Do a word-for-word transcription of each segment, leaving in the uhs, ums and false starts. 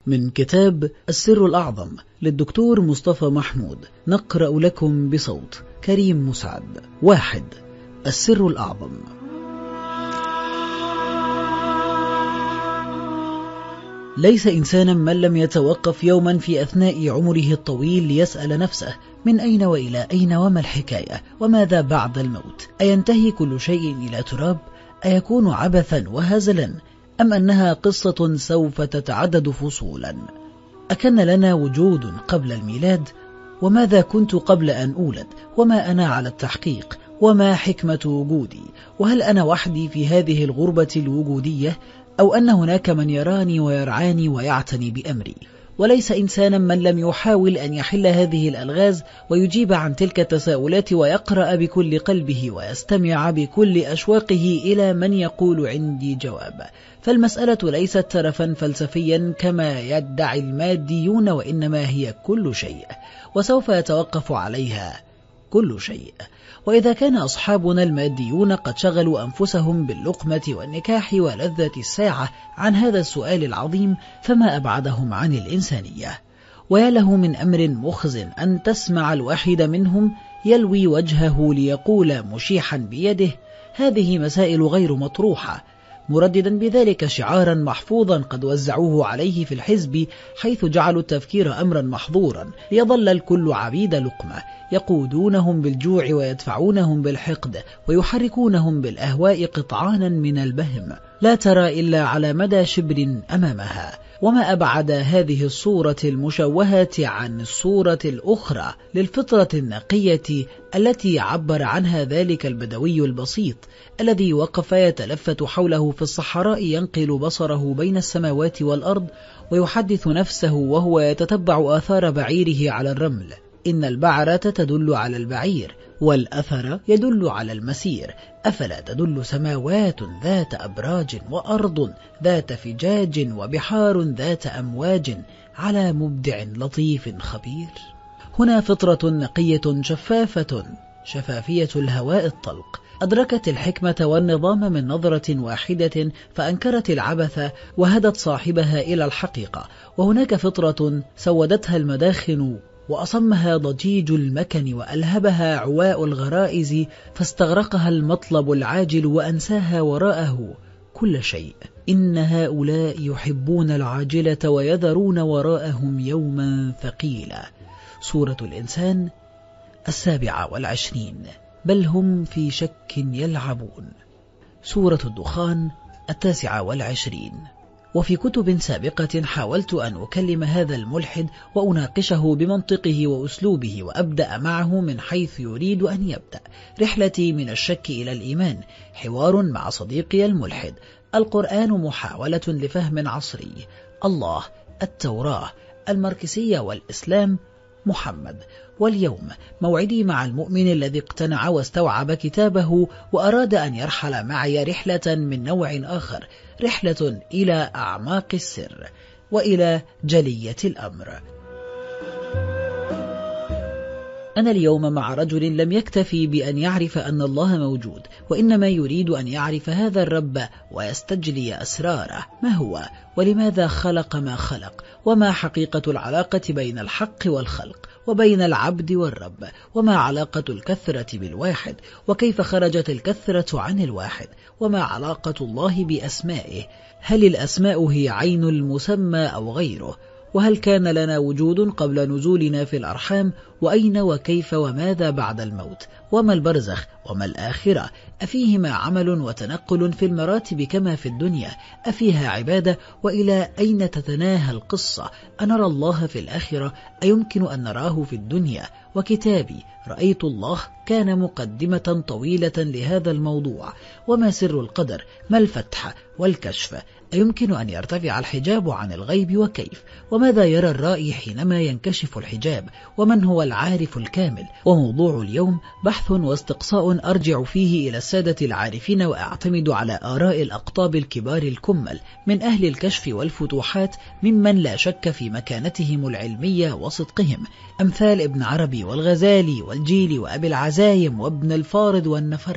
من كتاب السر الأعظم للدكتور مصطفى محمود، نقرأ لكم بصوت كريم مسعد. واحد. السر الأعظم. ليس إنسانا من لم يتوقف يوما في أثناء عمره الطويل ليسأل نفسه من أين وإلى أين، وما الحكاية، وماذا بعد الموت؟ أينتهي كل شيء إلى تراب؟ أيكون عبثا وهزلا، أم أنها قصة سوف تتعدد فصولا؟ أكن لنا وجود قبل الميلاد؟ وماذا كنت قبل أن أولد؟ وما أنا على التحقيق؟ وما حكمة وجودي؟ وهل أنا وحدي في هذه الغربة الوجودية، أو أن هناك من يراني ويرعاني ويعتني بأمري؟ وليس إنسانا من لم يحاول أن يحل هذه الألغاز ويجيب عن تلك التساؤلات ويقرأ بكل قلبه ويستمع بكل أشواقه إلى من يقول عندي جواب. فالمسألة ليست ترفا فلسفيا كما يدعي الماديون، وإنما هي كل شيء، وسوف يتوقف عليها كل شيء. وإذا كان أصحابنا الماديون قد شغلوا أنفسهم باللقمة والنكاح ولذة الساعة عن هذا السؤال العظيم، فما أبعدهم عن الإنسانية. ويا له من أمر مخزن أن تسمع الواحد منهم يلوي وجهه ليقول مشيحا بيده: هذه مسائل غير مطروحة، مرددا بذلك شعارا محفوظا قد وزعوه عليه في الحزب، حيث جعلوا التفكير أمرا محظورا ليظل الكل عبيد لقمة، يقودونهم بالجوع ويدفعونهم بالحقد ويحركونهم بالأهواء قطعانا من البهم لا ترى إلا على مدى شبر أمامها. وما أبعد هذه الصورة المشوهة عن الصورة الأخرى للفطرة النقية التي عبر عنها ذلك البدوي البسيط الذي وقف يتلفت حوله في الصحراء، ينقل بصره بين السماوات والأرض ويحدث نفسه وهو يتتبع آثار بعيره على الرمل: إن البعرة تدل على البعير، والأثر يدل على المسير، أفلا تدل سماوات ذات أبراج وأرض ذات فجاج وبحار ذات أمواج على مبدع لطيف خبير. هنا فطرة نقية شفافة شفافية الهواء الطلق أدركت الحكمة والنظام من نظرة واحدة، فأنكرت العبث وهدت صاحبها إلى الحقيقة. وهناك فطرة سودتها المداخن وأصمها ضجيج المكن وألهبها عواء الغرائز، فاستغرقها المطلب العاجل وأنساها وراءه كل شيء. إن هؤلاء يحبون العاجلة ويذرون وراءهم يوما ثقيلا. سورة الإنسان السابعة والعشرين. بل هم في شك يلعبون. سورة الدخان التاسعة والعشرين. وفي كتب سابقة حاولت أن أكلم هذا الملحد وأناقشه بمنطقه وأسلوبه، وأبدأ معه من حيث يريد أن يبدأ. رحلتي من الشك إلى الإيمان، حوار مع صديقي الملحد، القرآن محاولة لفهم عصري، الله، التوراة، الماركسية والإسلام، محمد. واليوم موعدي مع المؤمن الذي اقتنع واستوعب كتابه وأراد أن يرحل معي رحلة من نوع آخر، رحلة إلى أعماق السر وإلى جلية الأمر. أنا اليوم مع رجل لم يكتفي بأن يعرف أن الله موجود، وإنما يريد أن يعرف هذا الرب ويستجلي أسراره. ما هو؟ ولماذا خلق ما خلق؟ وما حقيقة العلاقة بين الحق والخلق، وبين العبد والرب؟ وما علاقة الكثرة بالواحد؟ وكيف خرجت الكثرة عن الواحد؟ وما علاقة الله بأسمائه؟ هل الأسماء هي عين المسمى أو غيره؟ وهل كان لنا وجود قبل نزولنا في الأرحام؟ وأين وكيف وماذا بعد الموت؟ وما البرزخ؟ وما الآخرة؟ أفيهما عمل وتنقل في المراتب كما في الدنيا؟ أفيها عبادة؟ وإلى أين تتناهى القصة؟ أنرى الله في الآخرة؟ أيمكن أن نراه في الدنيا؟ وكتابي رأيت الله كان مقدمة طويلة لهذا الموضوع. وما سر القدر؟ ما الفتح والكشف؟ أيمكن أن يرتفع الحجاب عن الغيب؟ وكيف؟ وماذا يرى الرائي حينما ينكشف الحجاب؟ ومن هو العارف الكامل؟ وموضوع اليوم بحث واستقصاء أرجع فيه إلى السادة العارفين، وأعتمد على آراء الأقطاب الكبار الكمل من أهل الكشف والفتوحات، ممن لا شك في مكانتهم العلمية وصدقهم، أمثال ابن عربي والغزالي والجيلي وأبي العزايم وابن الفارض والنفري.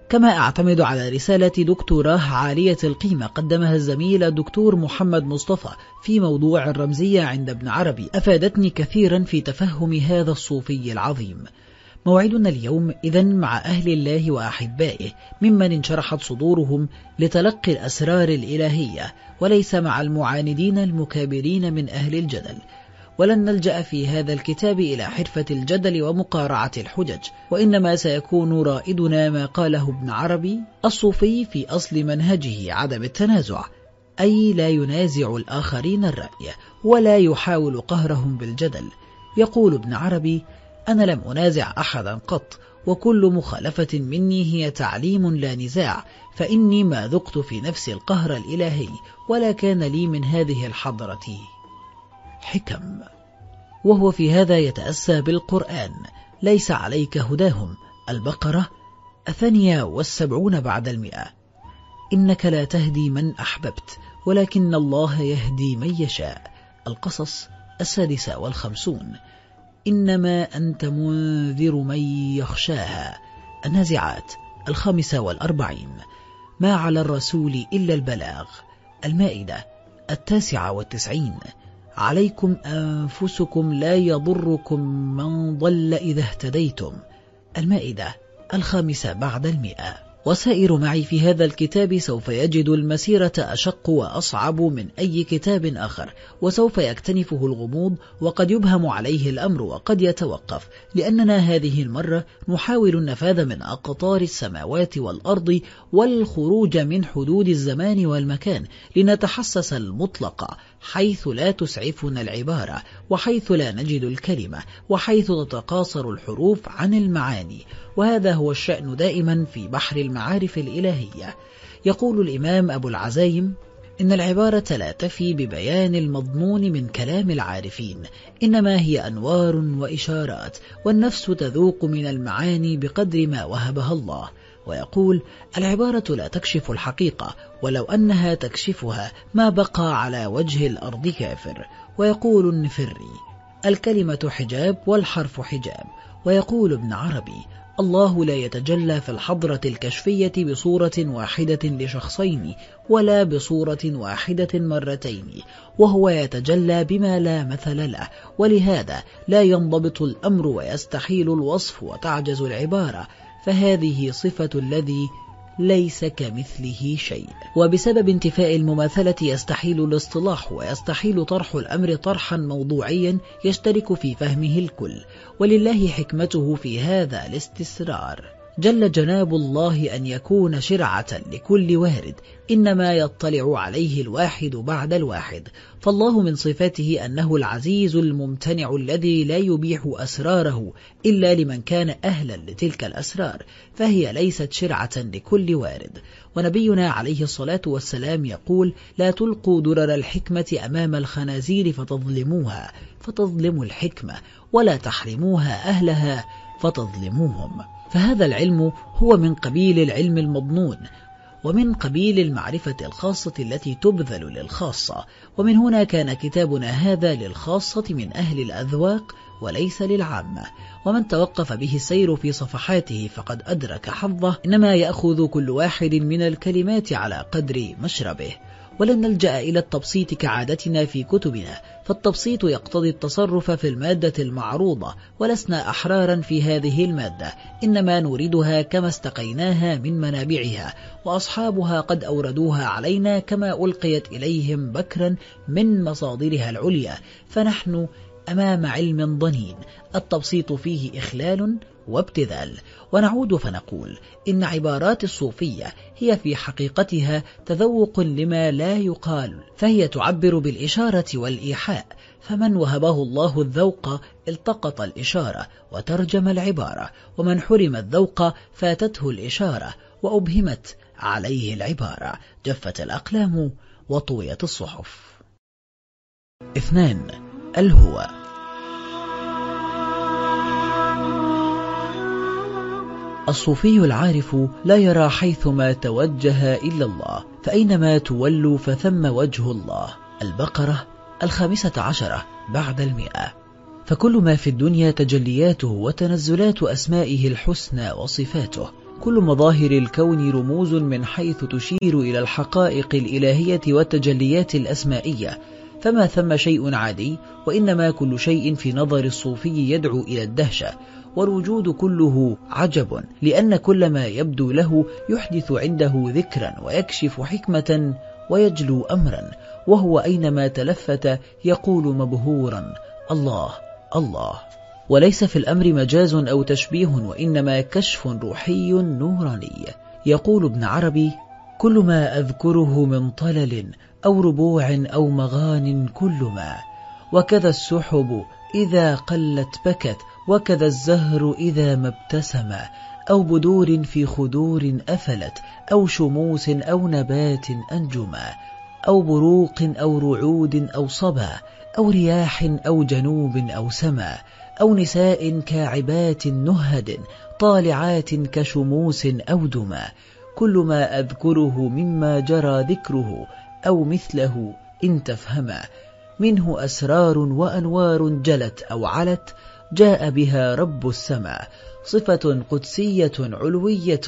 كما أعتمد على رسالة دكتوراه عالية القيمة قدمها الزميل الدكتور محمد مصطفى في موضوع الرمزية عند ابن عربي، أفادتني كثيرا في تفهم هذا الصوفي العظيم. موعدنا اليوم إذن مع أهل الله وأحبائه ممن انشرحت صدورهم لتلقي الأسرار الإلهية، وليس مع المعاندين المكابرين من أهل الجدل. ولن نلجأ في هذا الكتاب إلى حرفة الجدل ومقارعة الحجج، وإنما سيكون رائدنا ما قاله ابن عربي: الصوفي في أصل منهجه عدم التنازع، أي لا ينازع الآخرين الرأي ولا يحاول قهرهم بالجدل. يقول ابن عربي: أنا لم أنازع أحدا قط، وكل مخالفة مني هي تعليم لا نزاع، فإني ما ذقت في نفسي القهر الإلهي، ولا كان لي من هذه الحضرة حكم. وهو في هذا يتأسى بالقرآن: ليس عليك هداهم، البقرة الثانية والسبعون بعد المئة. إنك لا تهدي من أحببت، ولكن الله يهدي من يشاء، القصص السادسة والخمسون. إنما أنت منذر من يخشاها، النازعات الخامسة والأربعين. ما على الرسول إلا البلاغ، المائدة التاسعة والتسعين. عليكم أنفسكم لا يضركم من ضل إذا اهتديتم، المائدة الخامسة بعد المئة. وسائر معي في هذا الكتاب سوف يجد المسيرة أشق وأصعب من أي كتاب آخر، وسوف يكتنفه الغموض، وقد يبهم عليه الأمر وقد يتوقف، لأننا هذه المرة نحاول النفاذ من أقطار السماوات والأرض والخروج من حدود الزمان والمكان، لنتحسس المطلق حيث لا تسعفنا العبارة، وحيث لا نجد الكلمة، وحيث تتقاصر الحروف عن المعاني. وهذا هو الشأن دائما في بحر المعارف الإلهية. يقول الإمام أبو العزايم: إن العبارة لا تفي ببيان المضمون من كلام العارفين، إنما هي أنوار وإشارات، والنفس تذوق من المعاني بقدر ما وهبها الله. ويقول: العبارة لا تكشف الحقيقة، ولو أنها تكشفها ما بقى على وجه الأرض كافر. ويقول النفري: الكلمة حجاب والحرف حجاب. ويقول ابن عربي: الله لا يتجلى في الحضرة الكشفية بصورة واحدة لشخصين، ولا بصورة واحدة مرتين، وهو يتجلى بما لا مثل له، ولهذا لا ينضبط الأمر ويستحيل الوصف وتعجز العبارة، فهذه صفة الذي ليس كمثله شيء. وبسبب انتفاء المماثلة يستحيل الاصطلاح، ويستحيل طرح الأمر طرحا موضوعيا يشترك في فهمه الكل، ولله حكمته في هذا الاستسرار. جل جناب الله أن يكون شرعة لكل وارد، إنما يطلع عليه الواحد بعد الواحد. فالله من صفاته أنه العزيز الممتنع الذي لا يبيح أسراره إلا لمن كان أهلا لتلك الأسرار، فهي ليست شرعة لكل وارد. ونبينا عليه الصلاة والسلام يقول: لا تلقوا درر الحكمة أمام الخنازير فتظلموها، فتظلموا الحكمة، ولا تحرموها أهلها فتظلموهم. فهذا العلم هو من قبيل العلم المضمون، ومن قبيل المعرفة الخاصة التي تبذل للخاصة. ومن هنا كان كتابنا هذا للخاصة من أهل الأذواق وليس للعامة، ومن توقف به السير في صفحاته فقد أدرك حظه، إنما يأخذ كل واحد من الكلمات على قدر مشربه. ولن نلجأ إلى التبسيط كعادتنا في كتبنا، فالتبسيط يقتضي التصرف في المادة المعروضة، ولسنا أحرارا في هذه المادة، إنما نوردها كما استقيناها من منابعها، وأصحابها قد أوردوها علينا كما ألقيت إليهم بكرا من مصادرها العليا، فنحن أمام علم ضنين التبسيط فيه إخلال وابتذال. ونعود فنقول إن عبارات الصوفية هي في حقيقتها تذوق لما لا يقال، فهي تعبر بالإشارة والإيحاء، فمن وهبه الله الذوق التقط الإشارة وترجم العبارة، ومن حرم الذوق فاتته الإشارة وأبهمت عليه العبارة، جفت الأقلام وطويت الصحف. اثنان: الهوى. الصوفي العارف لا يرى حيثما توجه إلا الله، فأينما تولوا فثم وجه الله. البقرة الخامسة عشرة بعد المئة. فكل ما في الدنيا تجلياته وتنزلات أسمائه الحسنى وصفاته، كل مظاهر الكون رموز من حيث تشير إلى الحقائق الإلهية والتجليات الأسمائية، فما ثم شيء عادي، وإنما كل شيء في نظر الصوفي يدعو إلى الدهشة، والوجود كله عجب، لأن كل ما يبدو له يحدث عنده ذكرا ويكشف حكمة ويجلو أمرا، وهو أينما تلفت يقول مبهورا: الله الله. وليس في الأمر مجاز أو تشبيه، وإنما كشف روحي نوراني. يقول ابن عربي: كل ما أذكره من طلل أو ربوع أو مغان كل ما، وكذا السحب إذا قلت بكت، وكذا الزهر إذا ما ابتسم، أو بدور في خدور أفلت، أو شموس أو نبات أنجما، أو بروق أو رعود أو صبا، أو رياح أو جنوب أو سما، أو نساء كاعبات نهد طالعات كشموس أو دما، كل ما أذكره مما جرى ذكره أو مثله إن تفهما، منه أسرار وأنوار جلت أو علت، جاء بها رب السماء، صفة قدسية علوية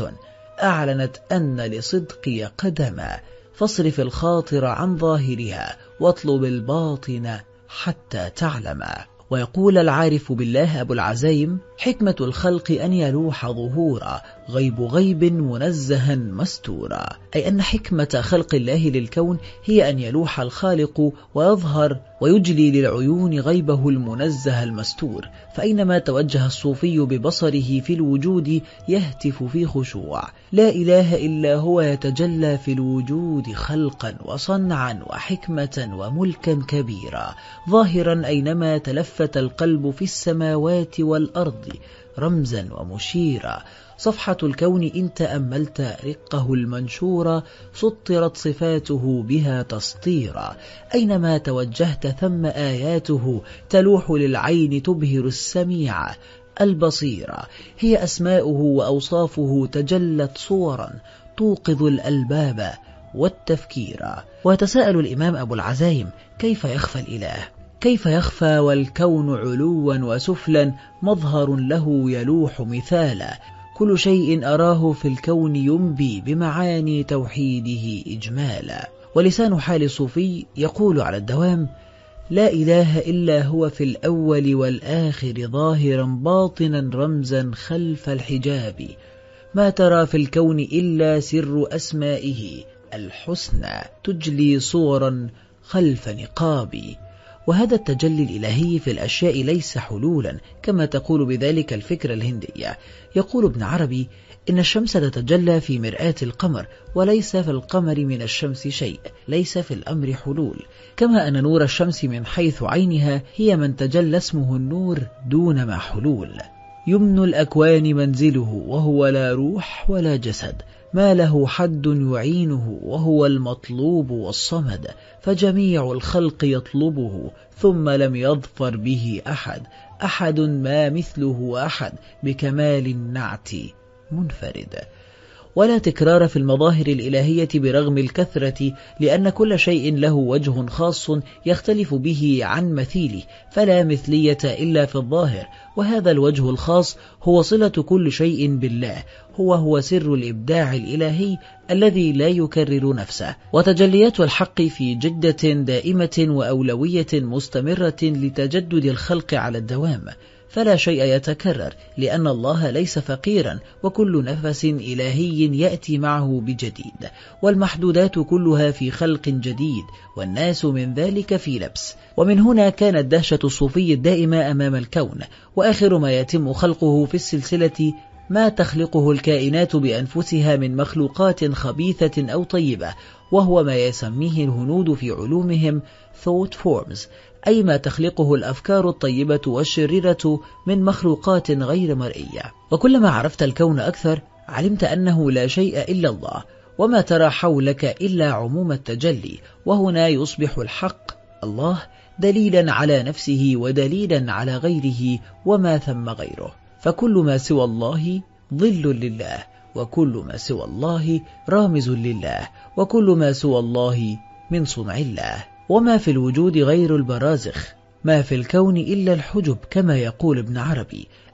أعلنت أن لصدقي قدما، فاصرف الخاطر عن ظاهرها واطلب الباطن حتى تعلما. ويقول العارف بالله أبو العزايم: حكمة الخلق أن يلوح ظهورا، غيب غيب منزها مستورا، أي أن حكمة خلق الله للكون هي أن يلوح الخالق ويظهر ويجلي للعيون غيبه المنزه المستور، فأينما توجه الصوفي ببصره في الوجود يهتف في خشوع: لا إله إلا هو، يتجلى في الوجود خلقا وصنعا وحكمة وملكا كبيرا، ظاهرا أينما تلفت القلب في السماوات والأرض رمزا ومشيرا. صفحة الكون إن تأملت رقه المنشورا، سطرت صفاته بها تسطيرا، أينما توجهت ثم آياته تلوح للعين تبهر السميع البصيرا، هي أسماؤه وأوصافه تجلت صورا توقظ الألباب والتفكيرا. ويتساءل الإمام أبو العزايم: كيف يخفى الإله؟ كيف يخفى والكون علوا وسفلا مظهر له يلوح مثالا، كل شيء أراه في الكون ينبي بمعاني توحيده إجمالا. ولسان حال الصوفي يقول على الدوام: لا إله إلا هو في الأول والآخر، ظاهرا باطنا رمزا خلف الحجاب، ما ترى في الكون إلا سر أسمائه الحسنى، تجلي صورا خلف نقابي. وهذا التجلي الإلهي في الأشياء ليس حلولا كما تقول بذلك الفكرة الهندية. يقول ابن عربي: إن الشمس تتجلى في مرآة القمر، وليس في القمر من الشمس شيء، ليس في الأمر حلول، كما أن نور الشمس من حيث عينها هي من تجلى اسمه النور دون ما حلول. يمن الأكوان منزله، وهو لا روح ولا جسد، ما له حد يعينه، وهو المطلوب والصمد، فجميع الخلق يطلبه ثم لم يظفر به أحد، أحد ما مثله أحد، بكمال النعت منفرد. ولا تكرار في المظاهر الإلهية برغم الكثرة، لأن كل شيء له وجه خاص يختلف به عن مثيله، فلا مثلية إلا في الظاهر، وهذا الوجه الخاص هو صلة كل شيء بالله، هو هو سر الإبداع الإلهي الذي لا يكرر نفسه. وتجليات الحق في جدة دائمة وأولوية مستمرة لتجدد الخلق على الدوام، فلا شيء يتكرر، لأن الله ليس فقيرا، وكل نفس إلهي يأتي معه بجديد، والمحدودات كلها في خلق جديد، والناس من ذلك في لبس. ومن هنا كانت دهشة الصوفي الدائمة أمام الكون، وآخر ما يتم خلقه في السلسلة ما تخلقه الكائنات بأنفسها من مخلوقات خبيثة أو طيبة، وهو ما يسميه الهنود في علومهم thought forms، أي ما تخلقه الأفكار الطيبة والشريرة من مخلوقات غير مرئية. وكلما عرفت الكون أكثر علمت أنه لا شيء إلا الله، وما ترى حولك إلا عموم التجلي، وهنا يصبح الحق الله دليلا على نفسه ودليلا على غيره، وما ثم غيره، فكل ما سوى الله ظل لله، وكل ما سوى الله رامز لله، وكل ما سوى الله من صنع الله. وما في الوجود غير البرازخ، ما في الكون إلا الحجب، كما يقول ابن عربي: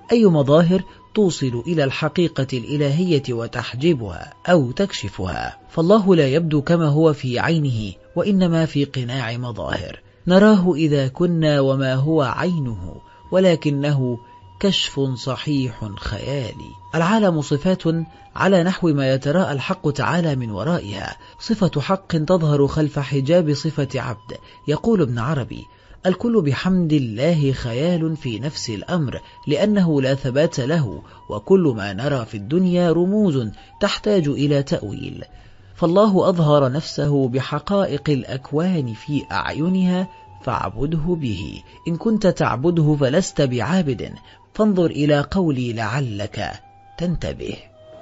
أي مظاهر توصل إلى الحقيقة الإلهية وتحجبها أو تكشفها، فالله لا يبدو كما هو في عينه، وإنما في قناع مظاهر نراه إذا كنا وما هو عينه، ولكنه كشف صحيح خيالي. العالم صفات على نحو ما يتراءى الحق تعالى من ورائها، صفة حق تظهر خلف حجاب صفة عبد. يقول ابن عربي: الكل بحمد الله خيال في نفس الأمر، لأنه لا ثبات له، وكل ما نرى في الدنيا رموز تحتاج إلى تأويل. فالله أظهر نفسه بحقائق الأكوان في أعينها، فاعبده به. إن كنت تعبده فلست بعابد، فانظر إلى قولي لعلك تنتبه.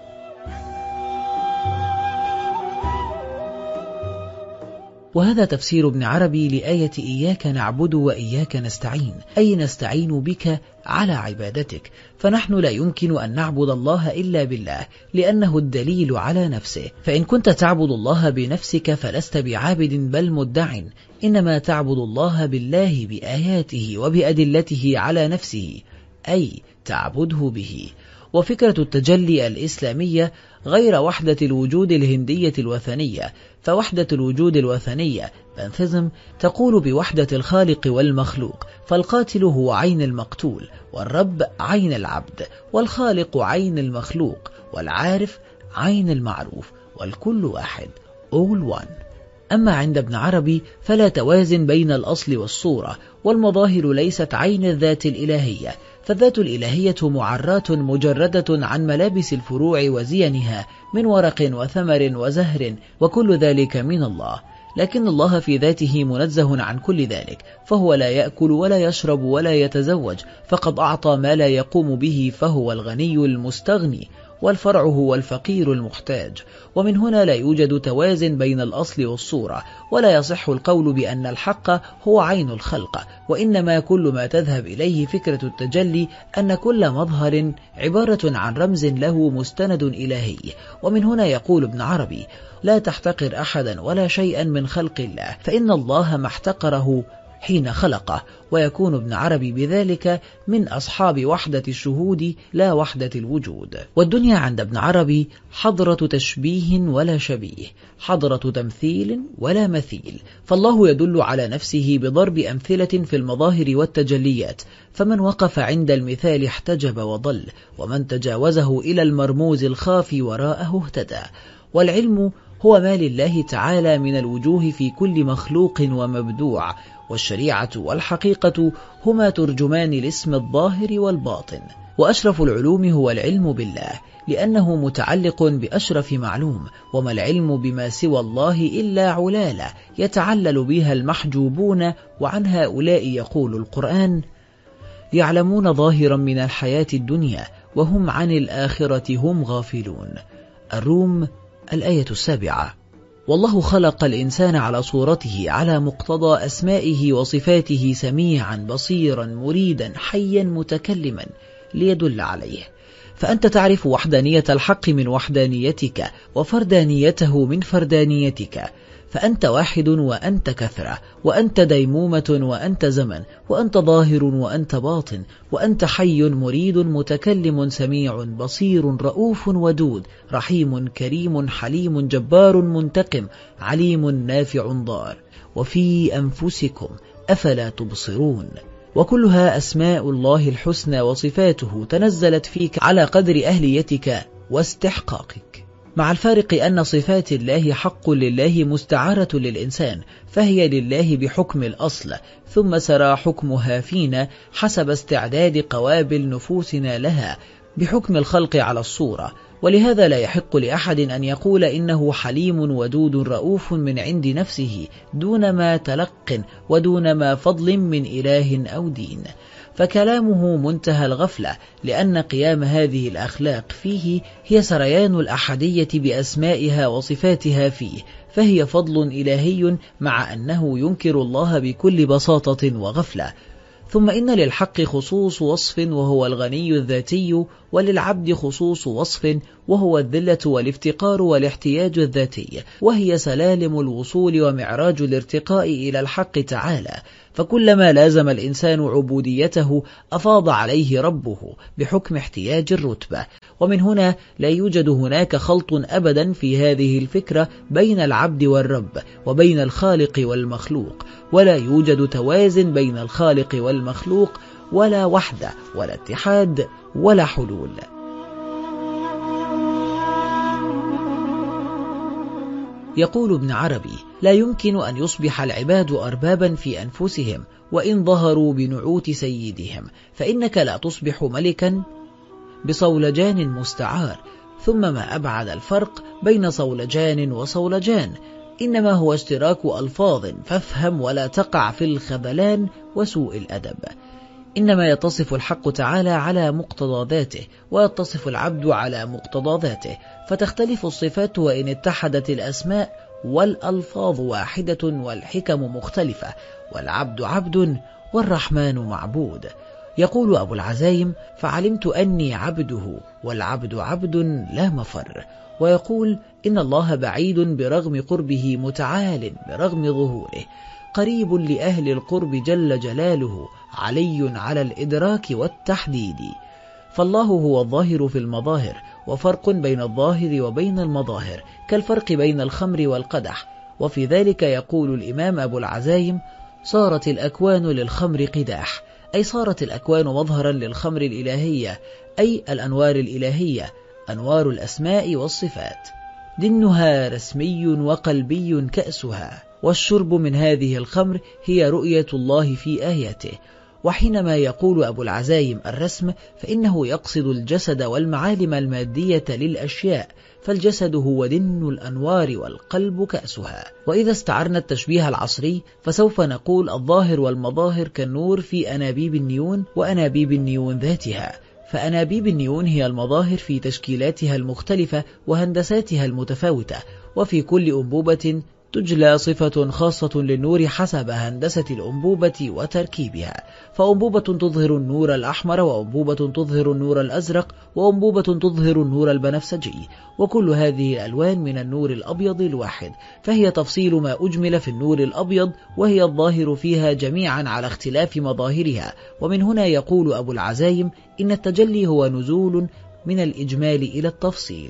وهذا تفسير ابن عربي لآية إياك نعبد وإياك نستعين، أي نستعين بك على عبادتك، فنحن لا يمكن أن نعبد الله إلا بالله، لأنه الدليل على نفسه. فإن كنت تعبد الله بنفسك فلست بعابد بل مدع، إنما تعبد الله بالله بآياته وبأدلته على نفسه، أي تعبده به. وفكرة التجلي الإسلامية غير وحدة الوجود الهندية الوثنية، فوحدة الوجود الوثنية بانثيزم تقول بوحدة الخالق والمخلوق، فالقاتل هو عين المقتول، والرب عين العبد، والخالق عين المخلوق، والعارف عين المعروف، والكل واحد all one. أما عند ابن عربي فلا توازن بين الأصل والصورة، والمظاهر ليست عين الذات الإلهية، فالذات الإلهية معرات مجردة عن ملابس الفروع وزينها من ورق وثمر وزهر، وكل ذلك من الله، لكن الله في ذاته منزه عن كل ذلك، فهو لا يأكل ولا يشرب ولا يتزوج، فقد أعطى ما لا يقوم به، فهو الغني المستغني، والفرع هو الفقير المحتاج. ومن هنا لا يوجد توازن بين الأصل والصورة، ولا يصح القول بأن الحق هو عين الخلق، وإنما كل ما تذهب إليه فكرة التجلي أن كل مظهر عبارة عن رمز له مستند إلهي. ومن هنا يقول ابن عربي: لا تحتقر أحدا ولا شيئا من خلق الله، فإن الله ما احتقره حين خلقه. ويكون ابن عربي بذلك من أصحاب وحدة الشهود لا وحدة الوجود. والدنيا عند ابن عربي حضرة تشبيه ولا شبيه، حضرة تمثيل ولا مثيل، فالله يدل على نفسه بضرب أمثلة في المظاهر والتجليات، فمن وقف عند المثال احتجب وضل، ومن تجاوزه إلى المرموز الخافي وراءه اهتدى. والعلم هو ما لله تعالى من الوجوه في كل مخلوق ومبدوع، والشريعة والحقيقة هما ترجمان الاسم الظاهر والباطن. وأشرف العلوم هو العلم بالله، لأنه متعلق بأشرف معلوم، وما العلم بما سوى الله إلا علالة يتعلل بها المحجوبون، وعن هؤلاء يقول القرآن: يعلمون ظاهرا من الحياة الدنيا وهم عن الآخرة هم غافلون. الروم الآية السابعة. والله خلق الإنسان على صورته على مقتضى أسمائه وصفاته، سميعا بصيرا مريدا حيا متكلما، ليدل عليه. فأنت تعرف وحدانية الحق من وحدانيتك، وفردانيته من فردانيتك، فأنت واحد وأنت كثرة، وأنت ديمومة وأنت زمن، وأنت ظاهر وأنت باطن، وأنت حي مريد متكلم سميع بصير رؤوف ودود رحيم كريم حليم جبار منتقم عليم نافع ضار. وفي أنفسكم أفلا تبصرون. وكلها أسماء الله الحسنى وصفاته تنزلت فيك على قدر أهليتك واستحقاقك، مع الفارق أن صفات الله حق لله مستعارة للإنسان، فهي لله بحكم الأصل، ثم سرى حكمها فينا حسب استعداد قوابل نفوسنا لها بحكم الخلق على الصورة. ولهذا لا يحق لأحد أن يقول إنه حليم ودود رؤوف من عند نفسه دون ما تلق ودون ما فضل من إله أو دين، فكلامه منتهى الغفلة، لأن قيام هذه الأخلاق فيه هي سريان الأحدية بأسمائها وصفاتها فيه، فهي فضل إلهي مع أنه ينكر الله بكل بساطة وغفلة. ثم إن للحق خصوص وصف وهو الغني الذاتي، وللعبد خصوص وصف وهو الذلة والافتقار والاحتياج الذاتي، وهي سلالم الوصول ومعراج الارتقاء إلى الحق تعالى. فكلما لازم الإنسان عبوديته أفاض عليه ربه بحكم احتياج الرتبة. ومن هنا لا يوجد هناك خلط أبدا في هذه الفكرة بين العبد والرب وبين الخالق والمخلوق، ولا يوجد توازن بين الخالق والمخلوق، ولا وحدة ولا اتحاد ولا حلول. يقول ابن عربي: لا يمكن أن يصبح العباد أربابا في أنفسهم وإن ظهروا بنعوت سيدهم، فإنك لا تصبح ملكا بصولجان مستعار. ثم ما أبعد الفرق بين صولجان وصولجان، إنما هو اشتراك ألفاظ، فافهم ولا تقع في الخذلان وسوء الأدب. إنما يتصف الحق تعالى على مقتضى ذاته، ويتصف العبد على مقتضى ذاته، فتختلف الصفات وإن اتحدت الأسماء، والألفاظ واحدة والحكم مختلفة، والعبد عبد والرحمن معبود. يقول أبو العزايم: فعلمت أني عبده والعبد عبد لا مفر. ويقول: إن الله بعيد برغم قربه، متعال برغم ظهوره، قريب لأهل القرب جل جلاله، علي على الإدراك والتحديد. فالله هو الظاهر في المظاهر، وفرق بين الظاهر وبين المظاهر كالفرق بين الخمر والقدح. وفي ذلك يقول الإمام أبو العزايم: صارت الأكوان للخمر قداح، أي صارت الأكوان مظهرا للخمر الإلهية، أي الأنوار الإلهية، أنوار الأسماء والصفات. دنها رسمي وقلبي كأسها، والشرب من هذه الخمر هي رؤية الله في آياته. وحينما يقول أبو العزايم الرسم، فإنه يقصد الجسد والمعالم المادية للأشياء، فالجسد هو دن الأنوار والقلب كأسها. وإذا استعرنا التشبيه العصري فسوف نقول: الظاهر والمظاهر كالنور في أنابيب النيون وأنابيب النيون ذاتها. فأنابيب النيون هي المظاهر في تشكيلاتها المختلفة وهندساتها المتفاوتة، وفي كل أنبوبة تجلى صفة خاصة للنور حسب هندسة الأنبوبة وتركيبها، فأنبوبة تظهر النور الأحمر، وأنبوبة تظهر النور الأزرق، وأنبوبة تظهر النور البنفسجي، وكل هذه الألوان من النور الأبيض الواحد، فهي تفصيل ما أجمل في النور الأبيض، وهي الظاهر فيها جميعا على اختلاف مظاهرها. ومن هنا يقول أبو العزايم: إن التجلي هو نزول من الإجمال إلى التفصيل.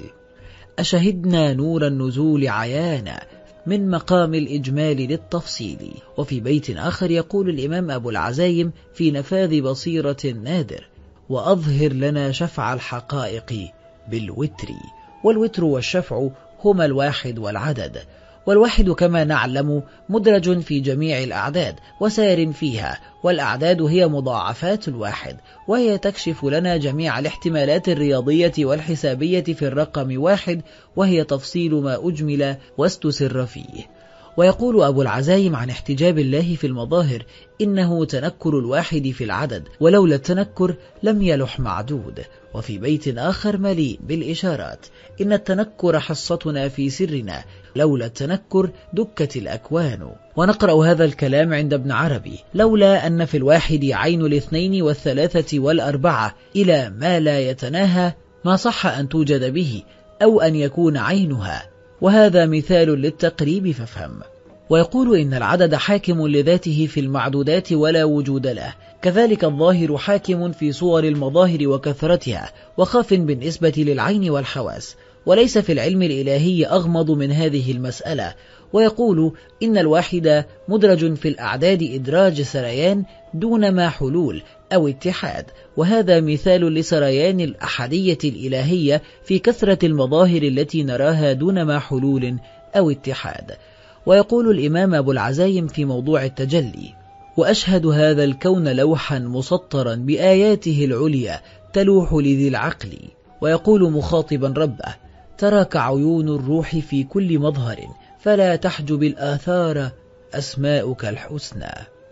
أشهدنا نور النزول عيانا من مقام الإجمال للتفصيل. وفي بيت آخر يقول الإمام أبو العزايم في نفاذ بصيرة نادر: وأظهر لنا شفع الحقائق بالوتر. والوتر والشفع هما الواحد والعدد، والواحد كما نعلم مدرج في جميع الأعداد وسار فيها، والأعداد هي مضاعفات الواحد، وهي تكشف لنا جميع الاحتمالات الرياضية والحسابية في الرقم واحد، وهي تفصيل ما أجمل واستسر فيه. ويقول أبو العزايم عن احتجاب الله في المظاهر: إنه تنكر الواحد في العدد، ولولا التنكر لم يلح معدود. وفي بيت آخر مليء بالإشارات: إن التنكر حصتنا في سرنا، لولا التنكر دكت الأكوان. ونقرأ هذا الكلام عند ابن عربي: لولا أن في الواحد عين الاثنين والثلاثة والأربعة إلى ما لا يتناهى ما صح أن توجد به، أو أن يكون عينها، وهذا مثال للتقريب فافهم. ويقول: إن العدد حاكم لذاته في المعدودات ولا وجود له، كذلك الظاهر حاكم في صور المظاهر وكثرتها، وخاف بالنسبة للعين والحواس، وليس في العلم الإلهي أغمض من هذه المسألة. ويقول: إن الواحد مدرج في الأعداد إدراج سريان دون ما حلول أو اتحاد، وهذا مثال لسريان الأحدية الإلهية في كثرة المظاهر التي نراها دون ما حلول أو اتحاد. ويقول الإمام أبو العزايم في موضوع التجلي: وأشهد هذا الكون لوحا مسطرا بآياته العليا تلوح لذي العقل. ويقول مخاطبا ربه: تراك عيون الروح في كل مظهر، فلا تحجب الآثار أسماؤك الحسنى.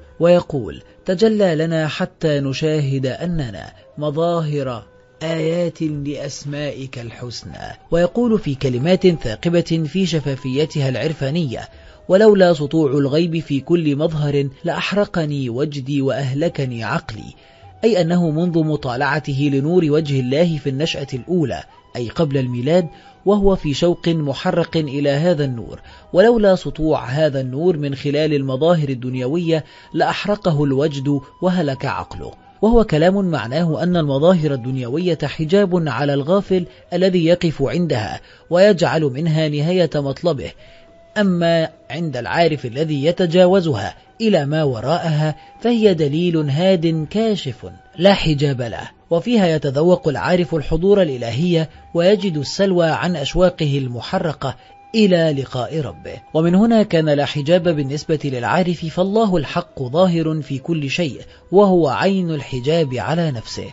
ويقول: تجلى لنا حتى نشاهد أننا مظاهر آيات لأسمائك الحسنى. ويقول في كلمات ثاقبة في شفافيتها العرفانية: ولولا سطوع الغيب في كل مظهر لأحرقني وجدي وأهلكني عقلي، أي أنه منذ مطالعته لنور وجه الله في النشأة الأولى أي قبل الميلاد، وهو في شوق محرق إلى هذا النور، ولولا سطوع هذا النور من خلال المظاهر الدنيوية لأحرقه الوجد وهلك عقله. وهو كلام معناه أن المظاهر الدنيوية حجاب على الغافل الذي يقف عندها ويجعل منها نهاية مطلبه، أما عند العارف الذي يتجاوزها إلى ما وراءها فهي دليل هاد كاشف لا حجاب له، وفيها يتذوق العارف الحضور الإلهية ويجد السلوى عن أشواقه المحرقة إلى لقاء ربه. ومن هنا كان لا حجاب بالنسبة للعارف، فالله الحق ظاهر في كل شيء، وهو عين الحجاب على نفسه.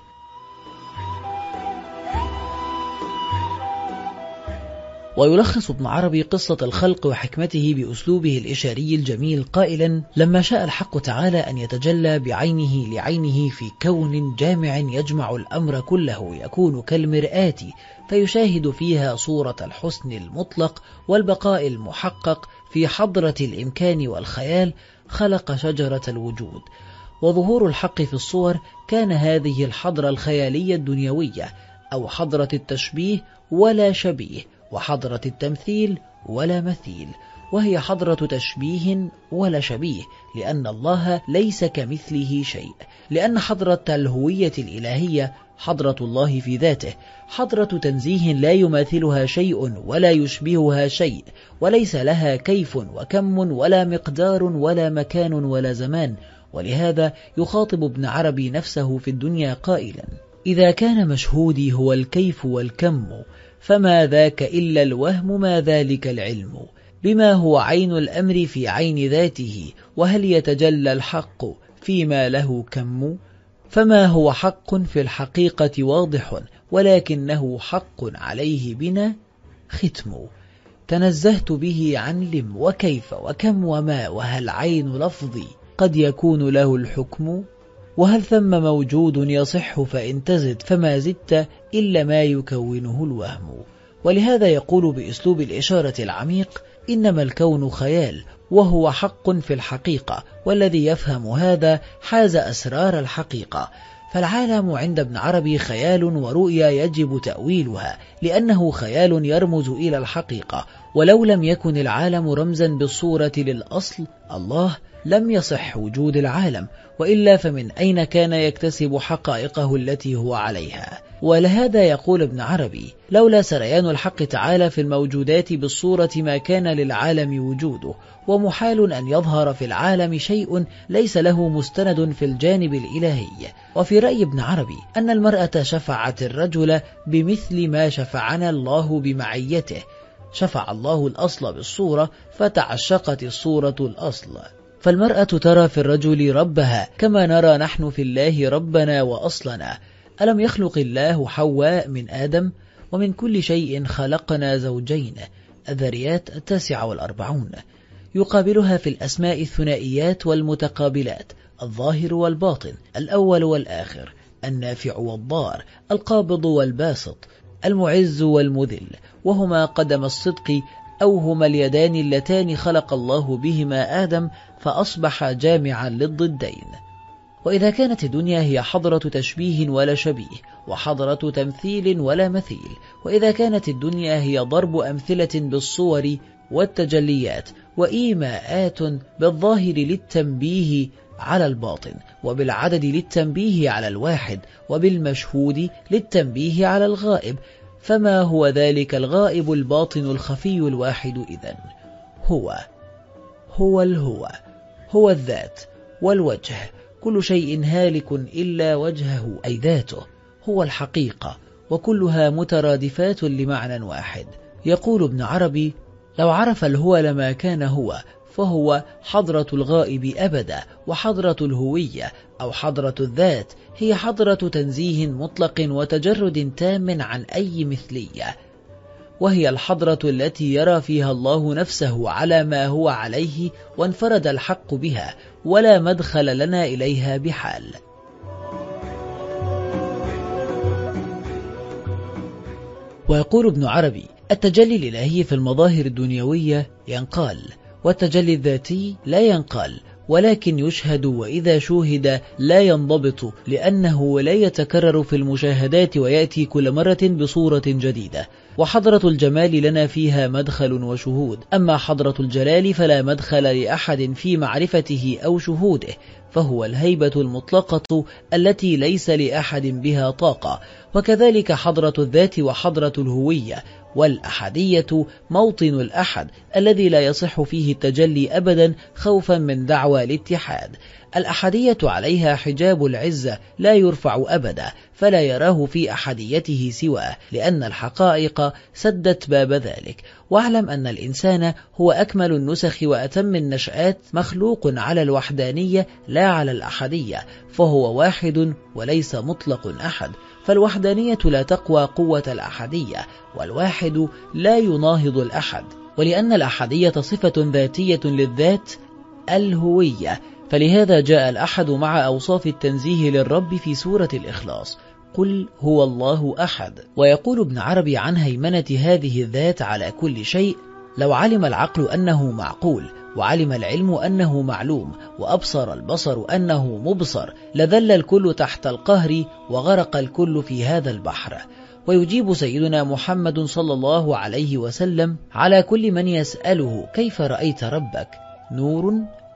ويلخص ابن عربي قصة الخلق وحكمته بأسلوبه الإشاري الجميل قائلا: لما شاء الحق تعالى أن يتجلى بعينه لعينه في كون جامع يجمع الأمر كله يكون كالمرآة، فيشاهد فيها صورة الحسن المطلق والبقاء المحقق في حضرة الإمكان والخيال، خلق شجرة الوجود. وظهور الحق في الصور كان هذه الحضرة الخيالية الدنيوية، أو حضرة التشبيه ولا شبيه، وحضرة التمثيل ولا مثيل، وهي حضرة تشبيه ولا شبيه، لأن الله ليس كمثله شيء، لأن حضرة الهوية الإلهية حضرة الله في ذاته، حضرة تنزيه لا يماثلها شيء ولا يشبهها شيء، وليس لها كيف وكم ولا مقدار ولا مكان ولا زمان. ولهذا يخاطب ابن عربي نفسه في الدنيا قائلا: إذا كان مشهودي هو الكيف والكم، فما ذاك إلا الوهم ما ذلك العلم، بما هو عين الأمر في عين ذاته، وهل يتجلى الحق فيما له كم؟ فما هو حق في الحقيقة واضح، ولكنه حق عليه بنا ختم. تنزهت به عن لم وكيف وكم وما، وهل عين لفظي قد يكون له الحكم؟ وهل ثم موجود يصح فإن تزد، فما زدت إلا ما يكونه الوهم. ولهذا يقول بأسلوب الإشارة العميق: إنما الكون خيال، وهو حق في الحقيقة، والذي يفهم هذا حاز أسرار الحقيقة. فالعالم عند ابن عربي خيال ورؤيا يجب تأويلها، لأنه خيال يرمز إلى الحقيقة، ولو لم يكن العالم رمزا بالصورة للأصل الله لم يصح وجود العالم، وإلا فمن أين كان يكتسب حقائقه التي هو عليها؟ ولهذا يقول ابن عربي: لولا سريان الحق تعالى في الموجودات بالصورة ما كان للعالم وجوده، ومحال أن يظهر في العالم شيء ليس له مستند في الجانب الإلهي. وفي رأي ابن عربي أن المرأة شفعت الرجل بمثل ما شفعنا الله بمعيته، شفع الله الأصل بالصورة فتعشقت الصورة الأصل. فالمرأة ترى في الرجل ربها كما نرى نحن في الله ربنا وأصلنا. ألم يخلق الله حواء من آدم؟ ومن كل شيء خلقنا زوجين. الذريات التاسعة والأربعون. يقابلها في الأسماء الثنائيات والمتقابلات، الظاهر والباطن، الأول والآخر، النافع والضار، القابض والباسط، المعز والمذل، وهما قدم الصدق، أو هما اليدان اللتان خلق الله بهما آدم فأصبح جامعا للضدين. وإذا كانت الدنيا هي حضرة تشبيه ولا شبيه، وحضرة تمثيل ولا مثيل، وإذا كانت الدنيا هي ضرب أمثلة بالصور والتجليات، وإيماءات بالظاهر للتنبيه على الباطن، وبالعدد للتنبيه على الواحد، وبالمشهود للتنبيه على الغائب، فما هو ذلك الغائب الباطن الخفي الواحد إذن؟ هو هو الهوى، هو الذات والوجه، كل شيء هالك إلا وجهه أي ذاته، هو الحقيقة، وكلها مترادفات لمعنى واحد. يقول ابن عربي: لو عرف الهو لما كان هو، فهو حضرة الغائب أبدا، وحضرة الهوية أو حضرة الذات هي حضرة تنزيه مطلق وتجرد تام عن أي مثلية، وهي الحضرة التي يرى فيها الله نفسه على ما هو عليه، وانفرد الحق بها، ولا مدخل لنا إليها بحال. ويقول ابن عربي: التجلي الإلهي في المظاهر الدنيوية ينقال، والتجلي الذاتي لا ينقال، ولكن يشهد وإذا شوهد لا ينضبط، لأنه لا يتكرر في المشاهدات ويأتي كل مرة بصورة جديدة. وحضرة الجمال لنا فيها مدخل وشهود، أما حضرة الجلال فلا مدخل لأحد في معرفته أو شهوده، فهو الهيبة المطلقة التي ليس لأحد بها طاقة. وكذلك حضرة الذات وحضرة الهوية. والأحدية موطن الأحد الذي لا يصح فيه التجلي أبدا خوفا من دعوى الاتحاد. الأحدية عليها حجاب العزة لا يرفع أبدا، فلا يراه في أحديته سواه، لأن الحقائق سدت باب ذلك. واعلم أن الإنسان هو أكمل النسخ وأتم النشآت، مخلوق على الوحدانية لا على الأحدية، فهو واحد وليس مطلق أحد. فالوحدانية لا تقوى قوة الأحدية، والواحد لا يناهض الأحد. ولأن الأحدية صفة ذاتية للذات الهوية، فلهذا جاء الأحد مع أوصاف التنزيه للرب في سورة الإخلاص: قل هو الله أحد. ويقول ابن عربي عن هيمنة هذه الذات على كل شيء: لو علم العقل أنه معقول، وعلم العلم أنه معلوم، وأبصر البصر أنه مبصر، لذل الكل تحت القهر، وغرق الكل في هذا البحر. ويجيب سيدنا محمد صلى الله عليه وسلم على كل من يسأله: كيف رأيت ربك؟ نور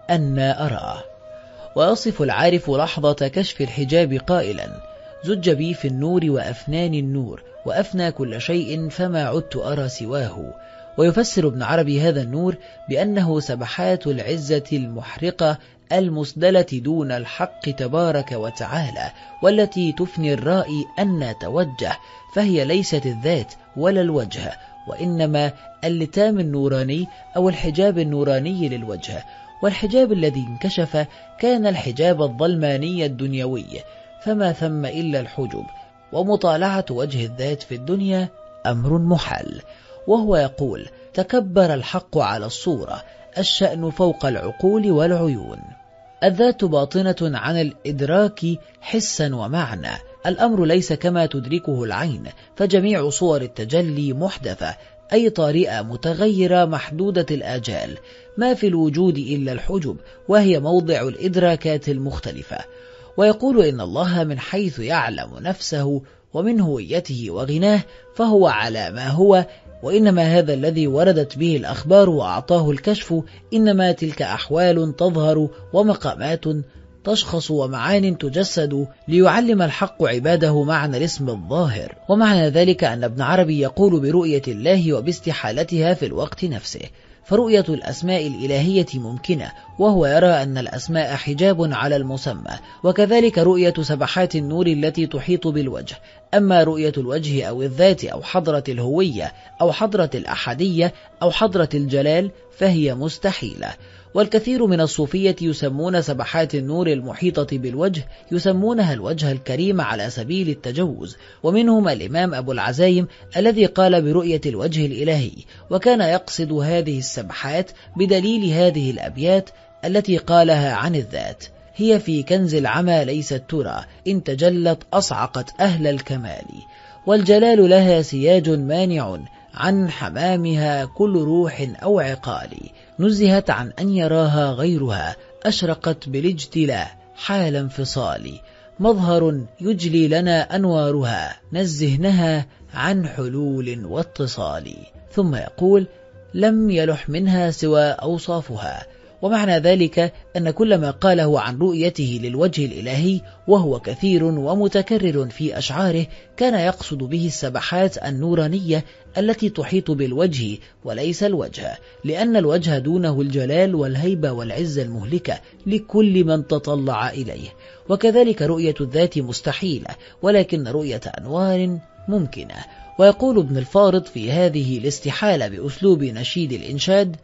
أنا أراه. ويصف العارف لحظة كشف الحجاب قائلا: زج بي في النور وأفناني النور، وأفنى كل شيء فما عدت أرى سواه. ويفسر ابن عربي هذا النور بأنه سبحات العزة المحرقة المسدلة دون الحق تبارك وتعالى، والتي تفني الرائي أن توجه، فهي ليست الذات ولا الوجه، وإنما اللتام النوراني أو الحجاب النوراني للوجه. والحجاب الذي انكشف كان الحجاب الظلماني الدنيوي، فما ثم إلا الحجب، ومطالعة وجه الذات في الدنيا أمر محال. وهو يقول: تكبر الحق على الصورة، الشأن فوق العقول والعيون. الذات باطنة عن الإدراك حسا ومعنى، الأمر ليس كما تدركه العين، فجميع صور التجلي محدثة، أي طارئة متغيرة محدودة الآجال، ما في الوجود إلا الحجب، وهي موضع الإدراكات المختلفة. ويقول إن الله من حيث يعلم نفسه ومن هويته وغناه فهو على ما هو، وإنما هذا الذي وردت به الأخبار وأعطاه الكشف، إنما تلك أحوال تظهر ومقامات تشخص ومعان تجسد، ليعلم الحق عباده معنى الاسم الظاهر. ومعنى ذلك أن ابن عربي يقول برؤية الله وباستحالتها في الوقت نفسه، فرؤية الأسماء الإلهية ممكنة، وهو يرى أن الأسماء حجاب على المسمى، وكذلك رؤية سبحات النور التي تحيط بالوجه. أما رؤية الوجه أو الذات أو حضرة الهوية أو حضرة الأحدية أو حضرة الجلال فهي مستحيلة. والكثير من الصوفية يسمون سبحات النور المحيطة بالوجه يسمونها الوجه الكريم على سبيل التجوز، ومنهم الإمام أبو العزايم الذي قال برؤية الوجه الإلهي، وكان يقصد هذه السبحات بدليل هذه الأبيات التي قالها عن الذات: هي في كنز العمى ليست ترى، إن تجلت أصعقت أهل الكمال، والجلال لها سياج مانع عن حمامها كل روح أو عقال، نزهت عن أن يراها غيرها، أشرقت بالاجتلاء حال انفصال، مظهر يجلي لنا أنوارها، نزهنها عن حلول واتصال. ثم يقول: لم يلح منها سوى أوصافها. ومعنى ذلك أن كل ما قاله عن رؤيته للوجه الإلهي وهو كثير ومتكرر في أشعاره كان يقصد به السبحات النورانية التي تحيط بالوجه وليس الوجه، لأن الوجه دونه الجلال والهيبة والعزة المهلكة لكل من تطلع إليه. وكذلك رؤية الذات مستحيلة، ولكن رؤية أنوار ممكنة. ويقول ابن الفارض في هذه الاستحالة بأسلوب نشيد الإنشاد: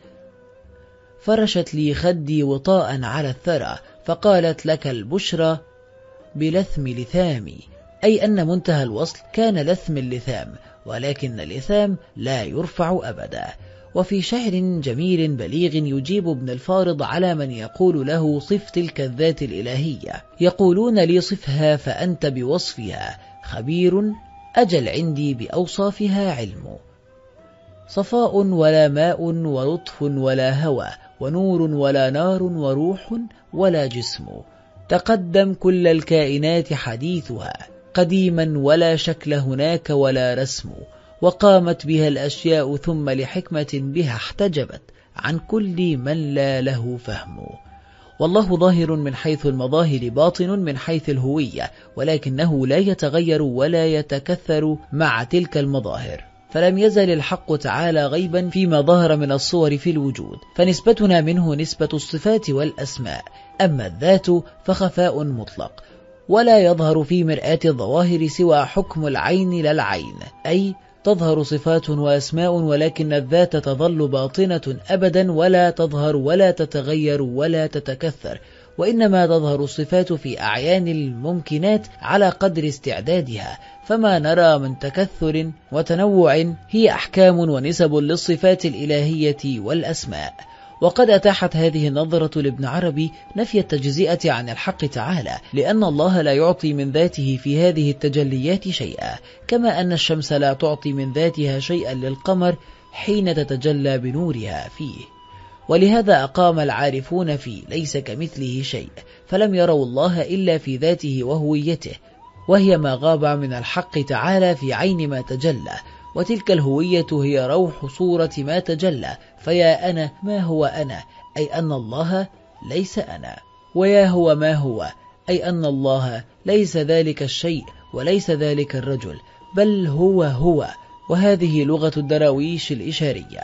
فرشت لي خدي وطاء على الثرى، فقالت لك البشرى بلثم لثامي، أي أن منتهى الوصل كان لثم اللثام، ولكن اللثام لا يرفع أبدا. وفي شعر جميل بليغ يجيب ابن الفارض على من يقول له: صف تلك الذات الإلهية، يقولون لي صفها فأنت بوصفها خبير، أجل عندي بأوصافها علم، صفاء ولا ماء ولطف ولا هوى، ونور ولا نار وروح ولا جسم. تقدم كل الكائنات حديثها قديما ولا شكل هناك ولا رسم، وقامت بها الأشياء ثم لحكمة بها احتجبت عن كل من لا له فهم. والله ظاهر من حيث المظاهر باطن من حيث الهوية، ولكنه لا يتغير ولا يتكثر مع تلك المظاهر، فلم يزل الحق تعالى غيبا فيما ظهر من الصور في الوجود، فنسبتنا منه نسبة الصفات والأسماء، أما الذات فخفاء مطلق، ولا يظهر في مرآة الظواهر سوى حكم العين لا العين، أي تظهر صفات وأسماء ولكن الذات تظل باطنة أبدا ولا تظهر ولا تتغير ولا تتكثر، وإنما تظهر الصفات في أعيان الممكنات على قدر استعدادها، فما نرى من تكثر وتنوع هي أحكام ونسب للصفات الإلهية والأسماء. وقد أتاحت هذه النظرة لابن عربي نفي التجزئة عن الحق تعالى، لأن الله لا يعطي من ذاته في هذه التجليات شيئا، كما أن الشمس لا تعطي من ذاتها شيئا للقمر حين تتجلى بنورها فيه. ولهذا أقام العارفون في ليس كمثله شيء، فلم يروا الله إلا في ذاته وهويته، وهي ما غاب من الحق تعالى في عين ما تجلى، وتلك الهوية هي روح صورة ما تجلى، فيا أنا ما هو أنا، أي أن الله ليس أنا، ويا هو ما هو، أي أن الله ليس ذلك الشيء وليس ذلك الرجل، بل هو هو. وهذه لغة الدراويش الإشارية.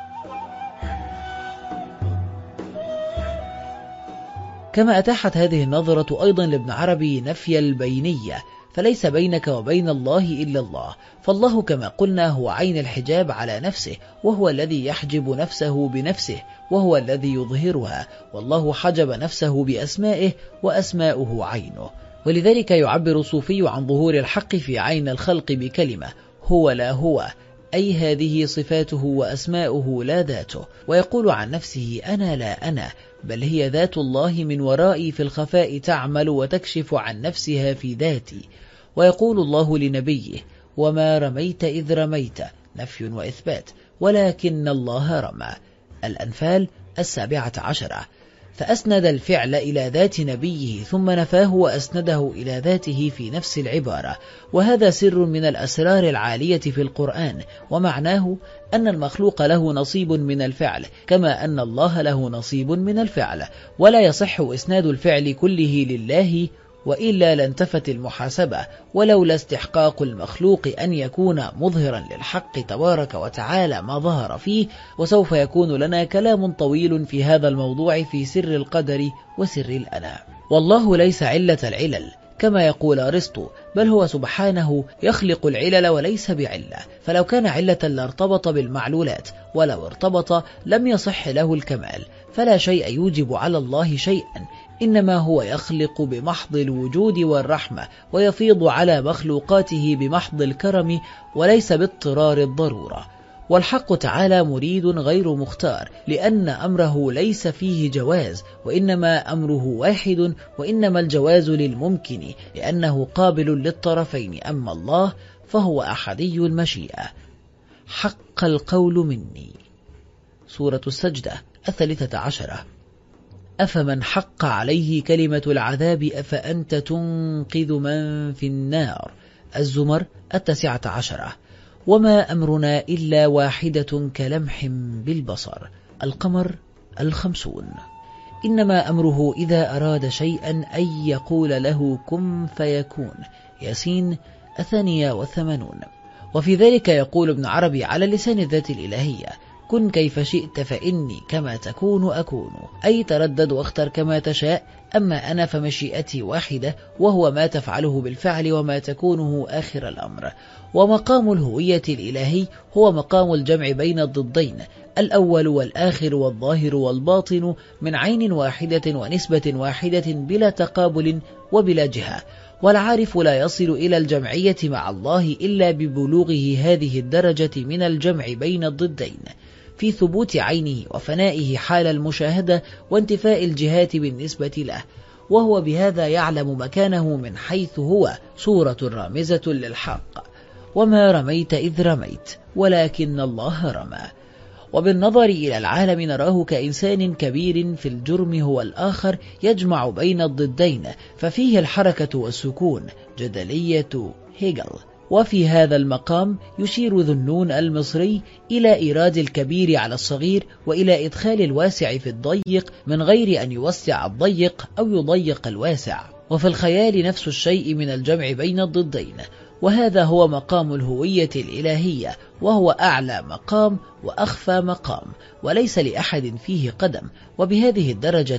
كما أتاحت هذه النظرة أيضا لابن عربي نفي البينية، فليس بينك وبين الله إلا الله، فالله كما قلنا هو عين الحجاب على نفسه، وهو الذي يحجب نفسه بنفسه، وهو الذي يظهرها، والله حجب نفسه بأسمائه وأسماؤه عينه. ولذلك يعبر الصوفي عن ظهور الحق في عين الخلق بكلمة هو لا هو، أي هذه صفاته وأسماؤه لا ذاته، ويقول عن نفسه أنا لا أنا، بل هي ذات الله من ورائي في الخفاء تعمل وتكشف عن نفسها في ذاتي. ويقول الله لنبيه وما رميت إذ رميت، نفي وإثبات، ولكن الله رمى. الأنفال السابعة عشرة. فأسند الفعل إلى ذات نبيه ثم نفاه وأسنده إلى ذاته في نفس العبارة، وهذا سر من الأسرار العالية في القرآن، ومعناه أن المخلوق له نصيب من الفعل كما أن الله له نصيب من الفعل، ولا يصح إسناد الفعل كله لله، وإلا لانتفت المحاسبة، ولولا استحقاق المخلوق أن يكون مظهرا للحق تبارك وتعالى ما ظهر فيه. وسوف يكون لنا كلام طويل في هذا الموضوع في سر القدر وسر الأنا. والله ليس علة العلل كما يقول أرسطو، بل هو سبحانه يخلق العلل وليس بعلة، فلو كان علة لارتبط بالمعلولات، ولو ارتبط لم يصح له الكمال، فلا شيء يوجب على الله شيئا، إنما هو يخلق بمحض الوجود والرحمة، ويفيض على مخلوقاته بمحض الكرم وليس باضطرار الضرورة. والحق تعالى مريد غير مختار، لأن أمره ليس فيه جواز، وإنما أمره واحد، وإنما الجواز للممكن لأنه قابل للطرفين، أما الله فهو أحدي المشيئة. حق القول مني. سورة السجدة الثالثة عشرة. أفمن حق عليه كلمة العذاب أفأنت تنقذ من في النار. الزمر التاسعة عشرة. وما أمرنا إلا واحدة كلمح بالبصر. القمر الخمسون. إنما أمره إذا أراد شيئا أن يقول له كن فيكون. ياسين الثانية والثمانون. وفي ذلك يقول ابن عربي على لسان الذات الإلهية كن كيف شئت فإني كما تكون أكون، أي تردد واختر كما تشاء، أما أنا فمشيئتي واحدة، وهو ما تفعله بالفعل وما تكونه آخر الأمر. ومقام الهوية الإلهي هو مقام الجمع بين الضدين، الأول والآخر والظاهر والباطن، من عين واحدة ونسبة واحدة بلا تقابل وبلا جهة. والعارف لا يصل إلى الجمعية مع الله إلا ببلوغه هذه الدرجة من الجمع بين الضدين في ثبوت عينه وفنائه حال المشاهدة وانتفاء الجهات بالنسبة له، وهو بهذا يعلم مكانه من حيث هو صورة رامزة للحق. وما رميت إذ رميت ولكن الله رمى. وبالنظر إلى العالم نراه كإنسان كبير في الجرم هو الآخر يجمع بين الضدين، ففيه الحركة والسكون، جدلية هيجل. وفي هذا المقام يشير ذنون المصري إلى إيراد الكبير على الصغير، وإلى إدخال الواسع في الضيق من غير أن يوسع الضيق أو يضيق الواسع. وفي الخيال نفس الشيء من الجمع بين الضدين، وهذا هو مقام الهوية الإلهية، وهو أعلى مقام وأخفى مقام، وليس لأحد فيه قدم. وبهذه الدرجة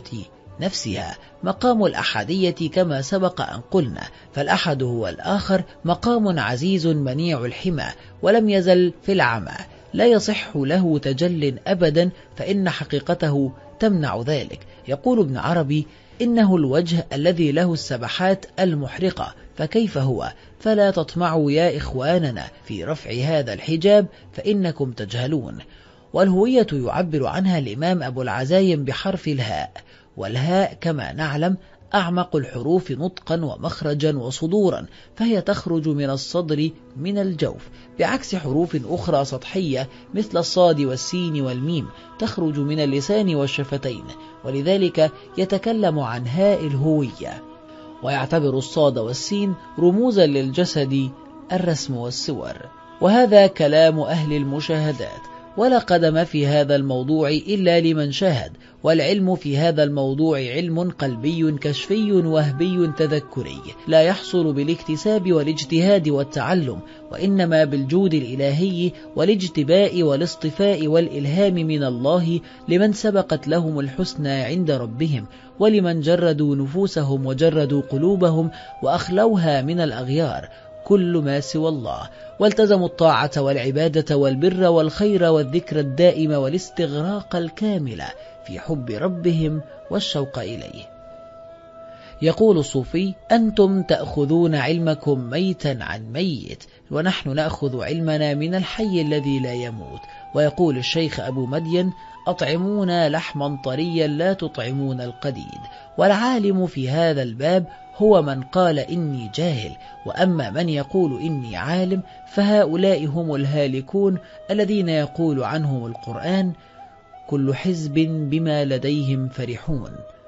نفسها مقام الأحدية كما سبق أن قلنا، فالأحد هو الآخر مقام عزيز منيع الحمى، ولم يزل في العمى، لا يصح له تجل أبدا، فإن حقيقته تمنع ذلك. يقول ابن عربي: إنه الوجه الذي له السبحات المحرقة، فكيف هو؟ فلا تطمعوا يا إخواننا في رفع هذا الحجاب فإنكم تجهلون. والهوية يعبر عنها الإمام أبو العزايم بحرف الهاء، والهاء كما نعلم أعمق الحروف نطقا ومخرجا وصدورا، فهي تخرج من الصدر من الجوف، بعكس حروف أخرى سطحية مثل الصاد والسين والميم تخرج من اللسان والشفتين، ولذلك يتكلم عن هاء الهوية، ويعتبر الصاد والسين رموزا للجسد، الرسم والصور. وهذا كلام أهل المشاهدات، ولا قدم في هذا الموضوع إلا لمن شاهد، والعلم في هذا الموضوع علم قلبي كشفي وهبي تذكري، لا يحصل بالاكتساب والاجتهاد والتعلم، وإنما بالجود الإلهي والاجتباء والاصطفاء والإلهام من الله لمن سبقت لهم الحسنى عند ربهم، ولمن جردوا نفوسهم وجردوا قلوبهم وأخلوها من الأغيار كل ما سوى الله، والتزموا الطاعة والعبادة والبر والخير والذكر الدائم والاستغراق الكامل في حب ربهم والشوق إليه. يقول الصوفي: أنتم تأخذون علمكم ميتا عن ميت، ونحن نأخذ علمنا من الحي الذي لا يموت. ويقول الشيخ أبو مدين: أطعمونا لحما طريا لا تطعمون القديد. والعالم في هذا الباب هو من قال إني جاهل، وأما من يقول إني عالم فهؤلاء هم الهالكون الذين يقول عنهم القرآن: كل حزب بما لديهم فرحون.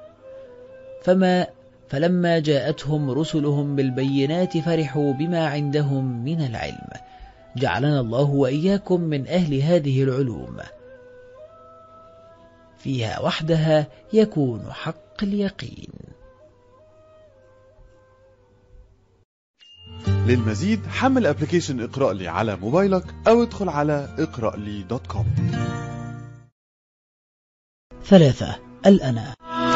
فما فلما جاءتهم رسلهم بالبينات فرحوا بما عندهم من العلم. جعلنا الله وإياكم من أهل هذه العلوم، فيها وحدها يكون حق اليقين. للمزيد حمل ابليكيشن اقرأ لي على موبايلك أو ادخل على اقرأ لي دوت كوم. ثلاثة. الأنا.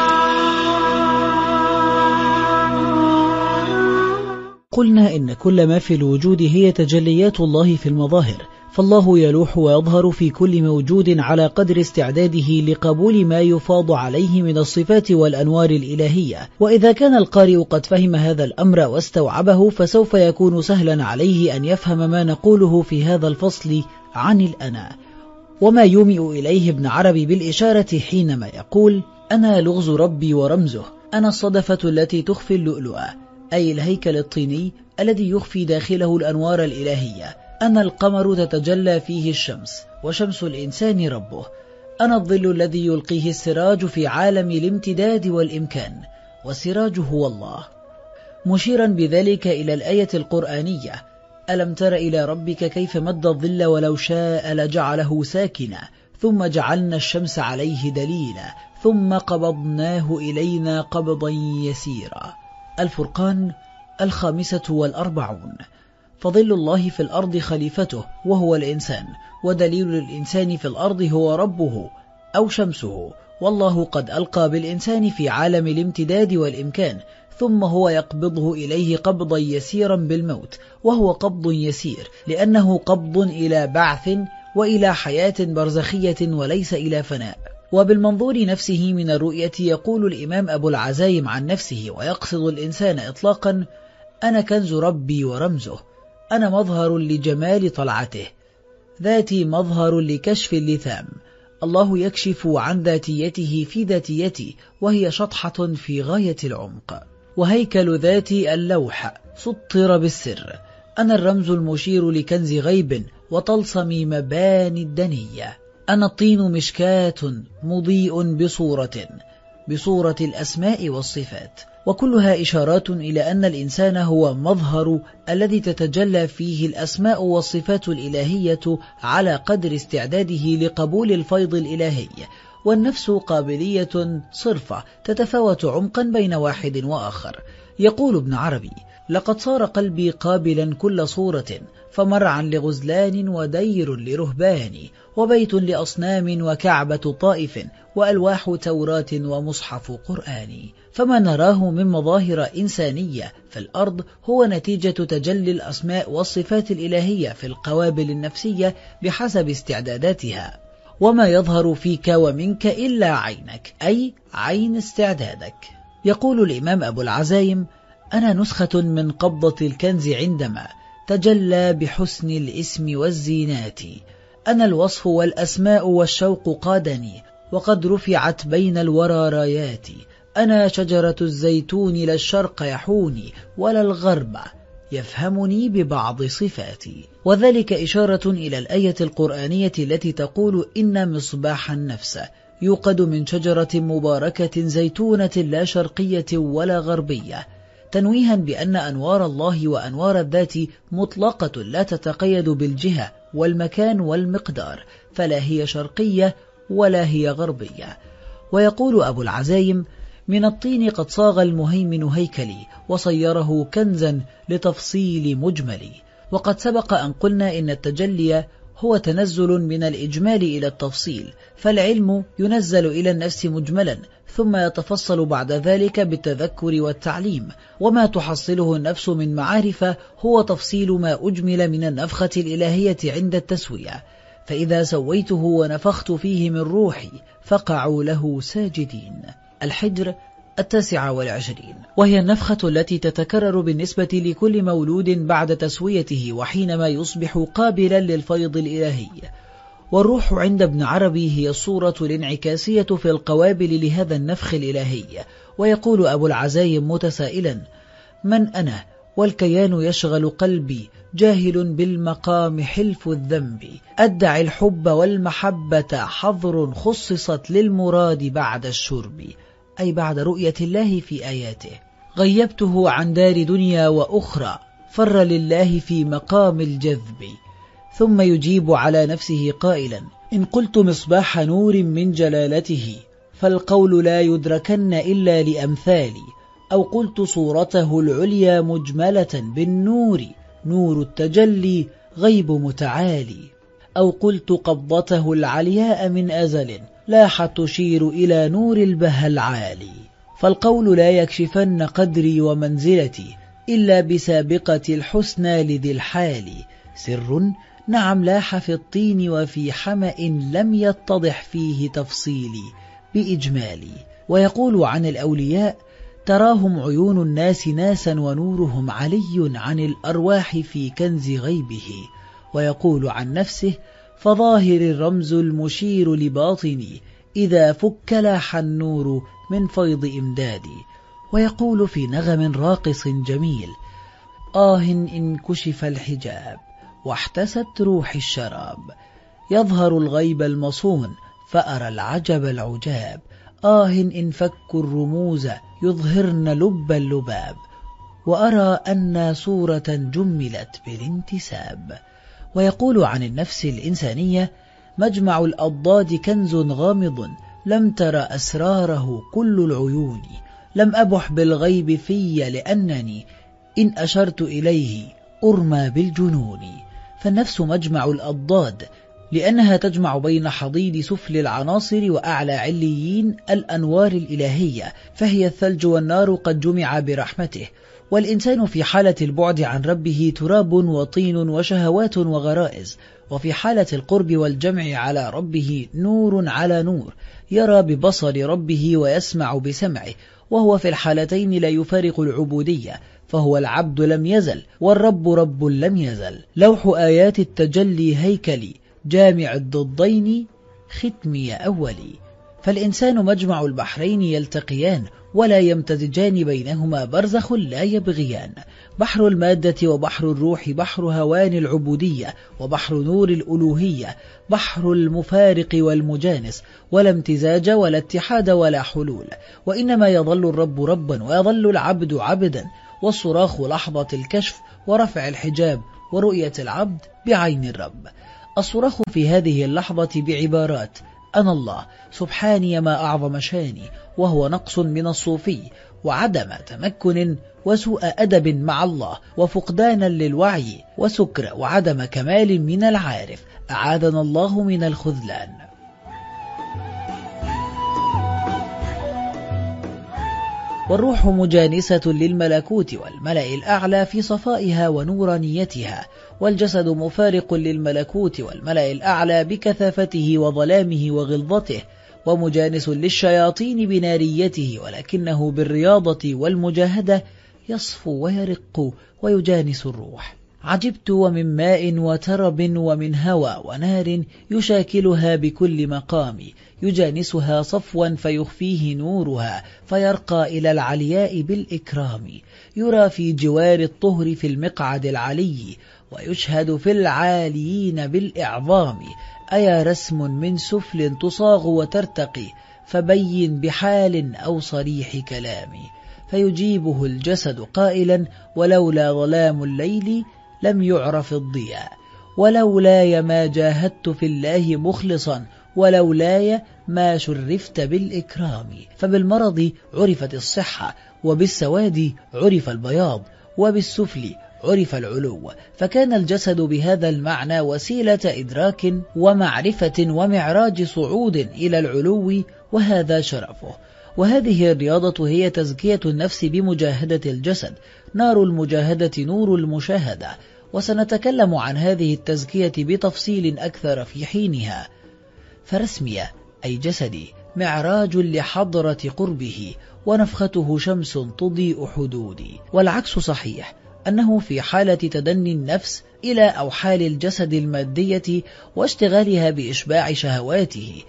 قلنا إن كل ما في الوجود هي تجليات الله في المظاهر، فالله يلوح ويظهر في كل موجود على قدر استعداده لقبول ما يفاض عليه من الصفات والأنوار الإلهية. وإذا كان القارئ قد فهم هذا الأمر واستوعبه، فسوف يكون سهلا عليه أن يفهم ما نقوله في هذا الفصل عن الأنا، وما يومئ إليه ابن عربي بالإشارة حينما يقول: أنا لغز ربي ورمزه، أنا الصدفة التي تخفي اللؤلؤة، أي الهيكل الطيني الذي يخفي داخله الأنوار الإلهية. أنا القمر تتجلى فيه الشمس، وشمس الإنسان ربه. أنا الظل الذي يلقيه السراج في عالم الامتداد والإمكان، والسراج هو الله، مشيرا بذلك إلى الآية القرآنية: ألم تر إلى ربك كيف مد الظل ولو شاء لجعله ساكنا ثم جعلنا الشمس عليه دليلا ثم قبضناه إلينا قبضا يسيرا. الفرقان الخامسة والأربعون. فظل الله في الأرض خليفته وهو الإنسان، ودليل الإنسان في الأرض هو ربه أو شمسه، والله قد ألقى بالإنسان في عالم الامتداد والإمكان، ثم هو يقبضه إليه قبضا يسيرا بالموت، وهو قبض يسير لأنه قبض إلى بعث وإلى حياة برزخية وليس إلى فناء. وبالمنظور نفسه من الرؤية يقول الإمام أبو العزايم عن نفسه ويقصد الإنسان إطلاقا: أنا كنز ربي ورمزه، أنا مظهر لجمال طلعته، ذاتي مظهر لكشف اللثام. الله يكشف عن ذاتيته في ذاتيتي، وهي شطحة في غاية العمق. وهيكل ذاتي اللوح سطر بالسر، أنا الرمز المشير لكنز غيب وطلسم مباني الدنية، أنا الطين مشكاة مضيء بصورة بصورة الأسماء والصفات، وكلها إشارات إلى أن الإنسان هو مظهر الذي تتجلى فيه الأسماء والصفات الإلهية على قدر استعداده لقبول الفيض الإلهي، والنفس قابلية صرفة تتفاوت عمقا بين واحد وآخر. يقول ابن عربي: لقد صار قلبي قابلا كل صورة، فمرعا لغزلان ودير لرهبان، وبيت لأصنام وكعبة طائف، وألواح توراة ومصحف قرآن. فما نراه من مظاهر إنسانية في الأرض هو نتيجة تجلي الأسماء والصفات الإلهية في القوابل النفسية بحسب استعداداتها. وما يظهر فيك ومنك إلا عينك، أي عين استعدادك. يقول الإمام أبو العزايم: أنا نسخة من قبضة الكنز عندما تجلى بحسن الاسم والزينات، أنا الوصف والأسماء والشوق قادني، وقد رفعت بين الورى رايات، أنا شجرة الزيتون لا الشرق يحوني ولا الغرب يفهمني ببعض صفاتي. وذلك إشارة إلى الآية القرآنية التي تقول: إن مصباح النفس يوقد من شجرة مباركة زيتونة لا شرقية ولا غربية، تنويها بأن أنوار الله وأنوار الذات مطلقة لا تتقيد بالجهة والمكان والمقدار، فلا هي شرقية ولا هي غربية. ويقول أبو العزايم: من الطين قد صاغ المهيمن هيكلي، وصيره كنزا لتفصيل مجملي. وقد سبق أن قلنا إن التجلي هو تنزل من الإجمال إلى التفصيل، فالعلم ينزل إلى النفس مجملا، ثم يتفصل بعد ذلك بالتذكر والتعليم، وما تحصله النفس من معارف هو تفصيل ما أجمل من النفخة الإلهية عند التسوية. فإذا سويته ونفخت فيه من روحي فقعوا له ساجدين. الحجر التاسعة والعشرين، وهي النفخة التي تتكرر بالنسبة لكل مولود بعد تسويته وحينما يصبح قابلا للفيض الإلهي. والروح عند ابن عربي هي الصورة الانعكاسية في القوابل لهذا النفخ الإلهي. ويقول أبو العزايم متسائلا: من أنا والكيان يشغل قلبي، جاهل بالمقام حلف الذنب، أدعي الحب والمحبة حظر خصصت للمراد بعد الشرب، أي بعد رؤية الله في آياته. غيبته عن دار دنيا وأخرى، فر لله في مقام الجذب. ثم يجيب على نفسه قائلا: إن قلت مصباح نور من جلالته، فالقول لا يدركن إلا لأمثالي، أو قلت صورته العليا مجملة بالنور، نور التجلي غيب متعالي، أو قلت قبضته العلياء من أزل، لاحت تشير إلى نور البهى العالي. فالقول لا يكشفن قدري ومنزلتي إلا بسابقة الحسنى لذي الحال، سر نعم لاح في الطين وفي حمأ لم يتضح فيه تفصيلي بإجمالي. ويقول عن الأولياء: تراهم عيون الناس ناسا ونورهم علي عن الأرواح في كنز غيبه. ويقول عن نفسه: فظاهر الرمز المشير لباطني، إذا فك لاح النور من فيض إمدادي. ويقول في نغم راقص جميل: آه إن كشف الحجاب واحتست روح الشراب، يظهر الغيب المصون فأرى العجب العجاب، آه إن فكوا الرموز يظهرن لب اللباب، وأرى أن صورة جملت بالانتساب. ويقول عن النفس الإنسانية: مجمع الأضداد كنز غامض، لم تر أسراره كل العيون، لم أبح بالغيب في لأنني إن أشرت إليه أرمى بالجنون. فالنفس مجمع الأضداد، لأنها تجمع بين حضيض سفل العناصر وأعلى عليين الأنوار الإلهية، فهي الثلج والنار قد جمع برحمته. والإنسان في حالة البعد عن ربه تراب وطين وشهوات وغرائز، وفي حالة القرب والجمع على ربه نور على نور، يرى ببصر ربه ويسمع بسمعه، وهو في الحالتين لا يفارق العبودية، فهو العبد لم يزل والرب رب لم يزل. لوح آيات التجلي هيكلي، جامع الضدين ختمي أولي. فالإنسان مجمع البحرين يلتقيان ولا يمتزجان بينهما برزخ لا يبغيان، بحر المادة وبحر الروح، بحر هوان العبودية وبحر نور الألوهية، بحر المفارق والمجانس، ولا امتزاج ولا اتحاد ولا حلول، وإنما يظل الرب ربا ويظل العبد عبدا، والصراخ لحظة الكشف ورفع الحجاب ورؤية العبد بعين الرب. الصراخ في هذه اللحظة بعبارات: أنا الله، سبحاني ما أعظم شاني، وهو نقص من الصوفي، وعدم تمكن وسوء أدب مع الله، وفقدانا للوعي، وسكر، وعدم كمال من العارف، أعاذنا الله من الخذلان. والروح مجانسة للملكوت والملأ الأعلى في صفائها ونورانيتها، والجسد مفارق للملكوت والملأ الأعلى بكثافته وظلامه وغلظته، ومجانس للشياطين بناريته، ولكنه بالرياضة والمجاهدة يصفو ويرق ويجانس الروح. عجبت ومن ماء وترب ومن هوى ونار يشاكلها بكل مقام، يجانسها صفوا فيخفيه نورها، فيرقى إلى العلياء بالإكرام، يرى في جوار الطهر في المقعد العلي، ويشهد في العاليين بالإعظام. أيا رسم من سفل تصاغ وترتقي، فبين بحال أو صريح كلامي، فيجيبه الجسد قائلا: ولولا ظلام الليل لم يعرف الضياء، ولولاي ما جاهدت في الله مخلصا، ولولاي ما شرفت بالإكرام. فبالمرض عرفت الصحة، وبالسواد عرف البياض، وبالسفل عرف العلو، فكان الجسد بهذا المعنى وسيلة إدراك ومعرفة ومعراج صعود إلى العلو، وهذا شرفه. وهذه الرياضة هي تزكية النفس بمجاهدة الجسد، نار المجاهدة نور المشاهدة، وسنتكلم عن هذه التزكية بتفصيل أكثر في حينها. فرسمي أي جسدي معراج لحضرة قربه، ونفخته شمس تضيء حدودي. والعكس صحيح، أنه في حالة تدني النفس إلى أوحال الجسد المادية واشتغالها بإشباع شهواته،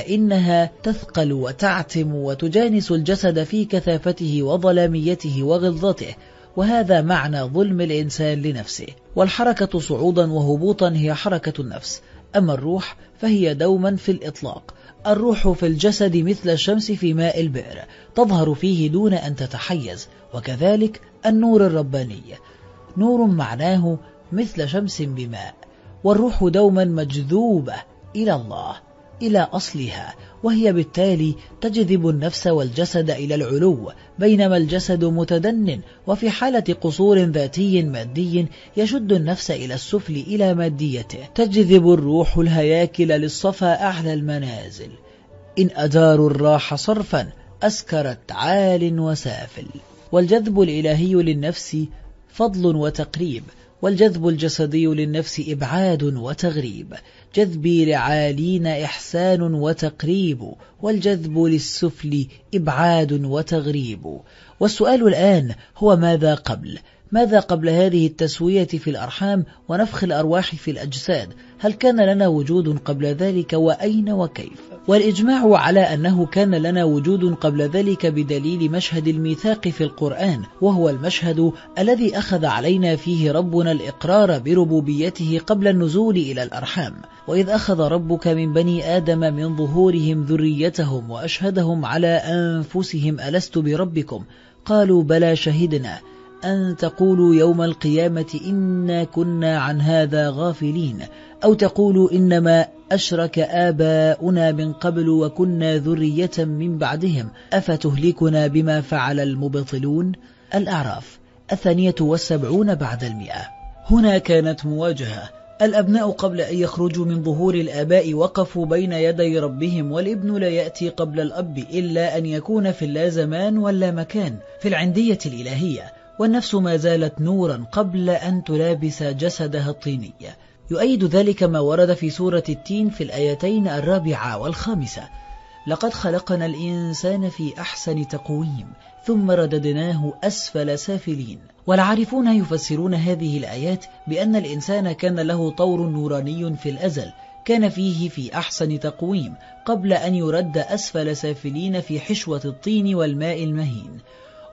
فإنها تثقل وتعتم وتجانس الجسد في كثافته وظلاميته وغلظته، وهذا معنى ظلم الإنسان لنفسه. والحركة صعودا وهبوطا هي حركة النفس، أما الروح فهي دوما في الإطلاق. الروح في الجسد مثل الشمس في ماء البئر، تظهر فيه دون أن تتحيز، وكذلك النور الرباني، نور معناه مثل شمس بماء. والروح دوما مجذوبة إلى الله، إلى أصلها، وهي بالتالي تجذب النفس والجسد إلى العلو، بينما الجسد متدن، وفي حالة قصور ذاتي مادي يشد النفس إلى السفل إلى ماديته. تجذب الروح الهياكل للصفا أعلى المنازل، إن أداروا الراح صرفا أسكرت عال وسافل. والجذب الإلهي للنفس فضل وتقريب، والجذب الجسدي للنفس إبعاد وتغريب. جذبي لعالين إحسان وتقريب، والجذب للسفل إبعاد وتغريب. والسؤال الآن هو: ماذا قبل؟ ماذا قبل هذه التسوية في الأرحام ونفخ الأرواح في الأجساد؟ هل كان لنا وجود قبل ذلك، وأين وكيف؟ والإجماع على أنه كان لنا وجود قبل ذلك بدليل مشهد الميثاق في القرآن، وهو المشهد الذي أخذ علينا فيه ربنا الإقرار بربوبيته قبل النزول إلى الأرحام. وإذ أخذ ربك من بني آدم من ظهورهم ذريتهم وأشهدهم على أنفسهم ألست بربكم؟ قالوا بلى شهدنا أن تقولوا يوم القيامة إنا كنا عن هذا غافلين، أو تقولوا إنما أشرك آباؤنا من قبل وكنا ذرية من بعدهم أفتهلكنا بما فعل المبطلون. الأعراف الثانية والسبعون بعد المئة. هنا كانت مواجهة. الأبناء قبل أن يخرجوا من ظهور الآباء وقفوا بين يدي ربهم، والابن لا يأتي قبل الأب إلا أن يكون في اللا زمان ولا مكان، في العندية الإلهية. والنفس ما زالت نورا قبل أن تلابس جسدها الطيني. يؤيد ذلك ما ورد في سورة التين في الآيتين الرابعة والخامسة: لقد خلقنا الإنسان في أحسن تقويم ثم رددناه أسفل سافلين. والعارفون يفسرون هذه الآيات بأن الإنسان كان له طور نوراني في الأزل، كان فيه في أحسن تقويم قبل أن يرد أسفل سافلين في حشوة الطين والماء المهين.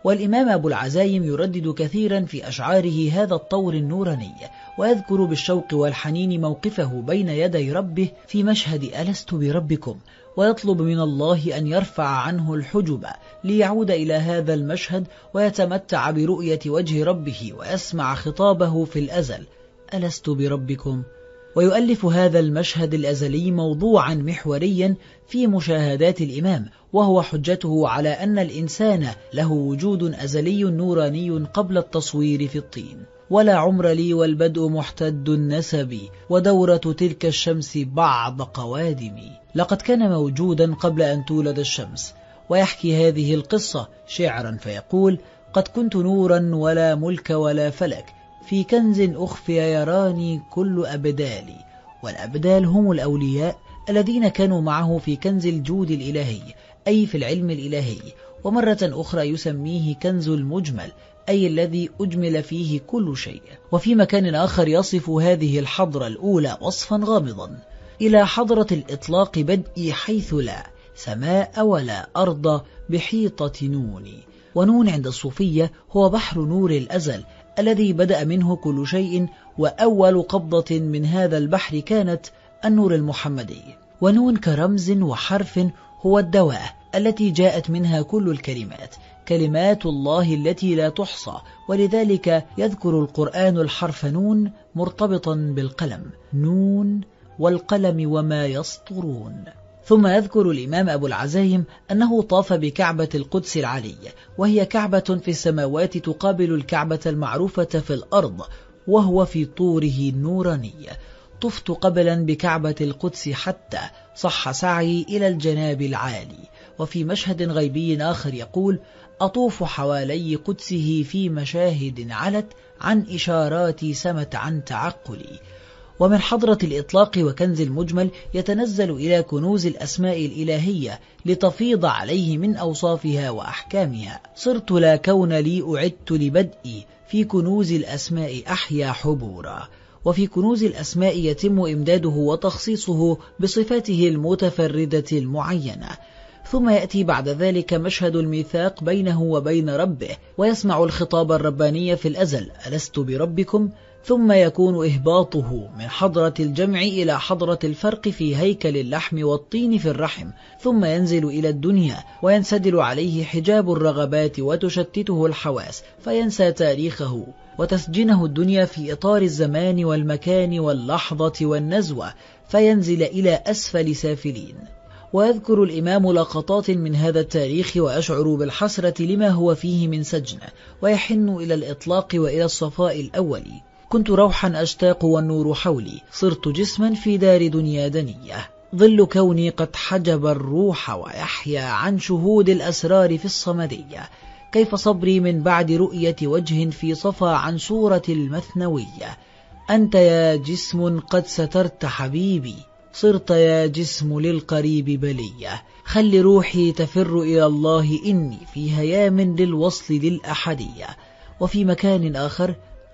والإمام أبو العزايم يردد كثيرا في أشعاره هذا الطور النوراني، ويذكر بالشوق والحنين موقفه بين يدي ربه في مشهد ألست بربكم، ويطلب من الله أن يرفع عنه الحجب ليعود إلى هذا المشهد ويتمتع برؤية وجه ربه ويسمع خطابه في الأزل ألست بربكم. ويؤلف هذا المشهد الأزلي موضوعا محوريا في مشاهدات الإمام، وهو حجته على أن الإنسان له وجود أزلي نوراني قبل التصوير في الطين. ولا عمر لي والبدء محتد النسب، ودورة تلك الشمس بعض قوادمي. لقد كان موجودا قبل أن تولد الشمس. ويحكي هذه القصة شعرا فيقول: قد كنت نورا ولا ملك ولا فلك، في كنز أخفي يراني كل أبدالي. والأبدال هم الأولياء الذين كانوا معه في كنز الجود الإلهي، أي في العلم الإلهي. ومرة أخرى يسميه كنز المجمل، أي الذي أجمل فيه كل شيء. وفي مكان آخر يصف هذه الحضرة الأولى وصفا غامضا: إلى حضرة الإطلاق بدء حيث لا سماء ولا أرض بحيطة نوني. ونون عند الصوفية هو بحر نور الأزل الذي بدأ منه كل شيء، وأول قبضة من هذا البحر كانت النور المحمدي. ونون كرمز وحرف هو الدواء التي جاءت منها كل الكلمات، كلمات الله التي لا تحصى، ولذلك يذكر القرآن الحرف نون مرتبطا بالقلم، نون والقلم وما يسطرون. ثم يذكر الإمام أبو العزايم أنه طاف بكعبة القدس العلي، وهي كعبة في السماوات تقابل الكعبة المعروفة في الأرض، وهو في طوره النوراني. طفت قبلا بكعبة القدس حتى صح سعي إلى الجناب العالي. وفي مشهد غيبي آخر يقول: أطوف حوالي قدسه في مشاهد علت عن إشاراتي سمت عن تعقلي. ومن حضرة الإطلاق وكنز المجمل يتنزل إلى كنوز الأسماء الإلهية لتفيض عليه من أوصافها وأحكامها. صرت لا كون لي أعدت لبدئي، في كنوز الأسماء أحيا حبورا. وفي كنوز الأسماء يتم إمداده وتخصيصه بصفاته المتفردة المعينة. ثم يأتي بعد ذلك مشهد الميثاق بينه وبين ربه، ويسمع الخطاب الرباني في الأزل ألست بربكم، ثم يكون إهباطه من حضرة الجمع إلى حضرة الفرق في هيكل اللحم والطين في الرحم، ثم ينزل إلى الدنيا وينسدل عليه حجاب الرغبات وتشتته الحواس، فينسى تاريخه وتسجنه الدنيا في إطار الزمان والمكان واللحظة والنزوة، فينزل إلى أسفل سافلين. ويذكر الإمام لقطات من هذا التاريخ ويشعر بالحسرة لما هو فيه من سجن، ويحن إلى الإطلاق وإلى الصفاء الأول. كنت روحا أشتاق والنور حولي، صرت جسما في دار دنيا دنية. ظل كوني قد حجب الروح ويحيا عن شهود الأسرار في الصمدية. كيف صبري من بعد رؤية وجه في صفا عن صورة المثنوية. أنت يا جسم قد سترت حبيبي، صرت يا جسم للقريب بلية. خل روحي تفر إلى الله إني في هيام للوصل للأحدية. وفي مكان آخر: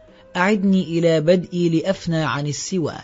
أعدني إلى بدئي لأفنى عن السوى،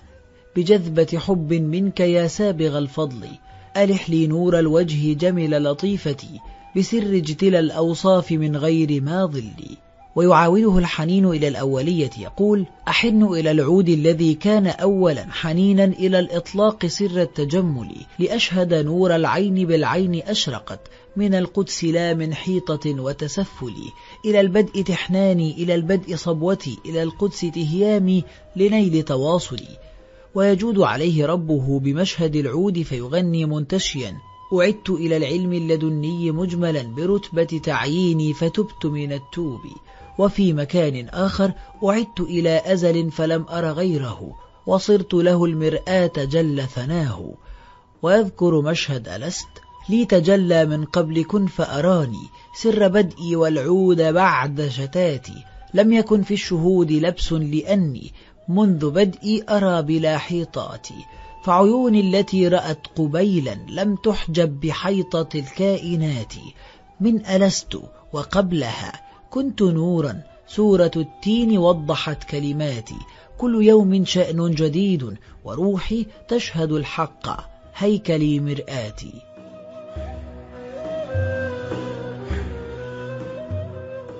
بجذبة حب منك يا سابغ الفضل. ألح لي نور الوجه جمل لطيفتي، بسر اجتلى الأوصاف من غير ما ظلي. ويعاوده الحنين إلى الأولية يقول: أحن إلى العود الذي كان أولا حنينا إلى الإطلاق سر التجمل، لأشهد نور العين بالعين أشرقت من القدس لا من حيطة وتسفلي. إلى البدء تحناني، إلى البدء صبوتي، إلى القدس تهيامي لنيل تواصلي. ويجود عليه ربه بمشهد العود فيغني منتشيا: أعدت إلى العلم اللدني مجملا برتبة تعييني فتبت من التوب. وفي مكان آخر: أعدت إلى أزل فلم أر غيره، وصرت له المرآة جل ثناه. ويذكر مشهد ألست: لي تجلى من قبل كن فأراني، سر بدئي والعود بعد شتاتي. لم يكن في الشهود لبس لأني منذ بدئي أرى بلا حيطاتي. فعيوني التي رأت قبيلا لم تحجب بحيطة الكائنات. من ألست وقبلها كنت نورا، سورة التين وضحت كلماتي. كل يوم شأن جديد، وروحي تشهد الحق، هيكلي مرآتي.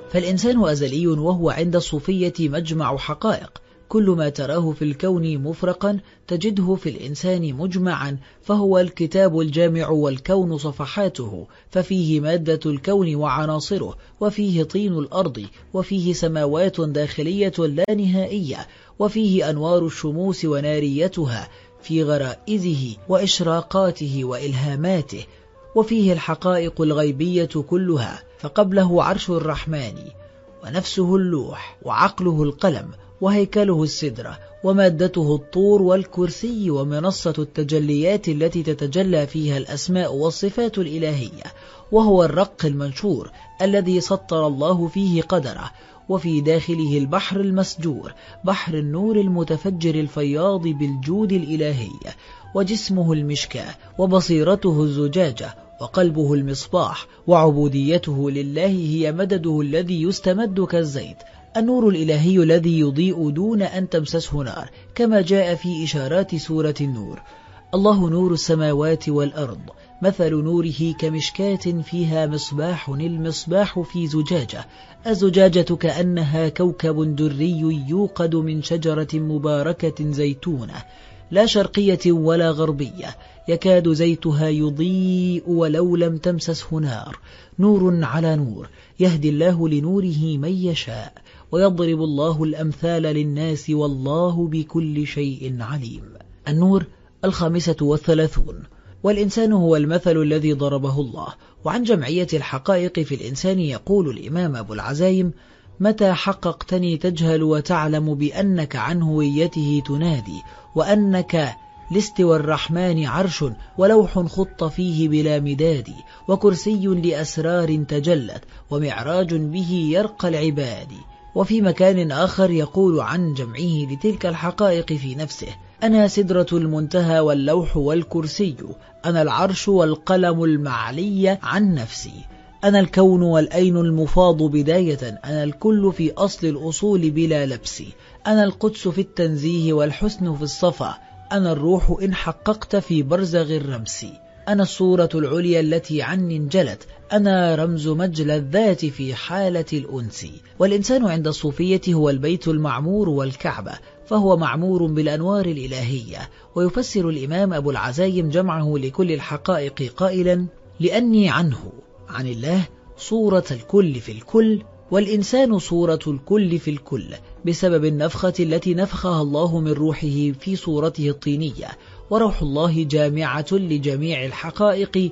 فالإنسان أزلي وهو عند الصوفية مجمع حقائق، كل ما تراه في الكون مفرقا تجده في الإنسان مجمعا، فهو الكتاب الجامع والكون صفحاته، ففيه مادة الكون وعناصره، وفيه طين الأرض، وفيه سماوات داخلية لا نهائية، وفيه أنوار الشموس وناريتها في غرائزه وإشراقاته وإلهاماته، وفيه الحقائق الغيبية كلها، فقبله عرش الرحمن، ونفسه اللوح، وعقله القلم، وهيكله السدرة، ومادته الطور والكرسي، ومنصة التجليات التي تتجلى فيها الأسماء والصفات الإلهية، وهو الرق المنشور الذي سطر الله فيه قدره، وفي داخله البحر المسجور، بحر النور المتفجر الفياض بالجود الإلهي، وجسمه المشكاة، وبصيرته الزجاجة، وقلبه المصباح، وعبوديته لله هي مدده الذي يستمد كالزيت، النور الإلهي الذي يضيء دون أن تمسسه نار، كما جاء في إشارات سورة النور: الله نور السماوات والأرض، مثل نوره كمشكاة فيها مصباح، المصباح في زجاجة، الزجاجة كأنها كوكب دري يوقد من شجرة مباركة زيتونة لا شرقية ولا غربية، يكاد زيتها يضيء ولو لم تمسسه نار، نور على نور، يهدي الله لنوره من يشاء، ويضرب الله الأمثال للناس والله بكل شيء عليم. النور الخامسة والثلاثون. والإنسان هو المثل الذي ضربه الله. وعن جمعية الحقائق في الإنسان يقول الإمام أبو العزايم: متى حققتني تجهل وتعلم بأنك عن هويته تنادي، وأنك لاستوى الرحمن عرش ولوح خط فيه بلا مداد، وكرسي لأسرار تجلت، ومعراج به يرقى العباد. وفي مكان آخر يقول عن جمعه لتلك الحقائق في نفسه: أنا سدرة المنتهى واللوح والكرسي، أنا العرش والقلم المعلي عن نفسي، أنا الكون والأين المفاض بداية، أنا الكل في أصل الأصول بلا لبس، أنا القدس في التنزيه والحسن في الصفا، أنا الروح إن حققت في برزغ الرمس، أنا الصورة العليا التي عني انجلت، أنا رمز مجلى الذات في حالة الأنس. والإنسان عند الصوفية هو البيت المعمور والكعبة، فهو معمور بالأنوار الإلهية. ويفسر الإمام أبو العزايم جمعه لكل الحقائق قائلا: لأني عنه عن الله صورة الكل في الكل، والإنسان صورة الكل في الكل، بسبب النفخة التي نفخها الله من روحه في صورته الطينية، وروح الله جامعة لجميع الحقائق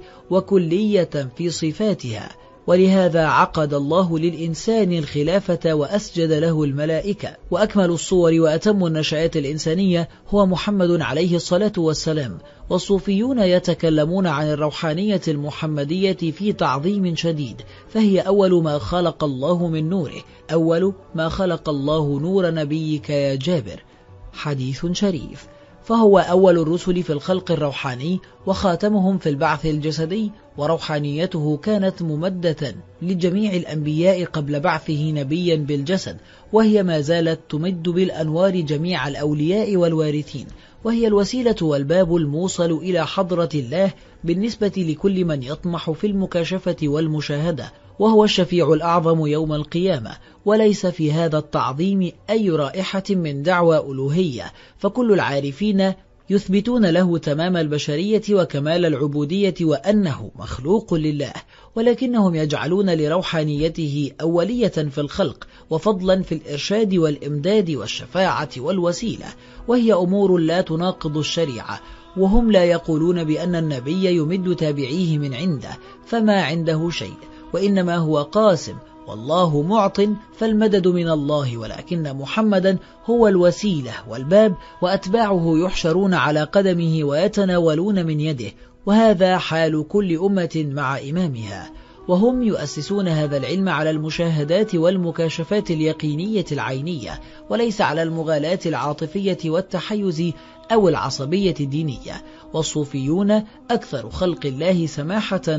وكلية في صفاتها. ولهذا عقد الله للإنسان الخلافة وأسجد له الملائكة. وأكمل الصور وأتم النشآت الإنسانية هو محمد عليه الصلاة والسلام. والصوفيون يتكلمون عن الروحانية المحمدية في تعظيم شديد، فهي أول ما خلق الله من نوره، أول ما خلق الله نور نبيك يا جابر، حديث شريف. فهو أول الرسل في الخلق الروحاني، وخاتمهم في البعث الجسدي، وروحانيته كانت ممدة لجميع الأنبياء قبل بعثه نبيا بالجسد، وهي ما زالت تمد بالأنوار جميع الأولياء والوارثين، وهي الوسيلة والباب الموصل إلى حضرة الله بالنسبة لكل من يطمح في المكاشفة والمشاهدة، وهو الشفيع الأعظم يوم القيامة. وليس في هذا التعظيم أي رائحة من دعوى ألوهية، فكل العارفين يثبتون له تمام البشرية وكمال العبودية وأنه مخلوق لله، ولكنهم يجعلون لروحانيته أولية في الخلق وفضلا في الإرشاد والإمداد والشفاعة والوسيلة، وهي أمور لا تناقض الشريعة. وهم لا يقولون بأن النبي يمد تابعيه من عنده، فما عنده شيء، وإنما هو قاسم، والله معط، فالمدد من الله، ولكن محمدا هو الوسيلة والباب، وأتباعه يحشرون على قدمه ويتناولون من يده. وهذا حال كل أمة مع إمامها، وهم يؤسسون هذا العلم على المشاهدات والمكاشفات اليقينية العينية، وليس على المغالاة العاطفية والتحيز أو العصبية الدينية. والصوفيون أكثر خلق الله سماحة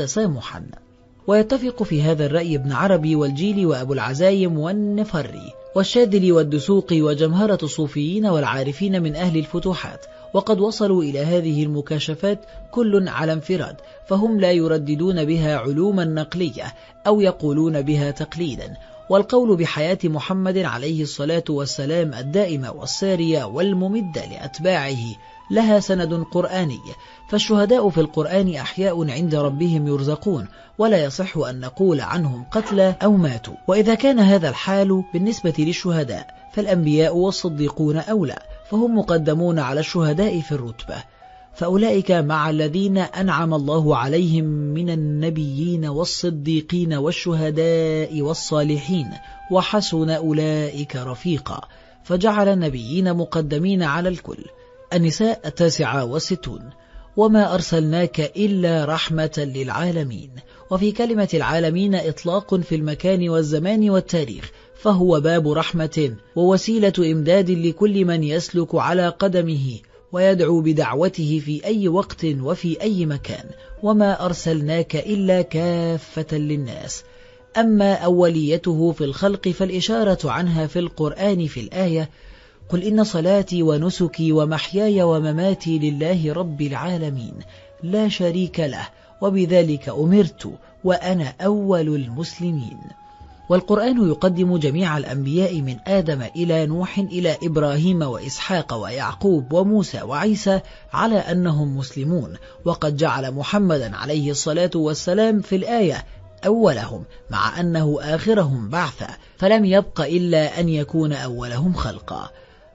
وتسامحا. ويتفق في هذا الرأي ابن عربي والجيلي وأبو العزايم والنفري. والشاذلي والدسوقي وجمهرة الصوفيين والعارفين من أهل الفتوحات، وقد وصلوا إلى هذه المكاشفات كل على انفراد، فهم لا يرددون بها علوما نقلية أو يقولون بها تقليدا. والقول بحياة محمد عليه الصلاة والسلام الدائمة والسارية والممدة لأتباعه لها سند قرآني، فالشهداء في القرآن أحياء عند ربهم يرزقون، ولا يصح أن نقول عنهم قتلى أو ماتوا. وإذا كان هذا الحال بالنسبة للشهداء فالأنبياء والصديقون أولى، فهم مقدمون على الشهداء في الرتبة، فأولئك مع الذين أنعم الله عليهم من النبيين والصديقين والشهداء والصالحين، وحسن أولئك رفيقا، فجعل النبيين مقدمين على الكل. النساء التاسعة والستون. وما أرسلناك إلا رحمة للعالمين. وفي كلمة العالمين إطلاق في المكان والزمان والتاريخ، فهو باب رحمة ووسيلة إمداد لكل من يسلك على قدمه ويدعو بدعوته في أي وقت وفي أي مكان. وما أرسلناك إلا كافة للناس. أما أوليته في الخلق فالإشارة عنها في القرآن في الآية: قل إن صلاتي ونسكي ومحياي ومماتي لله رب العالمين لا شريك له وبذلك أمرت وأنا أول المسلمين. والقرآن يقدم جميع الأنبياء من آدم إلى نوح إلى إبراهيم وإسحاق ويعقوب وموسى وعيسى على أنهم مسلمون، وقد جعل محمدا عليه الصلاة والسلام في الآية أولهم مع أنه آخرهم بعثا، فلم يبق إلا أن يكون أولهم خلقا.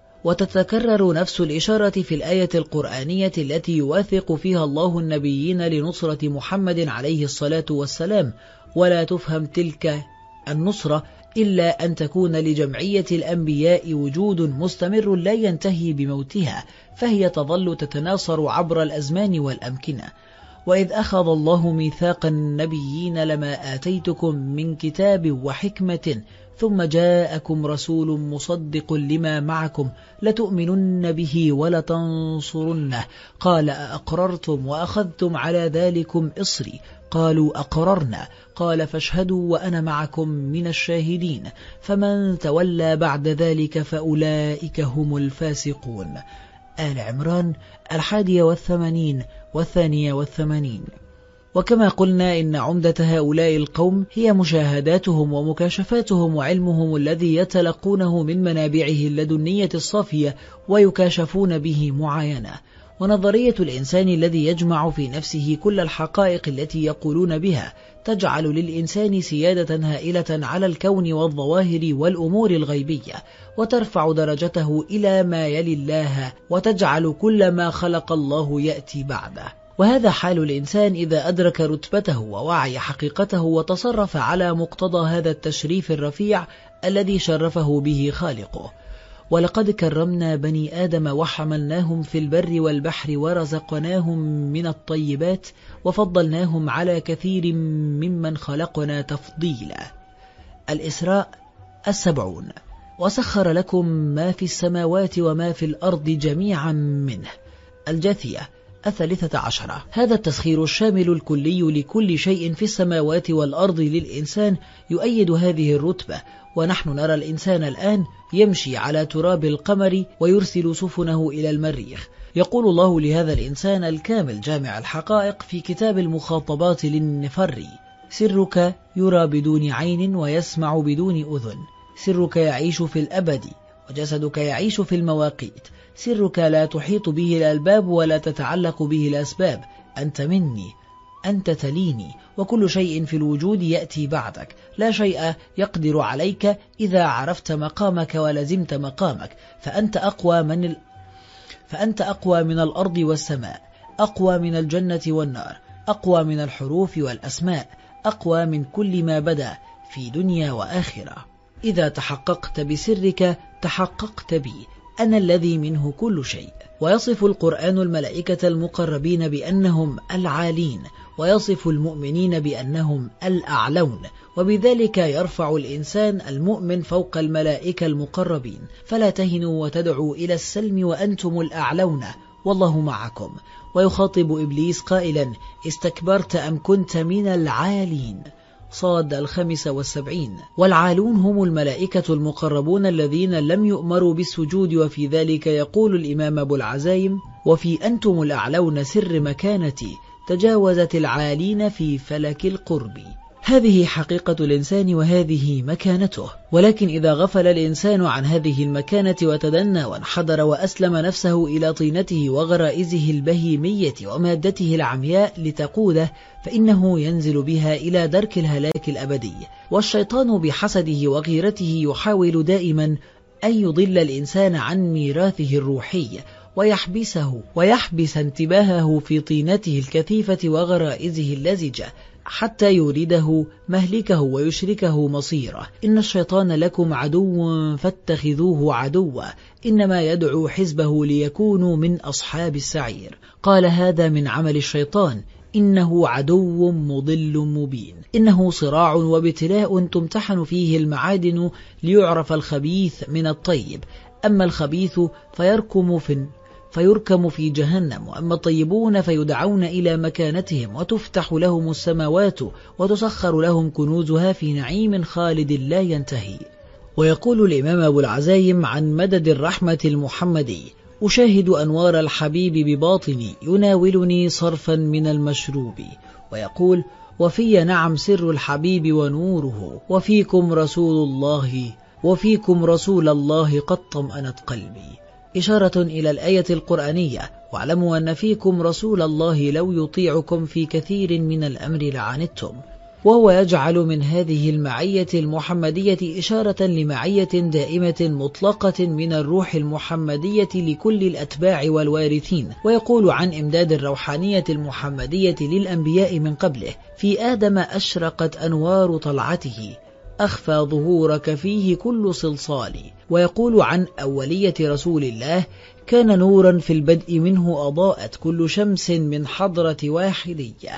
وتتكرر نفس الإشارة في الآية القرآنية التي يوثق فيها الله النبيين لنصرة محمد عليه الصلاة والسلام، ولا تفهم تلك النصرة إلا أن تكون لجمعية الأنبياء وجود مستمر لا ينتهي بموتها، فهي تظل تتناصر عبر الأزمان والأمكنة. وإذ أخذ الله ميثاق النبيين لما آتيتكم من كتاب وحكمة ثم جاءكم رسول مصدق لما معكم لتؤمنن به ولتنصرنه قال أأقررتم وأخذتم على ذلكم إصري قالوا أقررنا قال فاشهدوا وأنا معكم من الشاهدين فمن تولى بعد ذلك فأولئك هم الفاسقون. آل عمران الحادية والثمانين والثانية والثمانين. وكما قلنا إن عمدة هؤلاء القوم هي مشاهداتهم ومكاشفاتهم وعلمهم الذي يتلقونه من منابعه اللدنية الصافية ويكاشفون به معاينة. ونظرية الإنسان الذي يجمع في نفسه كل الحقائق التي يقولون بها تجعل للإنسان سيادة هائلة على الكون والظواهر والأمور الغيبية، وترفع درجته إلى ما يلي الله، وتجعل كل ما خلق الله يأتي بعده. وهذا حال الإنسان إذا أدرك رتبته ووعي حقيقته وتصرف على مقتضى هذا التشريف الرفيع الذي شرفه به خالقه. ولقد كرمنا بني آدم وحملناهم في البر والبحر ورزقناهم من الطيبات وفضلناهم على كثير ممن خلقنا تفضيلا. الإسراء السبعون. وسخر لكم ما في السماوات وما في الأرض جميعا منه. الجاثية الثالثة عشرة. هذا التسخير الشامل الكلي لكل شيء في السماوات والأرض للإنسان يؤيد هذه الرتبة. ونحن نرى الإنسان الآن يمشي على تراب القمر ويرسل سفنه إلى المريخ. يقول الله لهذا الإنسان الكامل جامع الحقائق في كتاب المخاطبات للنفري: سرك يرى بدون عين ويسمع بدون أذن، سرك يعيش في الأبد وجسدك يعيش في المواقيت، سرك لا تحيط به الألباب ولا تتعلق به الأسباب، أنت مني، أنت تليني، وكل شيء في الوجود يأتي بعدك، لا شيء يقدر عليك إذا عرفت مقامك ولزمت مقامك، فأنت أقوى من ال... فأنت أقوى من الأرض والسماء، أقوى من الجنة والنار، أقوى من الحروف والأسماء، أقوى من كل ما بدا في دنيا وآخرة. إذا تحققت بسرك تحققت بي، أنا الذي منه كل شيء. ويصف القرآن الملائكة المقربين بأنهم العالين، ويصف المؤمنين بأنهم الأعلون، وبذلك يرفع الإنسان المؤمن فوق الملائكة المقربين. فلا تهنوا وتدعوا إلى السلم وأنتم الأعلون والله معكم. ويخاطب إبليس قائلا: استكبرت أم كنت من العالين. صاد الخامسة والسبعين. والعالون هم الملائكة المقربون الذين لم يؤمروا بالسجود. وفي ذلك يقول الإمام أبو العزايم: وفي أنتم الأعلون سر مكانتي، تجاوزت العالين في فلك القرب. هذه حقيقة الإنسان وهذه مكانته. ولكن إذا غفل الإنسان عن هذه المكانة وتدنى وانحدر وأسلم نفسه إلى طينته وغرائزه البهيمية ومادته العمياء لتقوده، فإنه ينزل بها إلى درك الهلاك الأبدي. والشيطان بحسده وغيرته يحاول دائما أن يضل الإنسان عن ميراثه الروحي ويحبسه ويحبس انتباهه في طينته الكثيفة وغرائزه اللزجة، حتى يورده مهلكه ويشركه مصيره. إن الشيطان لكم عدو فاتخذوه عدوا، إنما يدعو حزبه ليكونوا من أصحاب السعير. قال: هذا من عمل الشيطان، إنه عدو مضل مبين. إنه صراع وابتلاء تمتحن فيه المعادن ليعرف الخبيث من الطيب. أما الخبيث فيركم في فيركم في جهنم، وأما الطيبون فيدعون إلى مكانتهم وتفتح لهم السماوات وتسخر لهم كنوزها في نعيم خالد لا ينتهي. ويقول الإمام أبو العزايم عن مدد الرحمة المحمدي: أشاهد أنوار الحبيب بباطني يناولني صرفا من المشروب. ويقول: وفي نعم سر الحبيب ونوره، وفيكم رسول الله وفيكم رسول الله قد طمأنت قلبي. إشارة إلى الآية القرآنية: واعلموا أن فيكم رسول الله لو يطيعكم في كثير من الأمر لعنتم. وهو يجعل من هذه المعية المحمدية إشارة لمعية دائمة مطلقة من الروح المحمدية لكل الأتباع والوارثين. ويقول عن إمداد الروحانية المحمدية للأنبياء من قبله: في آدم أشرقت أنوار طلعته، أخفى ظهورك فيه كل صلصال. ويقول عن أولية رسول الله: كان نورا في البدء منه أضاءت كل شمس من حضرة واحدية.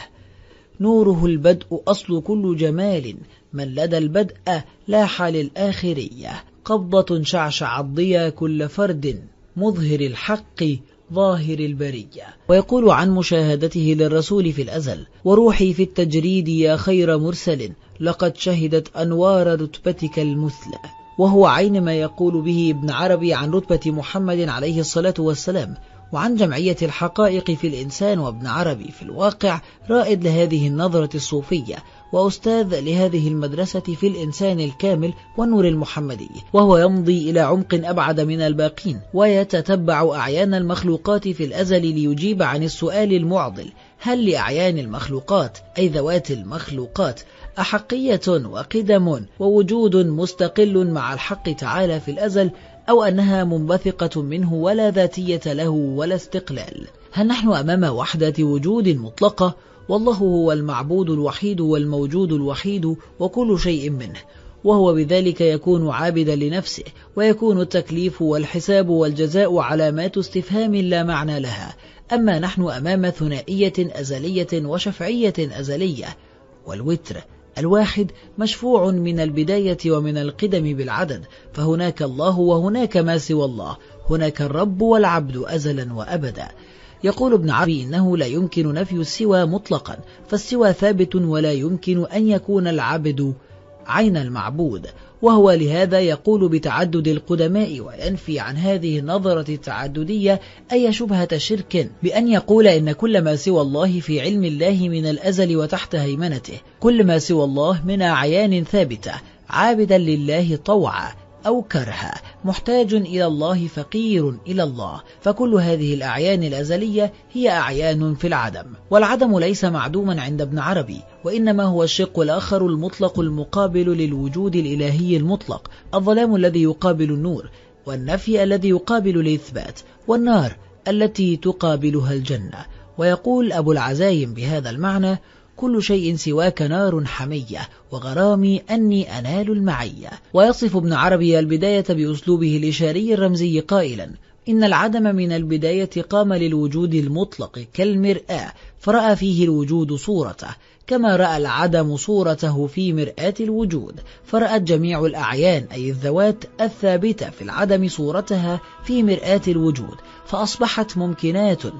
نوره البدء أصل كل جمال، من لدى البدء لاح للآخرية. قبضة شعشع الضيا كل فرد، مظهر الحق ظاهر البرية. ويقول عن مشاهدته للرسول في الأزل: وروحي في التجريد يا خير مرسل، لقد شهدت أنوار رتبتك المثلى. وهو عين ما يقول به ابن عربي عن رتبة محمد عليه الصلاة والسلام. وعن جمعية الحقائق في الإنسان. وابن عربي في الواقع رائد لهذه النظرة الصوفية وأستاذ لهذه المدرسة في الإنسان الكامل والنور المحمدي. وهو يمضي إلى عمق أبعد من الباقين، ويتتبع أعيان المخلوقات في الأزل ليجيب عن السؤال المعضل: هل لأعيان المخلوقات أي ذوات المخلوقات أحقية وقدم ووجود مستقل مع الحق تعالى في الأزل، أو أنها منبثقة منه ولا ذاتية له ولا استقلال؟ هل نحن أمام وحدة وجود مطلقة، والله هو المعبود الوحيد والموجود الوحيد وكل شيء منه، وهو بذلك يكون عابدا لنفسه، ويكون التكليف والحساب والجزاء علامات استفهام لا معنى لها؟ أما نحن أمام ثنائية أزلية وشفعية أزلية، والوتر الواحد مشفوع من البداية ومن القدم بالعدد، فهناك الله وهناك ما سوى الله، هناك الرب والعبد أزلا وأبدا. يقول ابن عربي: إنه لا يمكن نفي السوى مطلقا، فالسوى ثابت ولا يمكن أن يكون العبد عين المعبود. وهو لهذا يقول بتعدد القدماء، وينفي عن هذه النظرة التعددية أي شبهة شرك بأن يقول إن كل ما سوى الله في علم الله من الأزل وتحت هيمنته، كل ما سوى الله من أعيان ثابتة، عابدا لله طوعا أو كرها، محتاج إلى الله فقير إلى الله، فكل هذه الأعيان الأزلية هي أعيان في العدم. والعدم ليس معدوما عند ابن عربي، وإنما هو الشق الآخر المطلق المقابل للوجود الإلهي المطلق، الظلام الذي يقابل النور، والنفي الذي يقابل الإثبات، والنار التي تقابلها الجنة. ويقول أبو العزايم بهذا المعنى: كل شيء سواك نار حمية، وغرامي أني أنال المعية. ويصف ابن عربي البداية بأسلوبه الإشاري الرمزي قائلا: إن العدم من البداية قام للوجود المطلق كالمرآة، فرأى فيه الوجود صورته، كما رأى العدم صورته في مرآة الوجود، فرأت جميع الأعيان أي الذوات الثابتة في العدم صورتها في مرآة الوجود، فأصبحت ممكنات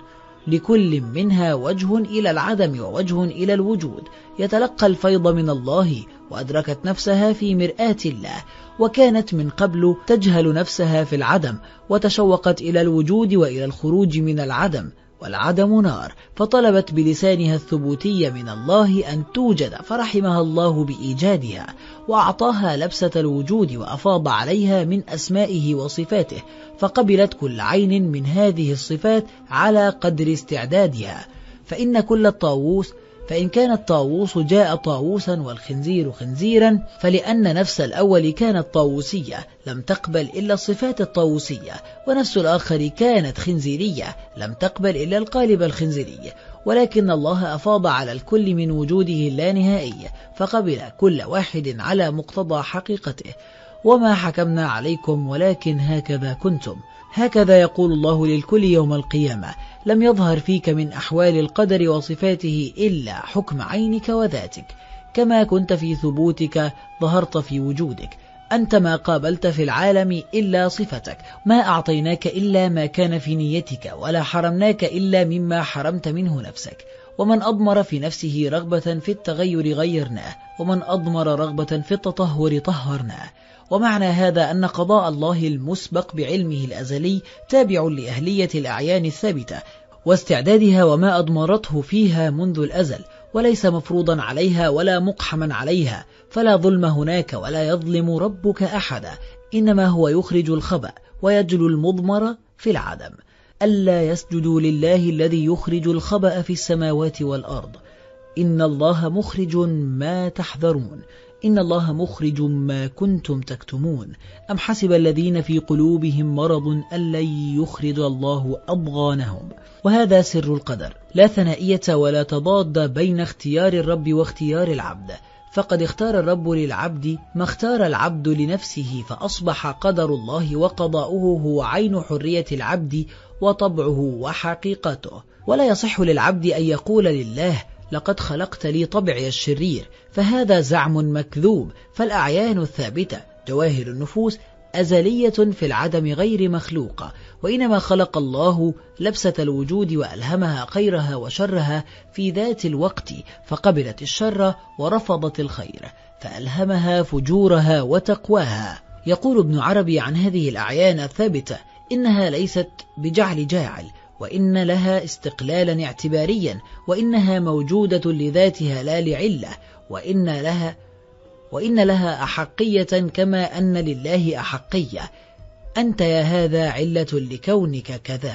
لكل منها وجه إلى العدم ووجه إلى الوجود، يتلقى الفيض من الله، وأدركت نفسها في مرآة الله، وكانت من قبل تجهل نفسها في العدم، وتشوقت إلى الوجود وإلى الخروج من العدم، والعدم نار، فطلبت بلسانها الثبوتي من الله أن توجد، فرحمها الله بإيجادها، وأعطاها لبسة الوجود، وأفاض عليها من أسمائه وصفاته، فقبلت كل عين من هذه الصفات على قدر استعدادها. فإن كل الطاووس فإن كان الطاووس جاء طاووسا والخنزير خنزيرا، فلأن نفس الأول كانت طاووسية لم تقبل إلا الصفات الطاووسية، ونفس الآخر كانت خنزيرية لم تقبل إلا القالب الخنزيري، ولكن الله أفاض على الكل من وجوده اللانهائي، فقبل كل واحد على مقتضى حقيقته. وما حكمنا عليكم ولكن هكذا كنتم. هكذا يقول الله للكل يوم القيامة: لم يظهر فيك من أحوال القدر وصفاته إلا حكم عينك وذاتك، كما كنت في ثبوتك ظهرت في وجودك. أنت ما قابلت في العالم إلا صفتك، ما أعطيناك إلا ما كان في نيتك، ولا حرمناك إلا مما حرمت منه نفسك. ومن أضمر في نفسه رغبة في التغير غيرناه، ومن أضمر رغبة في التطهر طهرناه. ومعنى هذا أن قضاء الله المسبق بعلمه الأزلي تابع لأهلية الأعيان الثابتة واستعدادها وما أضمرته فيها منذ الأزل، وليس مفروضا عليها ولا مقحما عليها، فلا ظلم هناك ولا يظلم ربك أحدا، إنما هو يخرج الخبأ ويجلو المضمر في العدم. ألا يسجدوا لله الذي يخرج الخبأ في السماوات والأرض، إن الله مخرج ما تحذرون، إن الله مخرج ما كنتم تكتمون. أم حسب الذين في قلوبهم مرض أن لن يخرج الله أضغانهم. وهذا سر القدر، لا ثنائية ولا تضاد بين اختيار الرب واختيار العبد، فقد اختار الرب للعبد ما اختار العبد لنفسه، فأصبح قدر الله وقضاؤه هو عين حرية العبد وطبعه وحقيقته. ولا يصح للعبد أن يقول لله: لقد خلقت لي طبعي الشرير، فهذا زعم مكذوب. فالأعيان الثابتة جواهر النفوس أزلية في العدم غير مخلوقة، وإنما خلق الله لبسة الوجود وألهمها خيرها وشرها في ذات الوقت، فقبلت الشر ورفضت الخير، فألهمها فجورها وتقواها. يقول ابن عربي عن هذه الأعيان الثابتة: إنها ليست بجعل جاعل، وإن لها استقلالا اعتباريا، وإنها موجودة لذاتها لا لعلة، وإن لها وإن لها أحقية كما أن لله أحقية. أنت يا هذا علة لكونك كذا،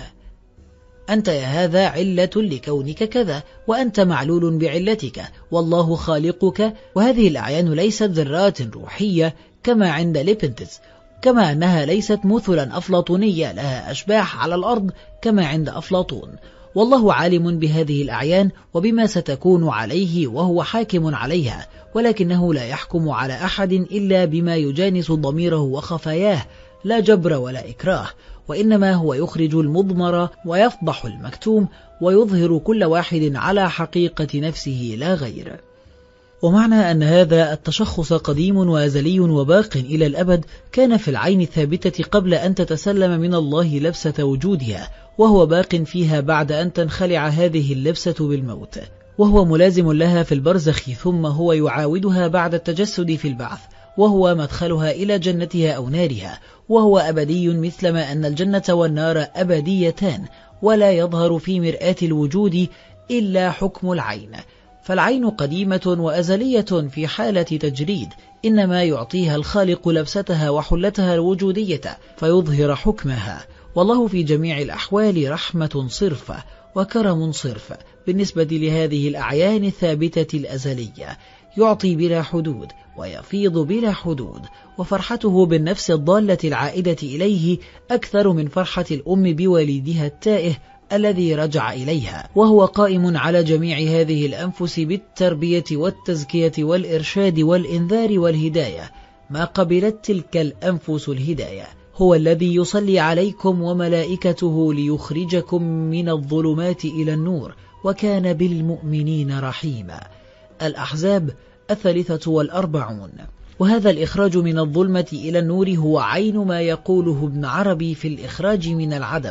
أنت يا هذا علة لكونك كذا، وأنت معلول بعلتك، والله خالقك. وهذه الأعيان ليست ذرات روحية كما عند ليبنتز، كما أنها ليست مثلا أفلاطونية لها أشباح على الأرض كما عند أفلاطون. والله عالم بهذه الأعيان وبما ستكون عليه، وهو حاكم عليها، ولكنه لا يحكم على أحد إلا بما يجانس ضميره وخفاياه، لا جبر ولا إكراه، وإنما هو يخرج المضمر ويفضح المكتوم، ويظهر كل واحد على حقيقة نفسه لا غير. ومعنى أن هذا التشخص قديم وأزلي وباق إلى الأبد كان في العين الثابتة قبل أن تتسلم من الله لبسة وجودها، وهو باق فيها بعد أن تنخلع هذه اللبسة بالموت، وهو ملازم لها في البرزخ، ثم هو يعاودها بعد التجسد في البعث، وهو مدخلها إلى جنتها أو نارها، وهو أبدي مثلما أن الجنة والنار أبديتان، ولا يظهر في مرآة الوجود إلا حكم العين. فالعين قديمة وأزلية في حالة تجريد، إنما يعطيها الخالق لبستها وحلتها الوجودية فيظهر حكمها. والله في جميع الأحوال رحمة صرفة وكرم صرف بالنسبة لهذه الأعيان الثابتة الأزلية، يعطي بلا حدود ويفيض بلا حدود، وفرحته بالنفس الضالة العائدة إليه أكثر من فرحة الأم بوليدها التائه الذي رجع إليها، وهو قائم على جميع هذه الأنفس بالتربية والتزكية والإرشاد والإنذار والهداية. ما قبلت تلك الأنفس الهداية. هو الذي يصلي عليكم وملائكته ليخرجكم من الظلمات إلى النور، وكان بالمؤمنين رحيما. الأحزاب الثالثة والأربعون. وهذا الإخراج من الظلمة إلى النور هو عين ما يقوله ابن عربي في الإخراج من العدم،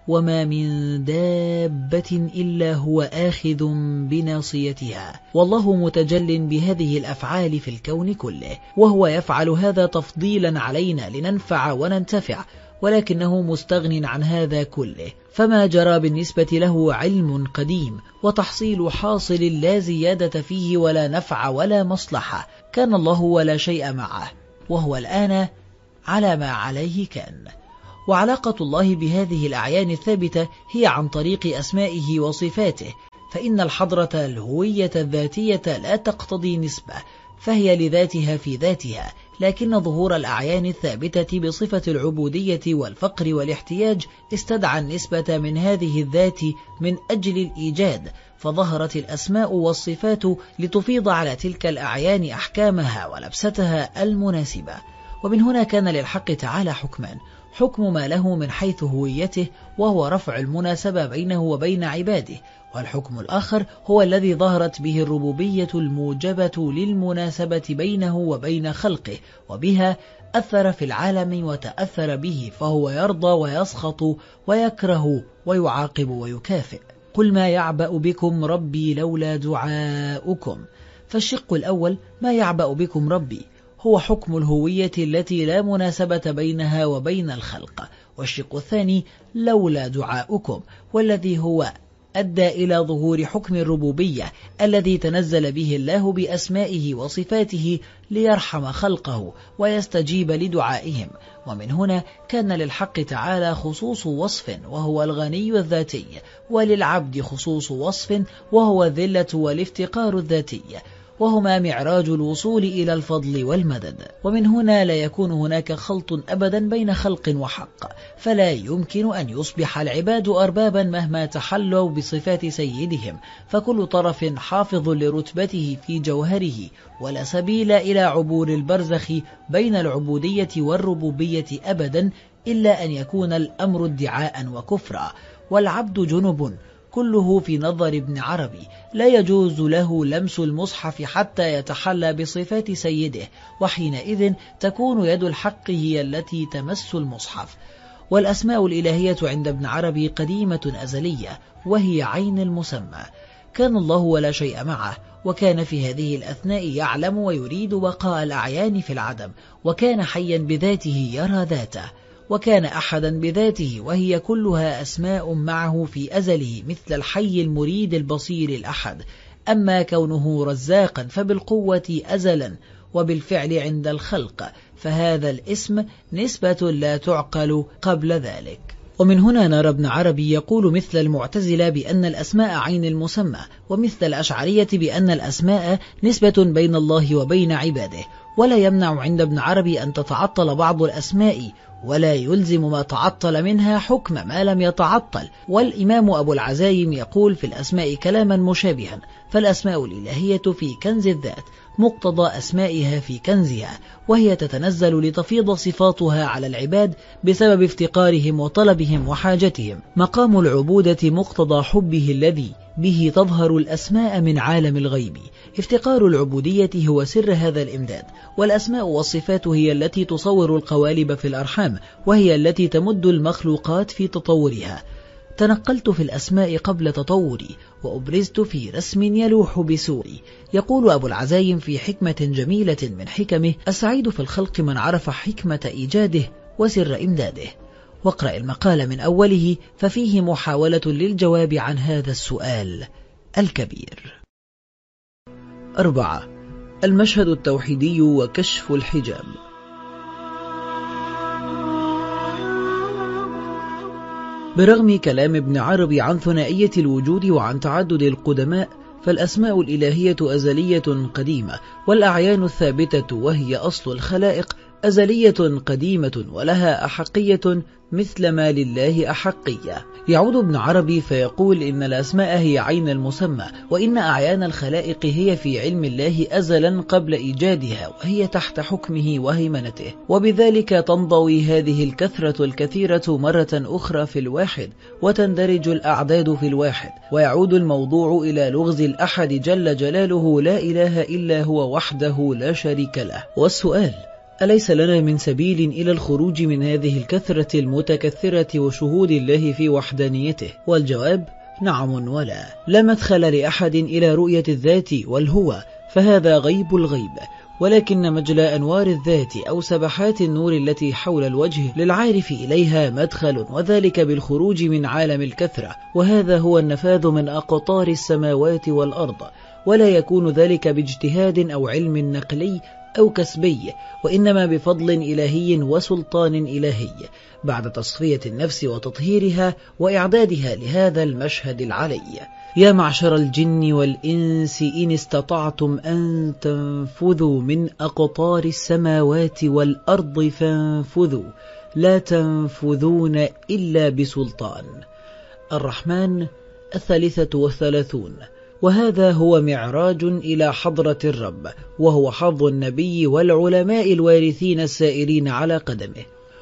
وما من دابة إلا هو آخذ بناصيتها، والله متجل بهذه الأفعال في الكون كله، وهو يفعل هذا تفضيلا علينا لننفع وننتفع، ولكنه مستغن عن هذا كله، فما جرى بالنسبة له علم قديم وتحصيل حاصل لا زيادة فيه ولا نفع ولا مصلحة، كان الله ولا شيء معه، وهو الآن على ما عليه كان. وعلاقة الله بهذه الأعيان الثابتة هي عن طريق أسمائه وصفاته، فإن الحضرة الهوية الذاتية لا تقتضي نسبة، فهي لذاتها في ذاتها، لكن ظهور الأعيان الثابتة بصفة العبودية والفقر والاحتياج استدعى النسبة من هذه الذات من أجل الإيجاد، فظهرت الأسماء والصفات لتفيض على تلك الأعيان أحكامها ولبستها المناسبة. ومن هنا كان للحق تعالى حكمان: حكم ما له من حيث هويته وهو رفع المناسبة بينه وبين عباده، والحكم الآخر هو الذي ظهرت به الربوبية الموجبة للمناسبة بينه وبين خلقه، وبها أثر في العالم وتأثر به، فهو يرضى ويسخط ويكره ويعاقب ويكافئ. قل ما يعبأ بكم ربي لولا دعاؤكم. فالشق الأول ما يعبأ بكم ربي هو حكم الهوية التي لا مناسبة بينها وبين الخلق، والشق الثاني لولا دعاؤكم، والذي هو أدى إلى ظهور حكم الربوبية الذي تنزل به الله بأسمائه وصفاته ليرحم خلقه ويستجيب لدعائهم. ومن هنا كان للحق تعالى خصوص وصف وهو الغني الذاتي، وللعبد خصوص وصف وهو الذلة والافتقار الذاتي، وهما معراج الوصول إلى الفضل والمدد. ومن هنا لا يكون هناك خلط أبدا بين خلق وحق، فلا يمكن أن يصبح العباد أربابا مهما تحلوا بصفات سيدهم، فكل طرف حافظ لرتبته في جوهره، ولا سبيل إلى عبور البرزخ بين العبودية والربوبية أبدا، إلا أن يكون الأمر ادعاء وكفرا. والعبد جنب كله في نظر ابن عربي، لا يجوز له لمس المصحف حتى يتحلى بصفات سيده، وحينئذ تكون يد الحق هي التي تمس المصحف. والأسماء الإلهية عند ابن عربي قديمة أزلية، وهي عين المسمى. كان الله ولا شيء معه، وكان في هذه الأثناء يعلم ويريد بقاء الأعيان في العدم، وكان حيا بذاته يرى ذاته، وكان أحدا بذاته وهي كلها أسماء معه في أزله، مثل الحي المريد البصير الأحد. أما كونه رزاقا فبالقوة أزلا وبالفعل عند الخلق، فهذا الاسم نسبة لا تعقل قبل ذلك. ومن هنا نرى ابن عربي يقول مثل المعتزلة بأن الأسماء عين المسمى، ومثل الأشعرية بأن الأسماء نسبة بين الله وبين عباده. ولا يمنع عند ابن عربي أن تتعطل بعض الأسماء، ولا يلزم ما تعطل منها حكم ما لم يتعطل. والإمام أبو العزايم يقول في الأسماء كلاما مشابها: فالأسماء الإلهية في كنز الذات مقتضى أسمائها في كنزها، وهي تتنزل لتفيض صفاتها على العباد بسبب افتقارهم وطلبهم وحاجتهم. مقام العبودة مقتضى حبه الذي به تظهر الأسماء من عالم الغيب. افتقار العبودية هو سر هذا الإمداد، والأسماء والصفات هي التي تصور القوالب في الأرحام، وهي التي تمد المخلوقات في تطورها. تنقلت في الأسماء قبل تطوري، وأبرزت في رسم يلوح بسوري. يقول أبو العزايم في حكمة جميلة من حكمه: السعيد في الخلق من عرف حكمة إيجاده وسر إمداده. واقرأ المقال من أوله، ففيه محاولة للجواب عن هذا السؤال الكبير. أربعة. المشهد التوحيدي وكشف الحجاب. برغم كلام ابن عربي عن ثنائية الوجود وعن تعدد القدماء، فالأسماء الإلهية أزلية قديمة، والأعيان الثابتة وهي أصل الخلائق أزلية قديمة، ولها أحقية مثل ما لله أحقية. يعود ابن عربي فيقول إن الأسماء هي عين المسمى، وإن أعيان الخلائق هي في علم الله أزلا قبل إيجادها، وهي تحت حكمه وهيمنته، وبذلك تنضوي هذه الكثرة الكثيرة مرة أخرى في الواحد، وتندرج الأعداد في الواحد، ويعود الموضوع إلى لغز الأحد جل جلاله لا إله إلا هو وحده لا شريك له. والسؤال: أليس لنا من سبيل إلى الخروج من هذه الكثرة المتكثرة وشهود الله في وحدانيته؟ والجواب نعم ولا. لا مدخل لأحد إلى رؤية الذات والهوى، فهذا غيب الغيب، ولكن مجلى أنوار الذات أو سبحات النور التي حول الوجه للعارف إليها مدخل، وذلك بالخروج من عالم الكثرة، وهذا هو النفاذ من أقطار السماوات والأرض، ولا يكون ذلك باجتهاد أو علم نقلي أو كسبي، وإنما بفضل إلهي وسلطان إلهي بعد تصفية النفس وتطهيرها وإعدادها لهذا المشهد العلي. يا معشر الجن والإنس إن استطعتم أن تنفذوا من أقطار السماوات والأرض فانفذوا لا تنفذون إلا بسلطان. الرحمن الثالثة والثلاثون. وهذا هو معراج إلى حضرة الرب، وهو حظ النبي والعلماء الوارثين السائرين على قدمه،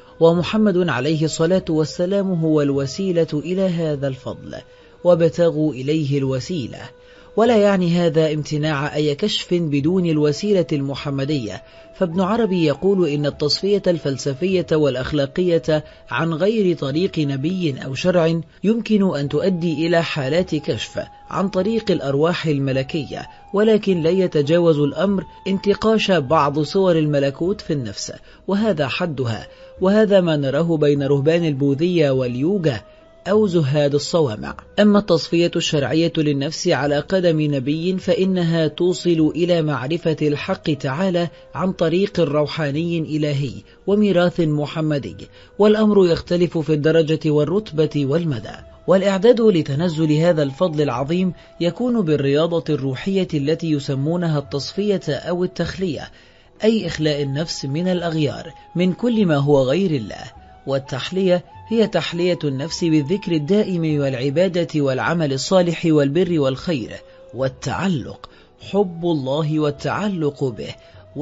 ومحمد عليه الصلاة والسلام هو الوسيلة إلى هذا الفضل، وابتغوا إليه الوسيلة. ولا يعني هذا امتناع أي كشف بدون الوسيلة المحمدية، فابن عربي يقول إن التصفية الفلسفية والأخلاقية عن غير طريق نبي أو شرع يمكن أن تؤدي إلى حالات كشف عن طريق الأرواح الملكية، ولكن لا يتجاوز الأمر انتقاش بعض صور الملكوت في النفس، وهذا حدها، وهذا ما نراه بين رهبان البوذية واليوجا أو زهاد الصوامع. أما التصفية الشرعية للنفس على قدم نبي فإنها توصل إلى معرفة الحق تعالى عن طريق روحاني إلهي وميراث محمدي، والأمر يختلف في الدرجة والرتبة والمدى. والإعداد لتنزل هذا الفضل العظيم يكون بالرياضة الروحية التي يسمونها التصفية أو التخلية، أي إخلاء النفس من الأغيار من كل ما هو غير الله. والتحلية هي تحلية النفس بالذكر الدائم والعبادة والعمل الصالح والبر والخير، والتعلق حب الله والتعلق به،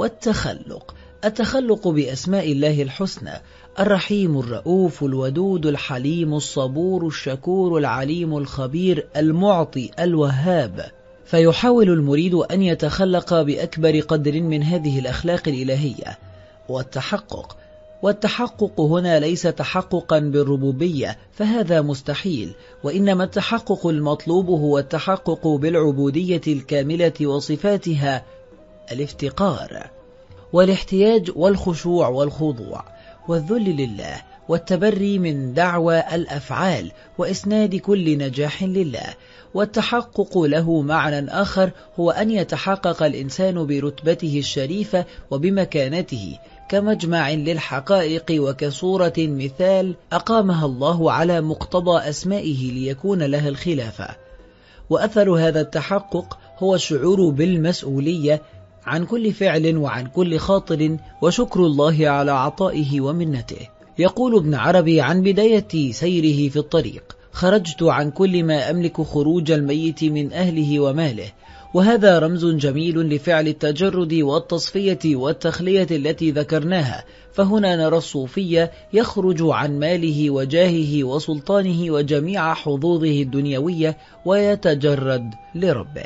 والتخلق التخلق بأسماء الله الحسنى: الرحيم الرؤوف الودود الحليم الصبور الشكور العليم الخبير المعطي الوهاب. فيحاول المريد أن يتخلق بأكبر قدر من هذه الأخلاق الإلهية. والتحقق والتحقق هنا ليس تحققا بالربوبية، فهذا مستحيل، وإنما التحقق المطلوب هو التحقق بالعبودية الكاملة وصفاتها: الافتقار والاحتياج والخشوع والخضوع والذل لله والتبري من دعوى الأفعال وإسناد كل نجاح لله. والتحقق له معنى آخر، هو أن يتحقق الإنسان برتبته الشريفة وبمكانته كمجمع للحقائق وكصورة مثال أقامها الله على مقتضى أسمائه ليكون لها الخلافة. وأثر هذا التحقق هو الشعور بالمسؤولية عن كل فعل وعن كل خاطر، وشكر الله على عطائه ومنته. يقول ابن عربي عن بداية سيره في الطريق: خرجت عن كل ما أملك خروج الميت من أهله وماله. وهذا رمز جميل لفعل التجرد والتصفية والتخلية التي ذكرناها. فهنا نرى الصوفية يخرج عن ماله وجاهه وسلطانه وجميع حظوظه الدنيوية ويتجرد لربه.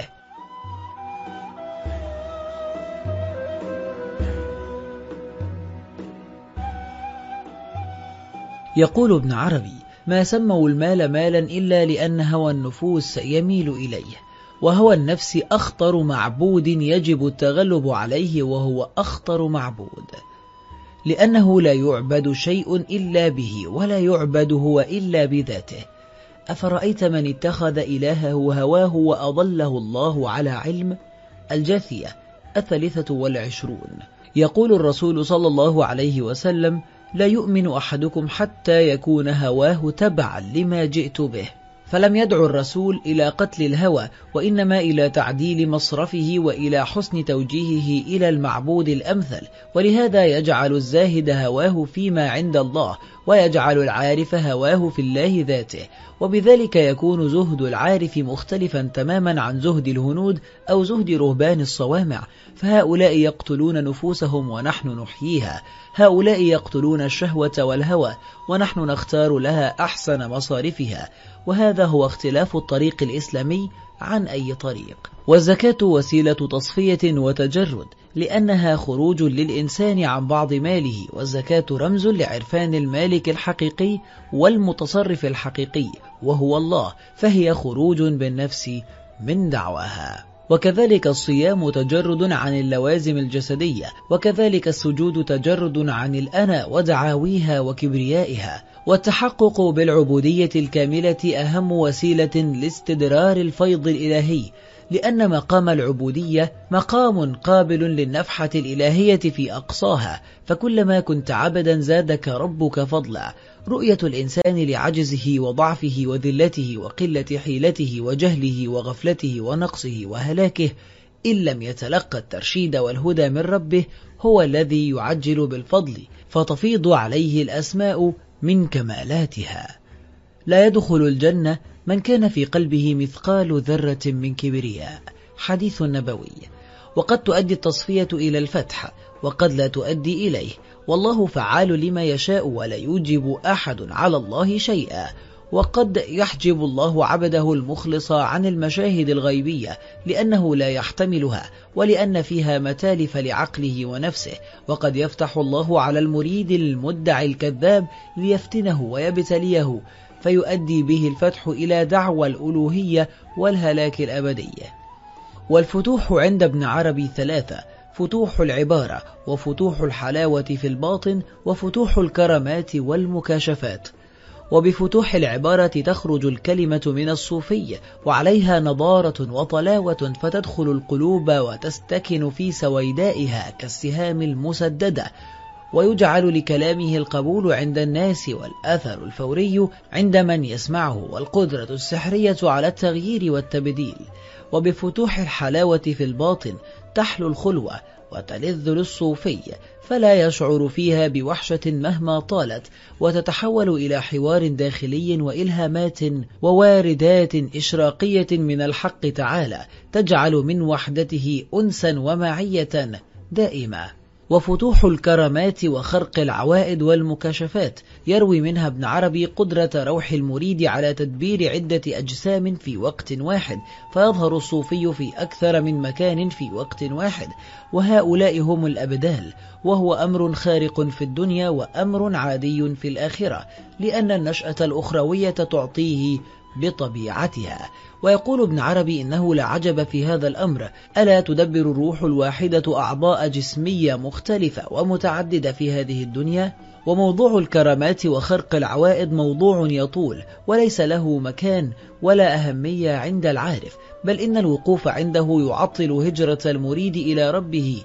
يقول ابن عربي: ما سموا المال مالا إلا لأن هوى النفوس يميل إليه، وهوى النفس أخطر معبود يجب التغلب عليه، وهو أخطر معبود لأنه لا يعبد شيء إلا به، ولا يعبد هو إلا بذاته. أفرأيت من اتخذ إلهه هواه وأضله الله على علم؟ الجاثية الثالثة والعشرون. يقول الرسول صلى الله عليه وسلم: لا يؤمن أحدكم حتى يكون هواه تبعا لما جئت به. فلم يدعو الرسول إلى قتل الهوى، وإنما إلى تعديل مصرفه وإلى حسن توجيهه إلى المعبود الأمثل. ولهذا يجعل الزاهد هواه فيما عند الله، ويجعل العارف هواه في الله ذاته، وبذلك يكون زهد العارف مختلفا تماما عن زهد الهنود أو زهد رهبان الصوامع. فهؤلاء يقتلون نفوسهم ونحن نحييها، هؤلاء يقتلون الشهوة والهوى ونحن نختار لها أحسن مصارفها. وهذا هو اختلاف الطريق الإسلامي عن أي طريق. والزكاة وسيلة تصفية وتجرد، لأنها خروج للإنسان عن بعض ماله، والزكاة رمز لعرفان المالك الحقيقي والمتصرف الحقيقي وهو الله، فهي خروج بالنفس من دعواها. وكذلك الصيام تجرد عن اللوازم الجسدية، وكذلك السجود تجرد عن الأنا ودعاويها وكبريائها. والتحقق بالعبودية الكاملة أهم وسيلة لاستدرار الفيض الإلهي، لأن مقام العبودية مقام قابل للنفحة الإلهية في أقصاها، فكلما كنت عبدا زادك ربك فضلا. رؤية الإنسان لعجزه وضعفه وذلته وقلة حيلته وجهله وغفلته ونقصه وهلاكه إن لم يتلقى الترشيد والهدى من ربه هو الذي يعجل بالفضل، فتفيض عليه الأسماء من كمالاتها. لا يدخل الجنة من كان في قلبه مثقال ذرة من كبرياء، حديث نبوي. وقد تؤدي التصفية إلى الفتح، وقد لا تؤدي إليه، والله فعال لما يشاء ولا يوجب أحد على الله شيئا. وقد يحجب الله عبده المخلص عن المشاهد الغيبية لأنه لا يحتملها، ولأن فيها متالف لعقله ونفسه. وقد يفتح الله على المريد المدعي الكذاب ليفتنه ويبتليه، فيؤدي به الفتح إلى دعوى الألوهية والهلاك الأبدي. والفتوح عند ابن عربي ثلاثة: فتوح العبارة، وفتوح الحلاوة في الباطن، وفتوح الكرامات والمكاشفات. وبفتوح العبارة تخرج الكلمة من الصوفي وعليها نضارة وطلاوة، فتدخل القلوب وتستكن في سويدائها كالسهام المسددة، ويجعل لكلامه القبول عند الناس والأثر الفوري عند من يسمعه، والقدرة السحرية على التغيير والتبديل. وبفتوح الحلاوة في الباطن تحلو الخلوة وتلذ للصوفي، فلا يشعر فيها بوحشة مهما طالت، وتتحول إلى حوار داخلي وإلهامات وواردات إشراقية من الحق تعالى، تجعل من وحدته أنسا ومعية دائمة. وفتوح الكرامات وخرق العوائد والمكاشفات يروي منها ابن عربي قدرة روح المريد على تدبير عدة أجسام في وقت واحد، فيظهر الصوفي في أكثر من مكان في وقت واحد، وهؤلاء هم الأبدال، وهو أمر خارق في الدنيا وأمر عادي في الآخرة، لأن النشأة الأخروية تعطيه بطبيعتها. ويقول ابن عربي إنه لا عجب في هذا الأمر، ألا تدبر الروح الواحدة أعضاء جسمية مختلفة ومتعددة في هذه الدنيا؟ وموضوع الكرامات وخرق العوائد موضوع يطول، وليس له مكان ولا أهمية عند العارف، بل إن الوقوف عنده يعطل هجرة المريد إلى ربه،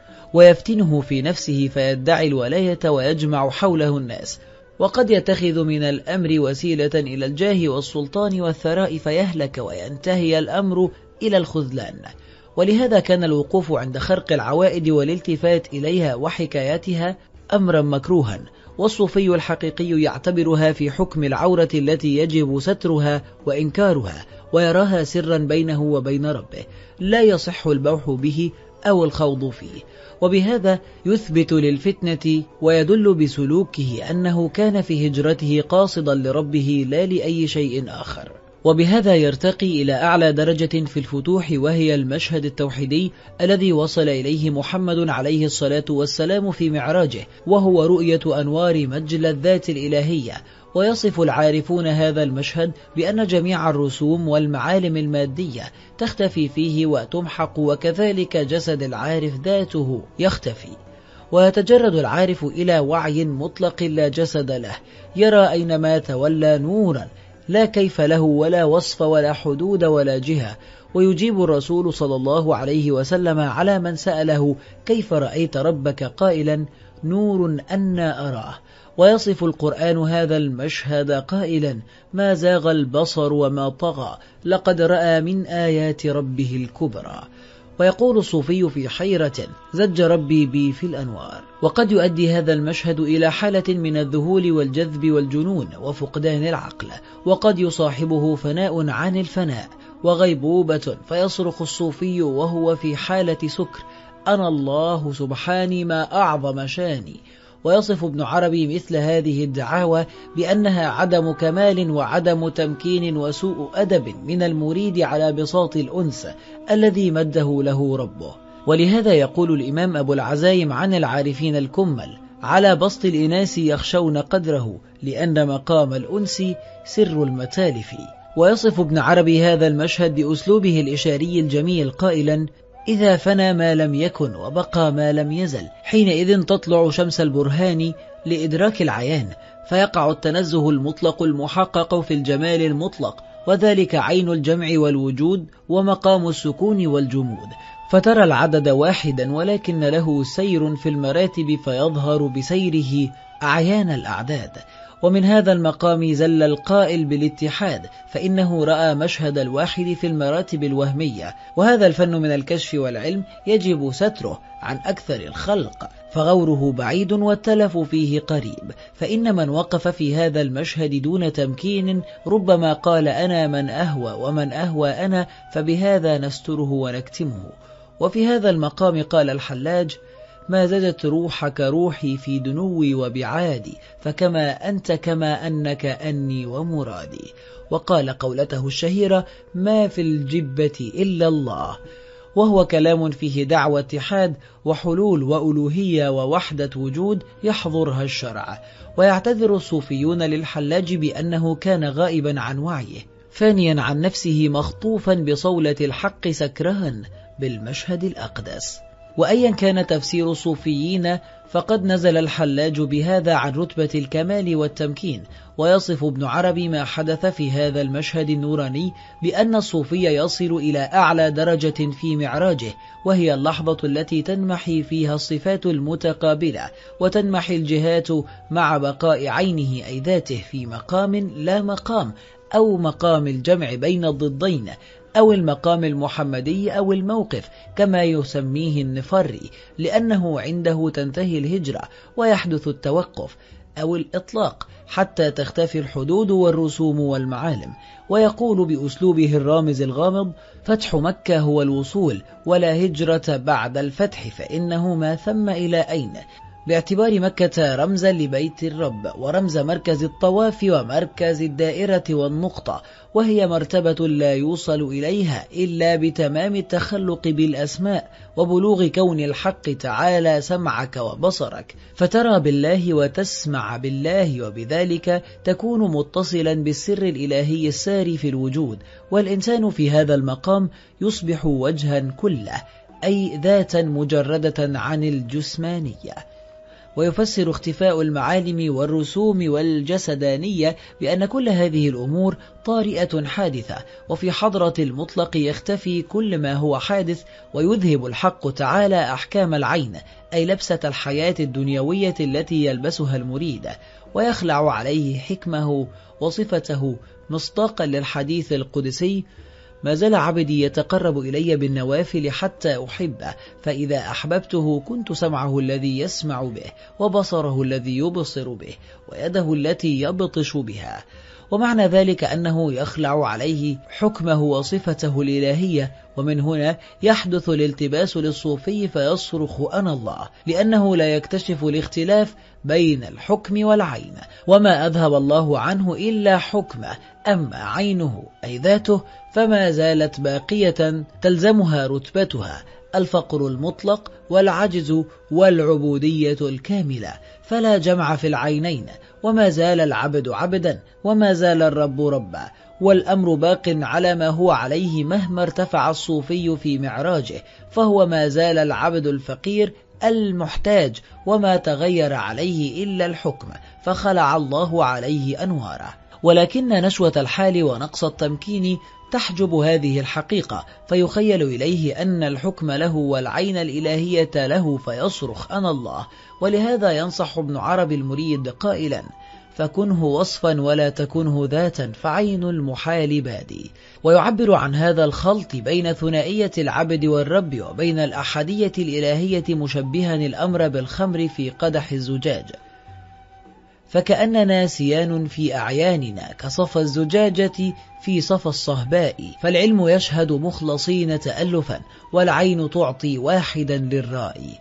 ويفتنه في نفسه فيدعي الولاية ويجمع حوله الناس، وقد يتخذ من الأمر وسيلة إلى الجاه والسلطان والثراء فيهلك وينتهي الأمر إلى الخذلان. ولهذا كان الوقوف عند خرق العوائد والالتفات إليها وحكاياتها أمرا مكروها، والصوفي الحقيقي يعتبرها في حكم العورة التي يجب سترها وإنكارها، ويراها سرا بينه وبين ربه، لا يصح البوح به أو الخوض فيه. وبهذا يثبت للفتنة ويدل بسلوكه أنه كان في هجرته قاصدا لربه لا لأي شيء آخر. وبهذا يرتقي إلى أعلى درجة في الفتوح، وهي المشهد التوحيدي الذي وصل إليه محمد عليه الصلاة والسلام في معراجه، وهو رؤية أنوار مجل الذات الإلهية. ويصف العارفون هذا المشهد بأن جميع الرسوم والمعالم المادية تختفي فيه وتمحق، وكذلك جسد العارف ذاته يختفي، ويتجرد العارف إلى وعي مطلق لا جسد له، يرى أينما تولى نورا لا كيف له ولا وصف ولا حدود ولا جهة. ويجيب الرسول صلى الله عليه وسلم على من سأله: كيف رأيت ربك؟ قائلا: نور أنا أراه. ويصف القرآن هذا المشهد قائلا: ما زاغ البصر وما طغى، لقد رأى من آيات ربه الكبرى. ويقول الصوفي في حيرة: زج ربي بي في الأنوار. وقد يؤدي هذا المشهد إلى حالة من الذهول والجذب والجنون وفقدان العقل، وقد يصاحبه فناء عن الفناء وغيبوبة، فيصرخ الصوفي وهو في حالة سكر: أنا الله سبحاني ما أعظم شاني. ويصف ابن عربي مثل هذه الدعاوى بأنها عدم كمال وعدم تمكين وسوء أدب من المريد على بساط الأنس الذي مده له ربه. ولهذا يقول الإمام أبو العزايم عن العارفين الكمل: على بسط الإناس يخشون قدره، لأن مقام الأنس سر المتالف. ويصف ابن عربي هذا المشهد بأسلوبه الإشاري الجميل قائلا: إذا فنى ما لم يكن وبقى ما لم يزل، حينئذ تطلع شمس البرهان لإدراك العيان، فيقع التنزه المطلق المحقق في الجمال المطلق، وذلك عين الجمع والوجود ومقام السكون والجمود، فترى العدد واحدا ولكن له سير في المراتب فيظهر بسيره أعيان الأعداد. ومن هذا المقام زل القائل بالاتحاد، فإنه رأى مشهد الواحد في المراتب الوهمية، وهذا الفن من الكشف والعلم يجب ستره عن أكثر الخلق، فغوره بعيد والتلف فيه قريب. فإن من وقف في هذا المشهد دون تمكين ربما قال: أنا من أهوى ومن أهوى أنا، فبهذا نستره ونكتمه. وفي هذا المقام قال الحلاج: ما زادت روحك روحي في دنوي وبعادي، فكما أنت كما أنك أني ومرادي. وقال قولته الشهيرة: ما في الجبة إلا الله، وهو كلام فيه دعوة اتحاد وحلول وألوهية ووحدة وجود يحضرها الشرع. ويعتذر الصوفيون للحلاج بأنه كان غائبا عن وعيه، فانيا عن نفسه، مخطوفا بصولة الحق سكران بالمشهد الأقدس. وأيا كان تفسير الصوفيين فقد نزل الحلاج بهذا عن رتبة الكمال والتمكين. ويصف ابن عربي ما حدث في هذا المشهد النوراني بأن الصوفي يصل إلى أعلى درجة في معراجه، وهي اللحظة التي تنمحي فيها الصفات المتقابلة وتنمحي الجهات مع بقاء عينه أي ذاته في مقام لا مقام، أو مقام الجمع بين الضدين، أو المقام المحمدي أو الموقف كما يسميه النفري، لأنه عنده تنتهي الهجرة ويحدث التوقف أو الإطلاق حتى تختفي الحدود والرسوم والمعالم. ويقول بأسلوبه الرامز الغامض: فتح مكة هو الوصول، ولا هجرة بعد الفتح، فإنه ما ثم إلى أين، باعتبار مكة رمزا لبيت الرب ورمز مركز الطواف ومركز الدائرة والنقطة، وهي مرتبة لا يوصل إليها إلا بتمام التخلق بالأسماء وبلوغ كون الحق تعالى سمعك وبصرك، فترى بالله وتسمع بالله، وبذلك تكون متصلا بالسر الإلهي الساري في الوجود. والإنسان في هذا المقام يصبح وجها كله، أي ذاتا مجردة عن الجسمانية. ويفسر اختفاء المعالم والرسوم والجسدانية بأن كل هذه الأمور طارئة حادثة، وفي حضرة المطلق يختفي كل ما هو حادث، ويذهب الحق تعالى أحكام العين، أي لبسة الحياة الدنيوية التي يلبسها المريد، ويخلع عليه حكمه وصفته، مصداقا للحديث القدسي: ما زال عبدي يتقرب إلي بالنوافل حتى أحبه، فإذا أحببته كنت سمعه الذي يسمع به، وبصره الذي يبصر به، ويده التي يبطش بها. ومعنى ذلك أنه يخلع عليه حكمه وصفته الإلهية. ومن هنا يحدث الالتباس للصوفي فيصرخ أنا الله، لأنه لا يكتشف الاختلاف بين الحكم والعين، وما أذهب الله عنه إلا حكمه، أما عينه أي ذاته فما زالت باقية تلزمها رتبتها، الفقر المطلق والعجز والعبودية الكاملة، فلا جمع في العينين، وما زال العبد عبدا، وما زال الرب ربا، والأمر باق على ما هو عليه مهما ارتفع الصوفي في معراجه، فهو ما زال العبد الفقير المحتاج، وما تغير عليه إلا الحكم، فخلع الله عليه أنواره. ولكن نشوة الحال ونقص التمكين تحجب هذه الحقيقة، فيخيل إليه أن الحكم له والعين الإلهية له، فيصرخ أنا الله. ولهذا ينصح ابن عربي المريد قائلا: فكنه وصفا ولا تكنه ذاتا، فعين المحال بادي. ويعبر عن هذا الخلط بين ثنائية العبد والرب وبين الأحدية الإلهية مشبها الأمر بالخمر في قدح الزجاج، فكأننا سيان في أعياننا كصفى الزجاجة في صفى الصهباء، فالعلم يشهد مخلصين تألفا، والعين تعطي واحدا للرائي.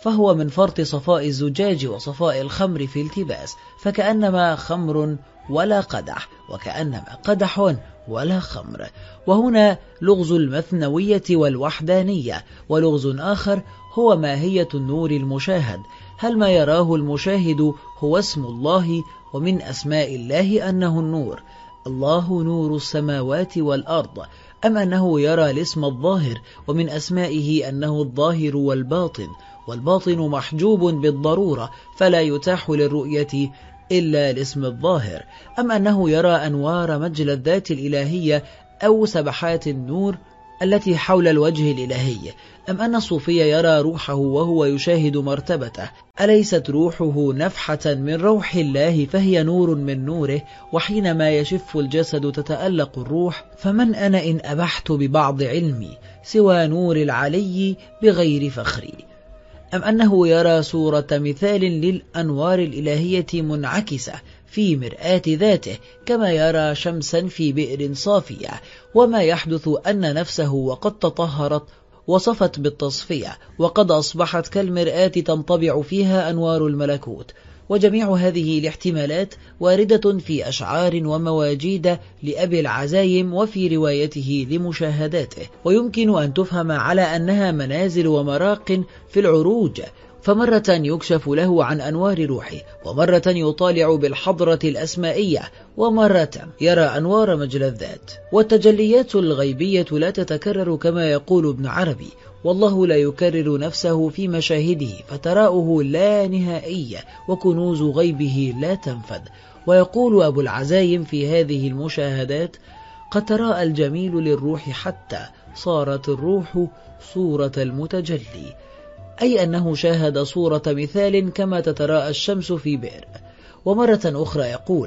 فهو من فرط صفاء الزجاج وصفاء الخمر في التباس، فكأنما خمر ولا قدح، وكأنما قدح ولا خمر. وهنا لغز المثنوية والوحدانية. ولغز آخر هو ماهية النور المشاهد. هل ما يراه المشاهد هو اسم الله؟ ومن أسماء الله أنه النور، الله نور السماوات والأرض، أم أنه يرى الاسم الظاهر ومن أسمائه أنه الظاهر والباطن، والباطن محجوب بالضرورة فلا يتاح للرؤية إلا الاسم الظاهر، أم أنه يرى أنوار مجلى الذات الإلهية أو سبحات النور التي حول الوجه الإلهي، أم أن الصوفي يرى روحه وهو يشاهد مرتبته؟ أليست روحه نفحة من روح الله فهي نور من نوره، وحينما يشف الجسد تتألق الروح؟ فمن أنا إن أبحت ببعض علمي سوى نور العلي بغير فخري؟ أم أنه يرى صورة مثال للأنوار الإلهية منعكسة في مرآة ذاته كما يرى شمسا في بئر صافية، وما يحدث أن نفسه وقد تطهرت وصفت بالتصفية وقد أصبحت كالمرآة تنطبع فيها أنوار الملكوت. وجميع هذه الاحتمالات واردة في أشعار ومواجيد لأبي العزايم وفي روايته لمشاهداته، ويمكن أن تفهم على أنها منازل ومراق في العروج، فمرة يكشف له عن أنوار روحه، ومرة يطالع بالحضرة الأسمائية، ومرة يرى أنوار مجلى الذات. والتجليات الغيبية لا تتكرر كما يقول ابن عربي، والله لا يكرر نفسه في مشاهده فتراؤه لا نهائية، وكنوز غيبه لا تنفد. ويقول أبو العزايم في هذه المشاهدات: قد تراءى الجميل للروح حتى صارت الروح صورة المتجلي، أي أنه شاهد صورة مثال كما تتراءى الشمس في بئر. ومرة أخرى يقول: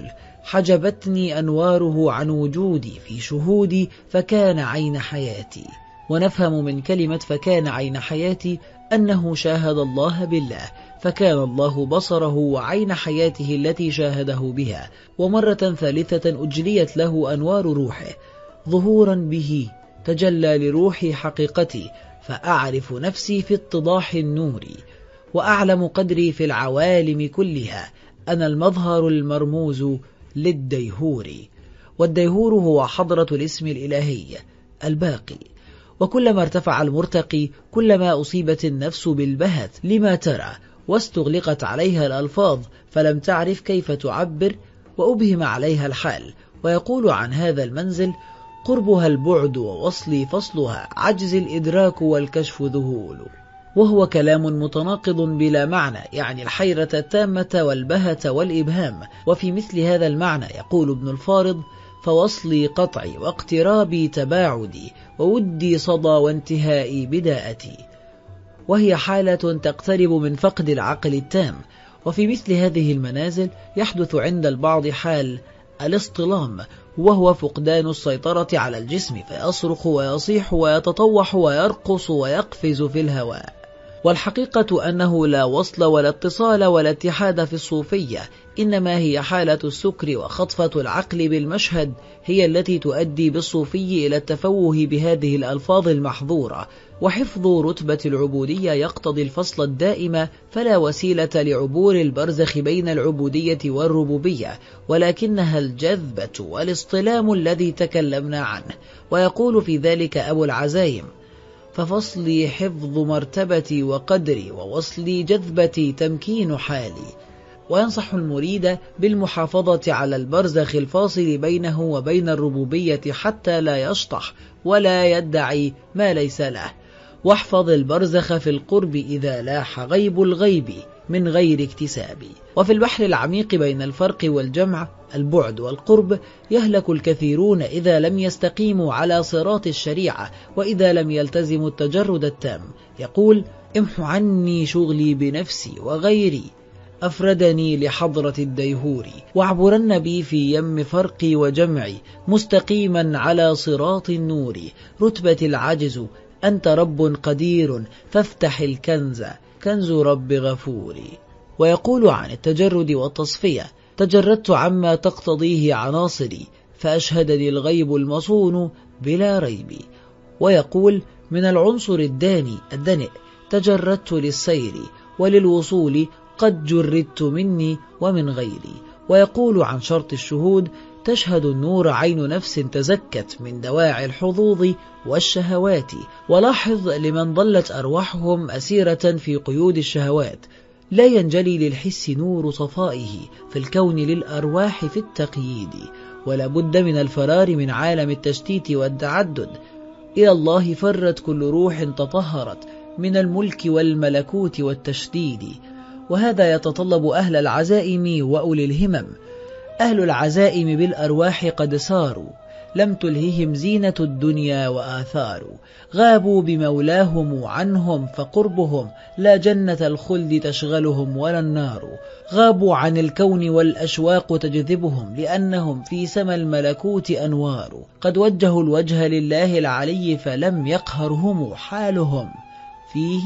حجبتني أنواره عن وجودي في شهودي فكان عين حياتي. ونفهم من كلمة فكان عين حياتي أنه شاهد الله بالله، فكان الله بصره وعين حياته التي شاهده بها. ومرة ثالثة أجليت له أنوار روحه ظهورا به، تجلى لروحي حقيقتي، فأعرف نفسي في اتضاح النور، وأعلم قدري في العوالم كلها، أنا المظهر المرموز للديهور. والديهور هو حضرة الاسم الإلهي الباقي. وكلما ارتفع المرتقي كلما أصيبت النفس بالبهت لما ترى، واستغلقت عليها الألفاظ فلم تعرف كيف تعبر، وأبهم عليها الحال. ويقول عن هذا المنزل: قربها البعد ووصلي فصلها، عجز الإدراك والكشف ذهول. وهو كلام متناقض بلا معنى، يعني الحيرة التامة والبهة والإبهام. وفي مثل هذا المعنى يقول ابن الفارض: فوصلي قطعي واقترابي تباعدي، وودي صدى وانتهائي بداءتي. وهي حالة تقترب من فقد العقل التام. وفي مثل هذه المنازل يحدث عند البعض حال الاصطلام، وهو فقدان السيطرة على الجسم، فيصرخ ويصيح ويتطوح ويرقص ويقفز في الهواء. والحقيقة أنه لا وصل ولا اتصال ولا اتحاد في الصوفية، إنما هي حالة السكر وخطفة العقل بالمشهد هي التي تؤدي بالصوفي إلى التفوه بهذه الألفاظ المحظورة. وحفظ رتبة العبودية يقتضي الفصل الدائم، فلا وسيلة لعبور البرزخ بين العبودية والربوبية، ولكنها الجذبة والاصطلام الذي تكلمنا عنه. ويقول في ذلك أبو العزايم: ففصلي حفظ مرتبتي وقدري، ووصلي جذبتي تمكين حالي. وينصح المريد بالمحافظة على البرزخ الفاصل بينه وبين الربوبية حتى لا يشطح ولا يدعي ما ليس له. واحفظ البرزخ في القرب إذا لاح غيب الغيب من غير اكتساب. وفي البحر العميق بين الفرق والجمع، البعد والقرب، يهلك الكثيرون إذا لم يستقيموا على صراط الشريعة، وإذا لم يلتزموا التجرد التام. يقول: امح عني شغلي بنفسي وغيري، أفردني لحضرة الديهور، واعبرن بي في يم فرقي وجمعي، مستقيما على صراط النور. رتبة العجز، أنت رب قدير، فافتح الكنز، كنز رب غفور. ويقول عن التجرد والتصفية: تجردت عما تقتضيه عناصري، فأشهدني الغيب المصون بلا ريب. ويقول: من العنصر الداني الدنئ تجردت للسير، وللوصول قد جردت مني ومن غيري. ويقول عن شرط الشهود: تشهد النور عين نفس تزكت من دواعي الحظوظ والشهوات. ولاحظ لمن ضلت أرواحهم أسيرة في قيود الشهوات، لا ينجلي للحس نور صفائه في الكون للأرواح في التقييد، ولا بد من الفرار من عالم التشتيت والتعدد. إلى الله فرت كل روح تطهرت من الملك والملكوت والتشديد. وهذا يتطلب أهل العزائم وأولي الهمم. أهل العزائم بالأرواح قد ساروا، لم تلههم زينة الدنيا وآثار، غابوا بمولاهم عنهم فقربهم لا جنة الخلد تشغلهم ولا النار، غابوا عن الكون والأشواق تجذبهم لأنهم في سما الملكوت أنوار، قد وجهوا الوجه لله العلي فلم يقهرهم حالهم فيه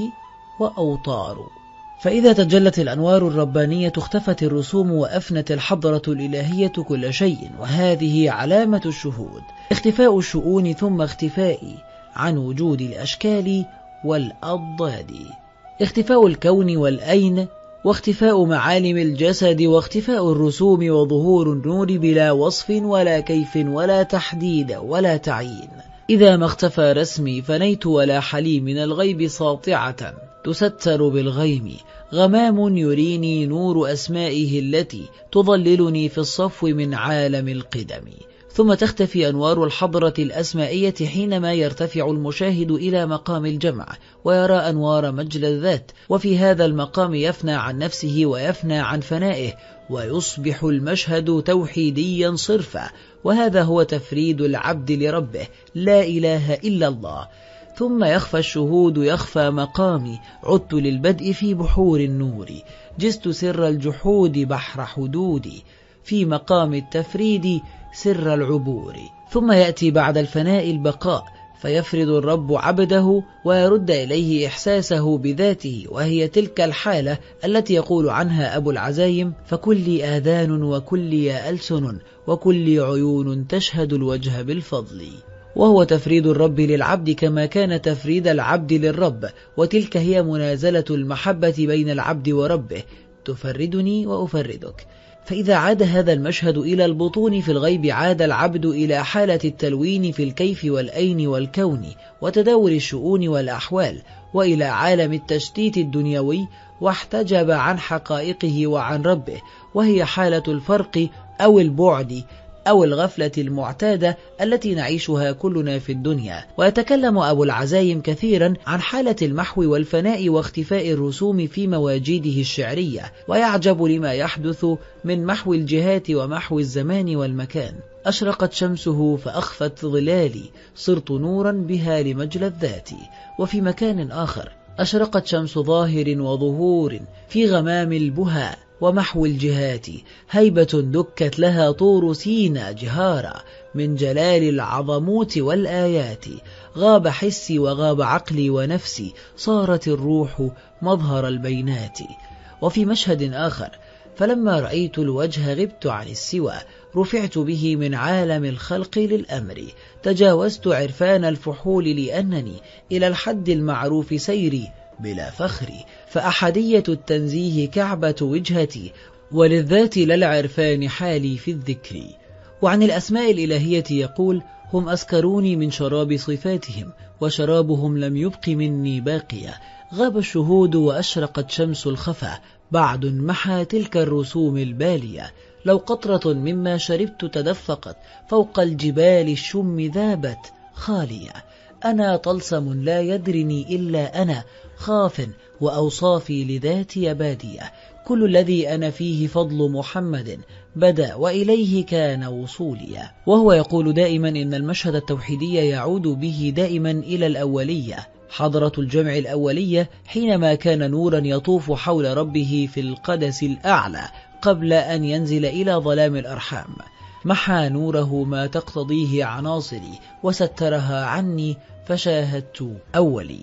وأوطار. فإذا تجلت الأنوار الربانية اختفت الرسوم وأفنت الحضرة الإلهية كل شيء، وهذه علامة الشهود: اختفاء الشؤون ثم اختفائي عن وجود الأشكال والأضداد، اختفاء الكون والأين، واختفاء معالم الجسد، واختفاء الرسوم، وظهور النور بلا وصف ولا كيف ولا تحديد ولا تعيين. إذا ما اختفى رسمي فنيت ولا حلي من الغيب ساطعة تستر بالغيم، غمام يريني نور أسمائه التي تظللني في الصفو من عالم القدم. ثم تختفي أنوار الحضرة الأسمائية حينما يرتفع المشاهد إلى مقام الجمع ويرى أنوار مجل الذات، وفي هذا المقام يفنى عن نفسه ويفنى عن فنائه، ويصبح المشهد توحيديا صرفا. وهذا هو تفريد العبد لربه، لا إله إلا الله. ثم يخفى الشهود يخفى مقامي، عدت للبدء في بحور النور، جزت سر الجحود بحر حدودي، في مقام التفريد سر العبور. ثم يأتي بعد الفناء البقاء، فيفرد الرب عبده ويرد إليه إحساسه بذاته، وهي تلك الحالة التي يقول عنها أبو العزايم: فكل آذان وكل ألسن وكل عيون تشهد الوجه بالفضل. وهو تفريد الرب للعبد كما كان تفريد العبد للرب، وتلك هي منازلة المحبة بين العبد وربه، تفردني وأفردك. فإذا عاد هذا المشهد إلى البطون في الغيب، عاد العبد إلى حالة التلوين في الكيف والأين والكون وتداول الشؤون والأحوال، وإلى عالم التشتيت الدنيوي، واحتجب عن حقائقه وعن ربه، وهي حالة الفرق أو البعد أو الغفلة المعتادة التي نعيشها كلنا في الدنيا. ويتكلم أبو العزايم كثيرا عن حالة المحو والفناء واختفاء الرسوم في مواجيده الشعرية، ويعجب لما يحدث من محو الجهات ومحو الزمان والمكان. أشرقت شمسه فأخفت ظلالي، صرت نورا بها لمجل الذات. وفي مكان آخر: أشرقت شمس ظاهر وظهور في غمام البهى ومحو الجهات، هيبة دكت لها طور سينا جهارا من جلال العظموت والآيات، غاب حسي وغاب عقلي ونفسي، صارت الروح مظهر البينات. وفي مشهد آخر: فلما رأيت الوجه غبت عن السوى، رفعت به من عالم الخلق للأمر، تجاوزت عرفان الفحول لأنني إلى الحد المعروف سيري بلا فخر، فأحدية التنزيه كعبة وجهتي، وللذات للعرفان حالي في الذكر. وعن الأسماء الإلهية يقول: هم أسكروني من شراب صفاتهم، وشرابهم لم يبق مني باقيا، غاب الشهود وأشرقت شمس الخفا، بعد محى تلك الرسوم البالية، لو قطرة مما شربت تدفقت، فوق الجبال الشم ذابت خالية، أنا طلسم لا يدرني إلا أنا، خاف وأوصافي لذاتي بادية، كل الذي أنا فيه فضل محمد بدأ وإليه كان وصوليا. وهو يقول دائما إن المشهد التوحيدي يعود به دائما إلى الأولية، حضرة الجمع الأولية، حينما كان نورا يطوف حول ربه في القدس الأعلى قبل أن ينزل إلى ظلام الأرحام، محى نوره ما تقتضيه عناصري وسترها عني فشاهدت أولي.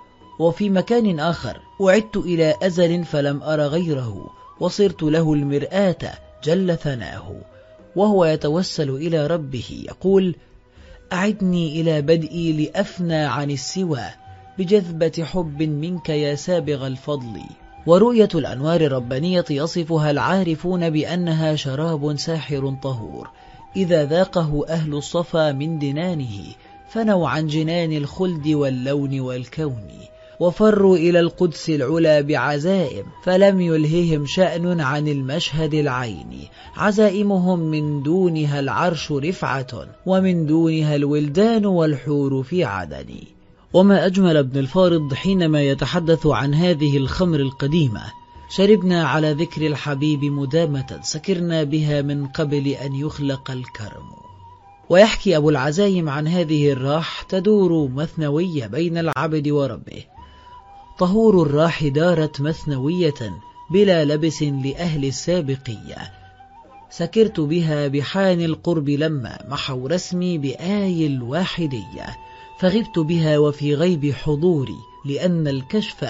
وفي مكان آخر: أعدت إلى أزل فلم أر غيره، وصرت له المرآة جل ثناه. وهو يتوسل إلى ربه يقول: أعدني إلى بدئي لأفنى عن السوى، بجذبة حب منك يا سابغ الفضل، ورؤية الأنوار الربانية يصفها العارفون بأنها شراب ساحر طهور إذا ذاقه أهل الصفا من دنانه فنوا عن جنان الخلد واللون والكون، وفروا إلى القدس العلا بعزائم فلم يلههم شأن عن المشهد العيني، عزائمهم من دونها العرش رفعة ومن دونها الولدان والحور في عدن. وما أجمل ابن الفارض حينما يتحدث عن هذه الخمر القديمة: شربنا على ذكر الحبيب مدامة سكرنا بها من قبل أن يخلق الكرم. ويحكي أبو العزايم عن هذه الراح تدور مثنوية بين العبد وربه: طهور الراح دارت مثنوية بلا لبس لأهل السابقية، سكرت بها بحان القرب لما محوا رسمي بآي الواحدية، فغبت بها وفي غيب حضوري لأن الكشف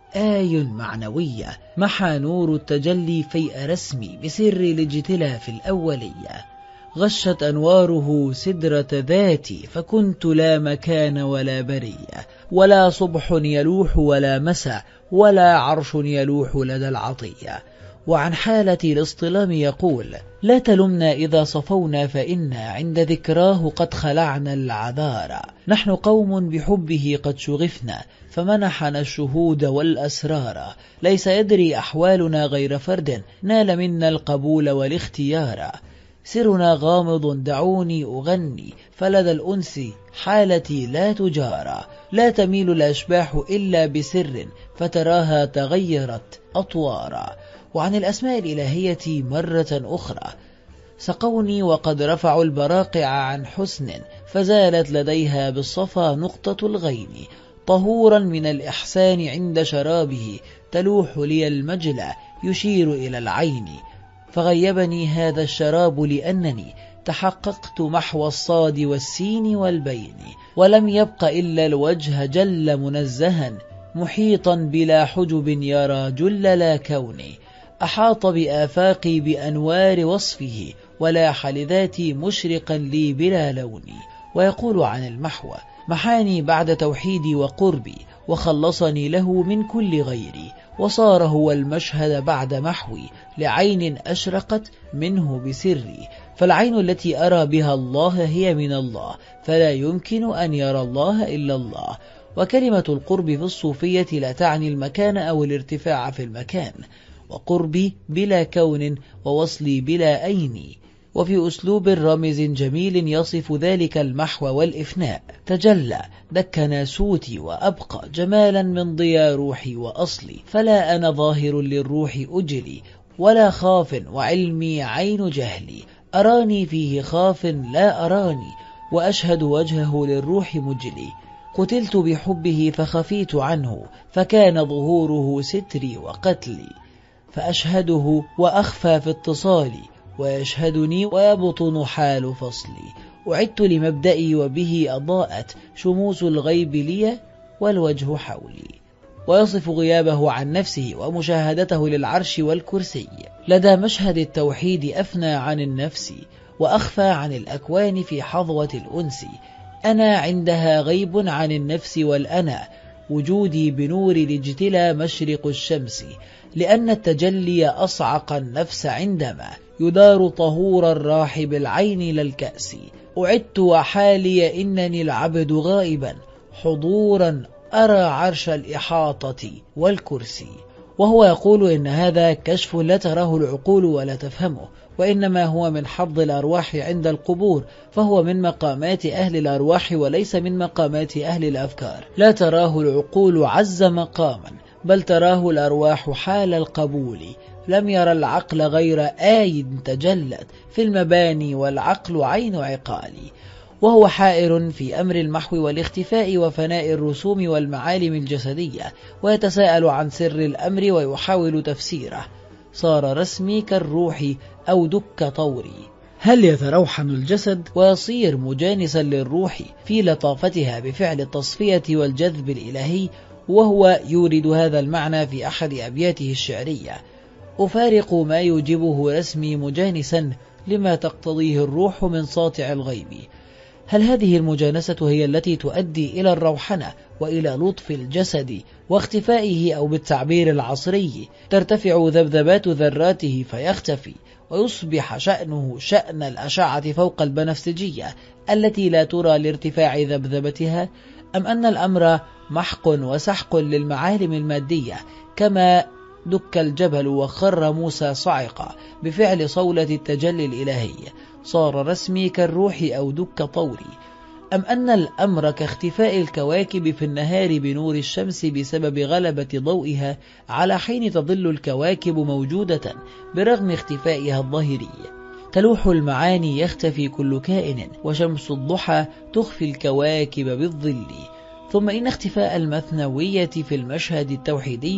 آي معنوية، محى نور التجلي فيء رسمي بسر الاجتلاف الأولية، غشت أنواره سدرة ذاتي فكنت لا مكان ولا برية، ولا صبح يلوح ولا مساء ولا عرش يلوح لدى العطية. وعن حالة الاصطلام يقول: لا تلمنا إذا صفونا فإنا عند ذكراه قد خلعنا العذارى، نحن قوم بحبه قد شغفنا فمنحنا الشهود والأسرار، ليس يدري أحوالنا غير فرد نال منا القبول والاختيار، سرنا غامض دعوني أغني فلدى الأنس حالتي لا تجارى، لا تميل الأشباح إلا بسر فتراها تغيرت أطوارا. وعن الأسماء الإلهية مرة أخرى: سقوني وقد رفعوا البراقع عن حسن فزالت لديها بالصفا نقطة الغين، طهورا من الإحسان عند شرابه تلوح لي المجلى يشير إلى العين، فغيبني هذا الشراب لأنني تحققت محو الصاد والسين والبين، ولم يبق إلا الوجه جل منزها محيطا بلا حجب يرى جل لا كوني، أحاط بآفاقي بأنوار وصفه ولاح لذاتي مشرقا لي بلا لوني. ويقول عن المحو: محاني بعد توحيدي وقربي وخلصني له من كل غيري، وصار هو المشهد بعد محوي لعين أشرقت منه بسري، فالعين التي أرى بها الله هي من الله فلا يمكن أن يرى الله إلا الله. وكلمة القرب في الصوفية لا تعني المكان أو الارتفاع في المكان، وقربي بلا كون ووصلي بلا أين. وفي أسلوب رمز جميل يصف ذلك المحو والإفناء: تجلى دك ناسوتي وأبقى جمالا من ضياء روحي وأصلي، فلا أنا ظاهر للروح أجلي ولا خاف وعلمي عين جهلي، أراني فيه خاف لا أراني وأشهد وجهه للروح مجلي، قتلت بحبه فخفيت عنه فكان ظهوره ستري وقتلي، فأشهده وأخفى في اتصالي ويشهدني ويبطن حال فصلي، أعدت لمبدئي وبه أضاءت شموس الغيب لي والوجه حولي. ويصف غيابه عن نفسه ومشاهدته للعرش والكرسي. لدى مشهد التوحيد أفنى عن النفس وأخفى عن الأكوان في حظوة الأنس، أنا عندها غيب عن النفس والأنا، وجودي بنور الاجتلى مشرق الشمس، لأن التجلي أصعق النفس عندما يدار طهور الراح بالعين للكأس، أعدت وحالي إنني العبد غائبا حضورا أرى عرش الإحاطة والكرسي. وهو يقول إن هذا كشف لا تراه العقول ولا تفهمه، وإنما هو من حظ الأرواح عند القبور، فهو من مقامات أهل الأرواح وليس من مقامات أهل الأفكار. لا تراه العقول عز مقاما، بل تراه الأرواح حال القبول، لم ير العقل غير آي تجلت في المباني والعقل عين عقالي. وهو حائر في أمر المحو والاختفاء وفناء الرسوم والمعالم الجسدية، ويتساءل عن سر الأمر ويحاول تفسيره. صار رسمي كالروح أو دك طوري، هل يتروحن الجسد ويصير مجانسا للروح في لطافتها بفعل التصفية والجذب الإلهي؟ وهو يورد هذا المعنى في أحد أبياته الشعرية: أفارق ما يوجبه رسمي مجانسا لما تقتضيه الروح من ساطع الغيب، هل هذه المجانسة هي التي تؤدي إلى الروحنة وإلى لطف الجسد واختفائه، أو بالتعبير العصري ترتفع ذبذبات ذراته فيختفي ويصبح شأنه شأن الأشعة فوق البنفسجية التي لا ترى لارتفاع ذبذبتها، أم أن الأمر محق وسحق للمعالم المادية كما دك الجبل وخر موسى صعقا بفعل صولة التجلي الإلهي صار رسمي كالروح أو دك طوري، أم أن الأمر كاختفاء الكواكب في النهار بنور الشمس بسبب غلبة ضوئها، على حين تظل الكواكب موجودة برغم اختفائها الظاهري. تلوح المعاني يختفي كل كائن، وشمس الضحى تخفي الكواكب بالظل. ثم إن اختفاء المثنوية في المشهد التوحيدي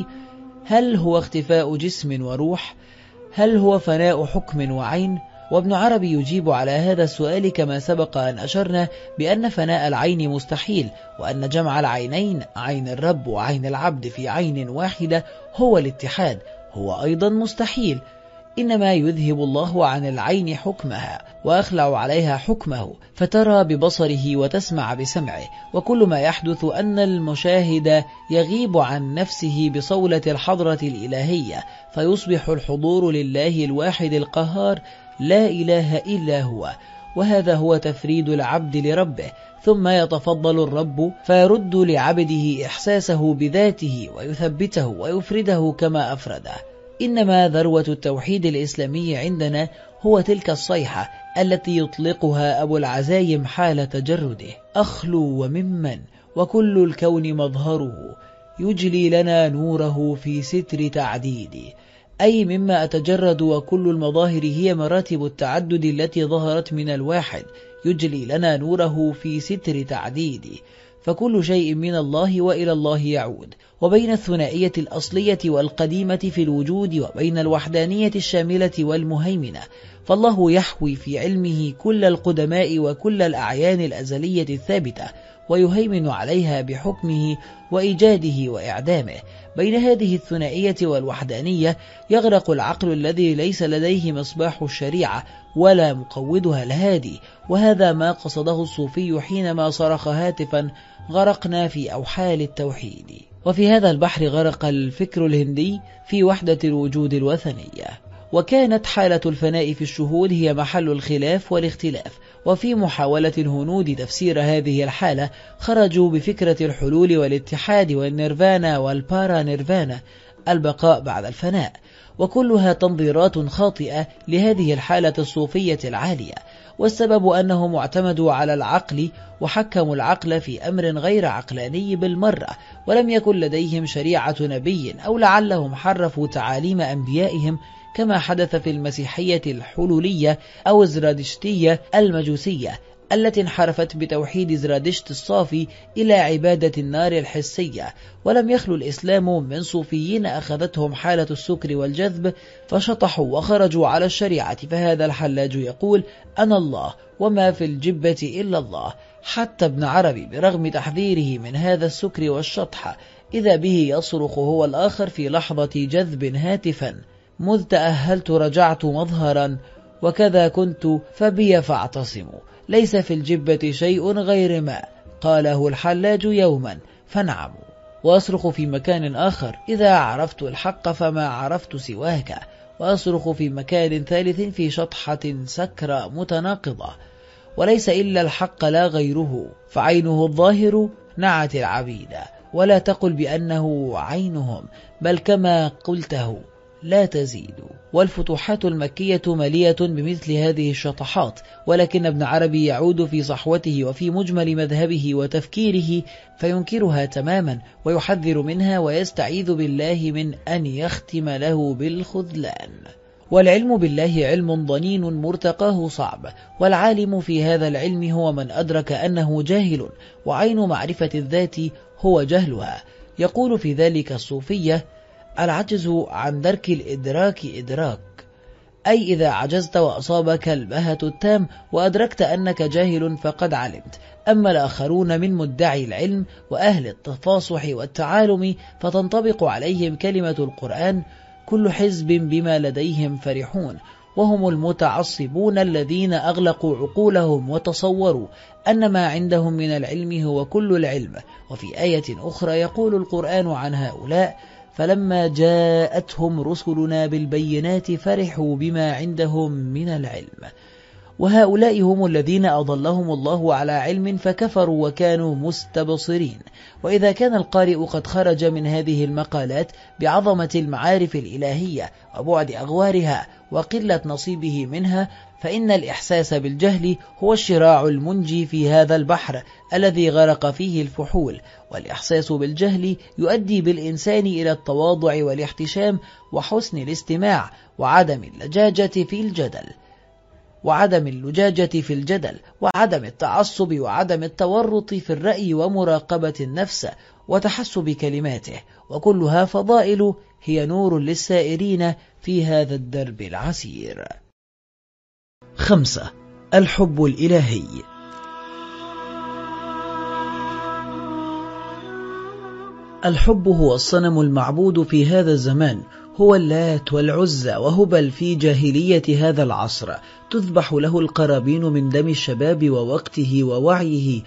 هل هو اختفاء جسم وروح؟ هل هو فناء حكم وعين؟ وابن عربي يجيب على هذا السؤال كما سبق أن أشرنا بأن فناء العين مستحيل، وأن جمع العينين عين الرب وعين العبد في عين واحدة هو الاتحاد هو أيضا مستحيل، إنما يذهب الله عن العين حكمها وأخلع عليها حكمه، فترى ببصره وتسمع بسمعه، وكل ما يحدث أن المشاهد يغيب عن نفسه بصولة الحضرة الإلهية، فيصبح الحضور لله الواحد القهار لا إله إلا هو، وهذا هو تفريد العبد لربه. ثم يتفضل الرب فيرد لعبده إحساسه بذاته ويثبته ويفرده كما أفرده. إنما ذروة التوحيد الإسلامي عندنا هو تلك الصيحة التي يطلقها أبو العزايم حال تجرده: أخلو وممن وكل الكون مظهره يجلي لنا نوره في ستر تعديدي، أي مما أتجرد وكل المظاهر هي مراتب التعدد التي ظهرت من الواحد يجلي لنا نوره في ستر تعديدي، فكل شيء من الله وإلى الله يعود. وبين الثنائية الأصلية والقديمة في الوجود وبين الوحدانية الشاملة والمهيمنة، فالله يحوي في علمه كل القدماء وكل الأعيان الأزلية الثابتة، ويهيمن عليها بحكمه وإيجاده وإعدامه. بين هذه الثنائية والوحدانية يغرق العقل الذي ليس لديه مصباح الشريعة ولا مقودها الهادي، وهذا ما قصده الصوفي حينما صرخ هاتفا: غرقنا في أوحال التوحيد. وفي هذا البحر غرق الفكر الهندي في وحدة الوجود الوثنية، وكانت حالة الفناء في الشهود هي محل الخلاف والاختلاف. وفي محاولة الهنود تفسير هذه الحالة خرجوا بفكرة الحلول والاتحاد والنيرفانا والبارا نيرفانا، البقاء بعد الفناء، وكلها تنظيرات خاطئة لهذه الحالة الصوفية العالية. والسبب أنهم اعتمدوا على العقل وحكموا العقل في أمر غير عقلاني بالمرة، ولم يكن لديهم شريعة نبي، أو لعلهم حرفوا تعاليم أنبيائهم كما حدث في المسيحية الحلولية أو الزرادشتية المجوسية التي انحرفت بتوحيد زرادشت الصافي إلى عبادة النار الحسية. ولم يخلو الإسلام من صوفيين أخذتهم حالة السكر والجذب فشطحوا وخرجوا على الشريعة. فهذا الحلاج يقول: أنا الله وما في الجبة إلا الله. حتى ابن عربي برغم تحذيره من هذا السكر والشطح إذا به يصرخ هو الآخر في لحظة جذب هاتفا: مذ تأهلت رجعت مظهرا وكذا كنت فبي فاعتصموا، ليس في الجبة شيء غير ما قاله الحلاج يوما فنعموا. وأصرخ في مكان آخر: إذا عرفت الحق فما عرفت سواك. وأصرخ في مكان ثالث في شطحة سكرة متناقضة: وليس إلا الحق لا غيره، فعينه الظاهر نعت العبيد، ولا تقل بأنه عينهم بل كما قلته لا تزيد. والفتوحات المكية مليئة بمثل هذه الشطحات، ولكن ابن عربي يعود في صحوته وفي مجمل مذهبه وتفكيره فينكرها تماما ويحذر منها ويستعيذ بالله من أن يختم له بالخذلان. والعلم بالله علم ضنين مرتقاه صعب، والعالم في هذا العلم هو من أدرك أنه جاهل، وعين معرفة الذات هو جهلها. يقول في ذلك الصوفية: العجز عن درك الإدراك إدراك، أي إذا عجزت وأصابك البهة التام وأدركت أنك جاهل فقد علمت. أما الآخرون من مدعي العلم وأهل التفاصح والتعالم فتنطبق عليهم كلمة القرآن: كل حزب بما لديهم فرحون. وهم المتعصبون الذين أغلقوا عقولهم وتصوروا أن ما عندهم من العلم هو كل العلم. وفي آية أخرى يقول القرآن عن هؤلاء: فلما جاءتهم رسلنا بالبينات فرحوا بما عندهم من العلم. وهؤلاء هم الذين أضلهم الله على علم فكفروا وكانوا مستبصرين. وإذا كان القارئ قد خرج من هذه المقالات بعظمة المعارف الإلهية وبعد أغوارها وقلة نصيبه منها، فإن الإحساس بالجهل هو الشراع المنجي في هذا البحر الذي غرق فيه الفحول. والإحساس بالجهل يؤدي بالإنسان إلى التواضع والاحتشام وحسن الاستماع وعدم اللجاجة في الجدل وعدم اللجاجة في الجدل وعدم التعصب وعدم التورط في الرأي ومراقبة النفس وتحسب كلماته، وكلها فضائل هي نور للسائرين في هذا الدرب العسير. خمسة. الحب الإلهي. الحب هو الصنم المعبود في هذا الزمان، هو اللات والعزى وهبل في جاهلية هذا العصر، تذبح له القرابين من دم الشباب ووقته ووعيه،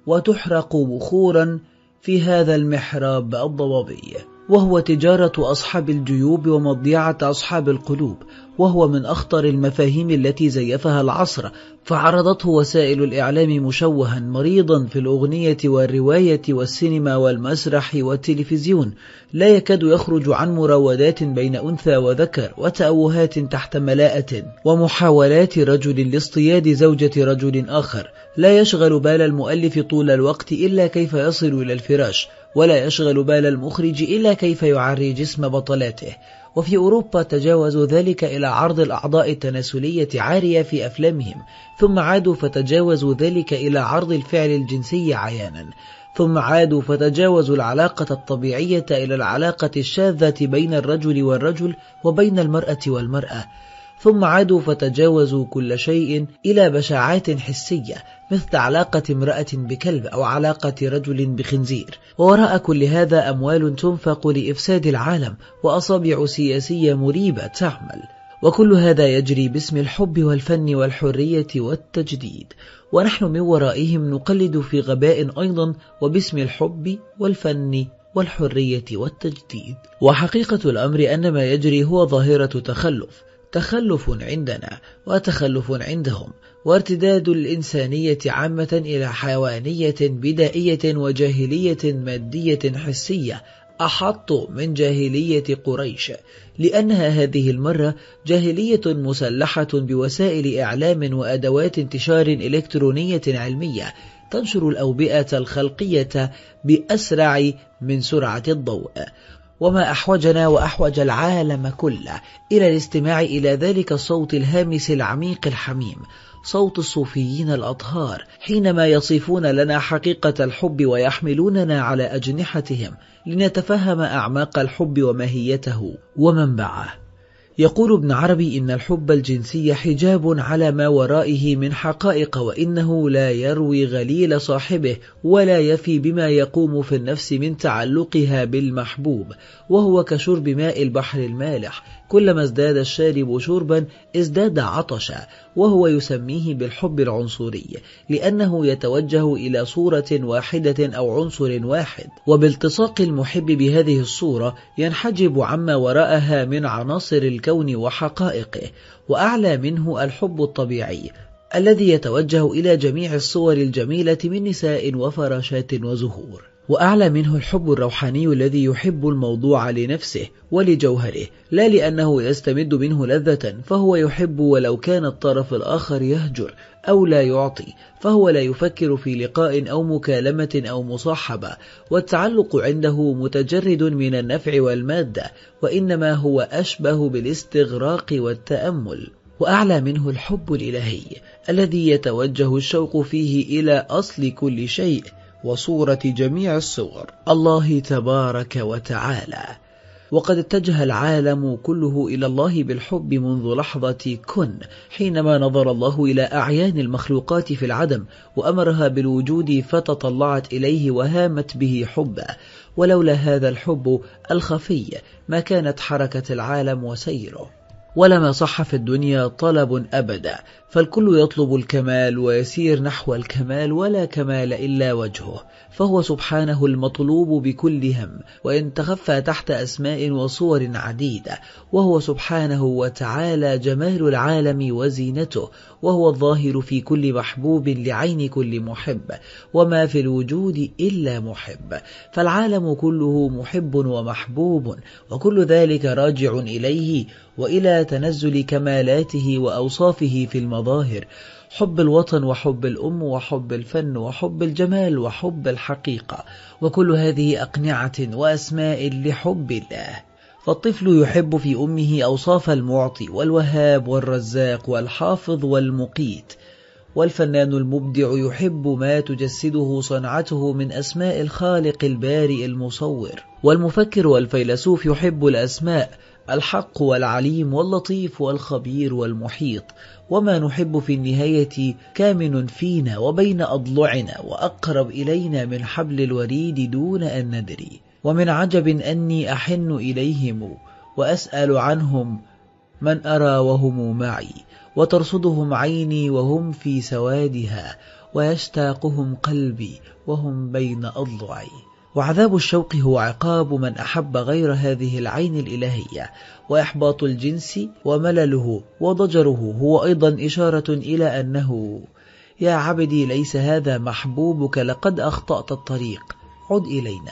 وتحرق بخورا في هذا المحراب الضبابي، وهو تجارة أصحاب الجيوب ومضيعة أصحاب القلوب، وهو من أخطر المفاهيم التي زيفها العصر، فعرضته وسائل الإعلام مشوها مريضا في الأغنية والرواية والسينما والمسرح والتلفزيون، لا يكاد يخرج عن مراودات بين أنثى وذكر وتأوهات تحت ملاءة ومحاولات رجل لاصطياد زوجة رجل آخر. لا يشغل بال المؤلف طول الوقت إلا كيف يصل إلى الفراش، ولا يشغل بال المخرج إلا كيف يعري جسم بطلاته. وفي أوروبا تجاوزوا ذلك إلى عرض الأعضاء التناسلية عارية في أفلامهم، ثم عادوا فتجاوزوا ذلك إلى عرض الفعل الجنسي عيانا، ثم عادوا فتجاوزوا العلاقة الطبيعية إلى العلاقة الشاذة بين الرجل والرجل وبين المرأة والمرأة، ثم عادوا فتجاوزوا كل شيء إلى بشاعات حسية مثل علاقة امرأة بكلب أو علاقة رجل بخنزير. ووراء كل هذا أموال تنفق لإفساد العالم وأصابع سياسية مريبة تعمل، وكل هذا يجري باسم الحب والفن والحرية والتجديد، ونحن من ورائهم نقلد في غباء أيضا وباسم الحب والفن والحرية والتجديد. وحقيقة الأمر أن ما يجري هو ظاهرة تخلف، تخلف عندنا وتخلف عندهم، وارتداد الإنسانية عامة إلى حيوانية بدائية وجاهلية مادية حسية أحط من جاهلية قريش، لأنها هذه المرة جاهلية مسلحة بوسائل إعلام وأدوات انتشار إلكترونية علمية تنشر الأوبئة الخلقية بأسرع من سرعة الضوء. وما أحوجنا وأحوج العالم كله إلى الاستماع إلى ذلك الصوت الهامس العميق الحميم، صوت الصوفيين الأطهار حينما يصفون لنا حقيقة الحب ويحملوننا على أجنحتهم لنتفهم أعماق الحب وماهيته ومنبعه. يقول ابن عربي إن الحب الجنسي حجاب على ما ورائه من حقائق، وإنه لا يروي غليل صاحبه ولا يفي بما يقوم في النفس من تعلقها بالمحبوب، وهو كشرب ماء البحر المالح، كلما ازداد الشارب شربا ازداد عطشا، وهو يسميه بالحب العنصري لأنه يتوجه إلى صورة واحدة أو عنصر واحد، وبالتصاق المحب بهذه الصورة ينحجب عما وراءها من عناصر الكون وحقائقه. وأعلى منه الحب الطبيعي الذي يتوجه إلى جميع الصور الجميلة من نساء وفراشات وزهور. وأعلى منه الحب الروحاني الذي يحب الموضوع لنفسه ولجوهره، لا لأنه يستمد منه لذة، فهو يحب ولو كان الطرف الآخر يهجر أو لا يعطي، فهو لا يفكر في لقاء أو مكالمة أو مصاحبة، والتعلق عنده متجرد من النفع والمادة، وإنما هو أشبه بالاستغراق والتأمل. وأعلى منه الحب الإلهي الذي يتوجه الشوق فيه إلى أصل كل شيء وصورة جميع الصور، الله تبارك وتعالى. وقد اتجه العالم كله إلى الله بالحب منذ لحظة كن، حينما نظر الله إلى أعيان المخلوقات في العدم وأمرها بالوجود فتطلعت إليه وهامت به حبا، ولولا هذا الحب الخفي ما كانت حركة العالم وسيره. ولما صح في الدنيا طلب أبدا، فالكل يطلب الكمال ويسير نحو الكمال، ولا كمال إلا وجهه، فهو سبحانه المطلوب بكل هم، وإن تخفى تحت أسماء وصور عديدة، وهو سبحانه وتعالى جمال العالم وزينته، وهو الظاهر في كل محبوب لعين كل محب، وما في الوجود إلا محب، فالعالم كله محب ومحبوب، وكل ذلك راجع إليه وإلى تنزل كمالاته وأوصافه في المظاهر، حب الوطن وحب الأم وحب الفن وحب الجمال وحب الحقيقة، وكل هذه أقنعة وأسماء لحب الله. فالطفل يحب في أمه أوصاف المعطي والوهاب والرزاق والحافظ والمقيت، والفنان المبدع يحب ما تجسده صنعته من أسماء الخالق البارئ المصور، والمفكر والفيلسوف يحب الأسماء الحق والعليم واللطيف والخبير والمحيط، وما نحب في النهاية كامن فينا وبين أضلعنا وأقرب إلينا من حبل الوريد دون أن ندري. ومن عجب أني أحن إليهم وأسأل عنهم من أرى وهم معي، وترصدهم عيني وهم في سوادها، ويشتاقهم قلبي وهم بين أضلعي. وعذاب الشوق هو عقاب من أحب غير هذه العين الإلهية، وإحباط الجنس وملله وضجره هو أيضا إشارة إلى أنه يا عبدي ليس هذا محبوبك، لقد أخطأت الطريق، عد إلينا.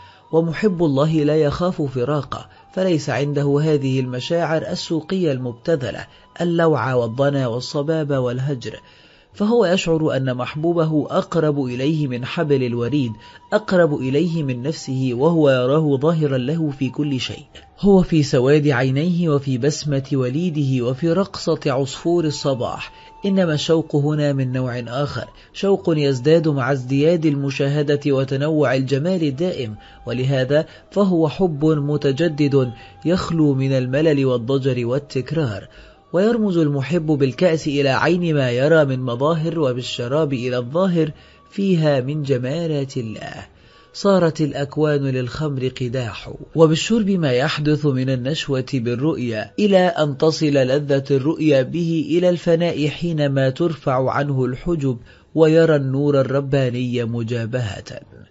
ومحب الله لا يخاف فراقه، فليس عنده هذه المشاعر السوقية المبتذلة، اللوعة والضنا والصباب والهجر، فهو يشعر أن محبوبه أقرب إليه من حبل الوريد، أقرب إليه من نفسه، وهو يراه ظاهرا له في كل شيء، هو في سواد عينيه وفي بسمة وليده وفي رقصة عصفور الصباح. إنما الشوق هنا من نوع آخر، شوق يزداد مع ازدياد المشاهدة وتنوع الجمال الدائم، ولهذا فهو حب متجدد يخلو من الملل والضجر والتكرار. ويرمز المحب بالكأس إلى عين ما يرى من مظاهر، وبالشراب إلى الظاهر فيها من جمالات الله. صارت الأكوان للخمر قداح، وبالشرب ما يحدث من النشوة بالرؤيا، إلى أن تصل لذة الرؤيا به إلى الفناء حينما ترفع عنه الحجب ويرى النور الرباني مجابهة.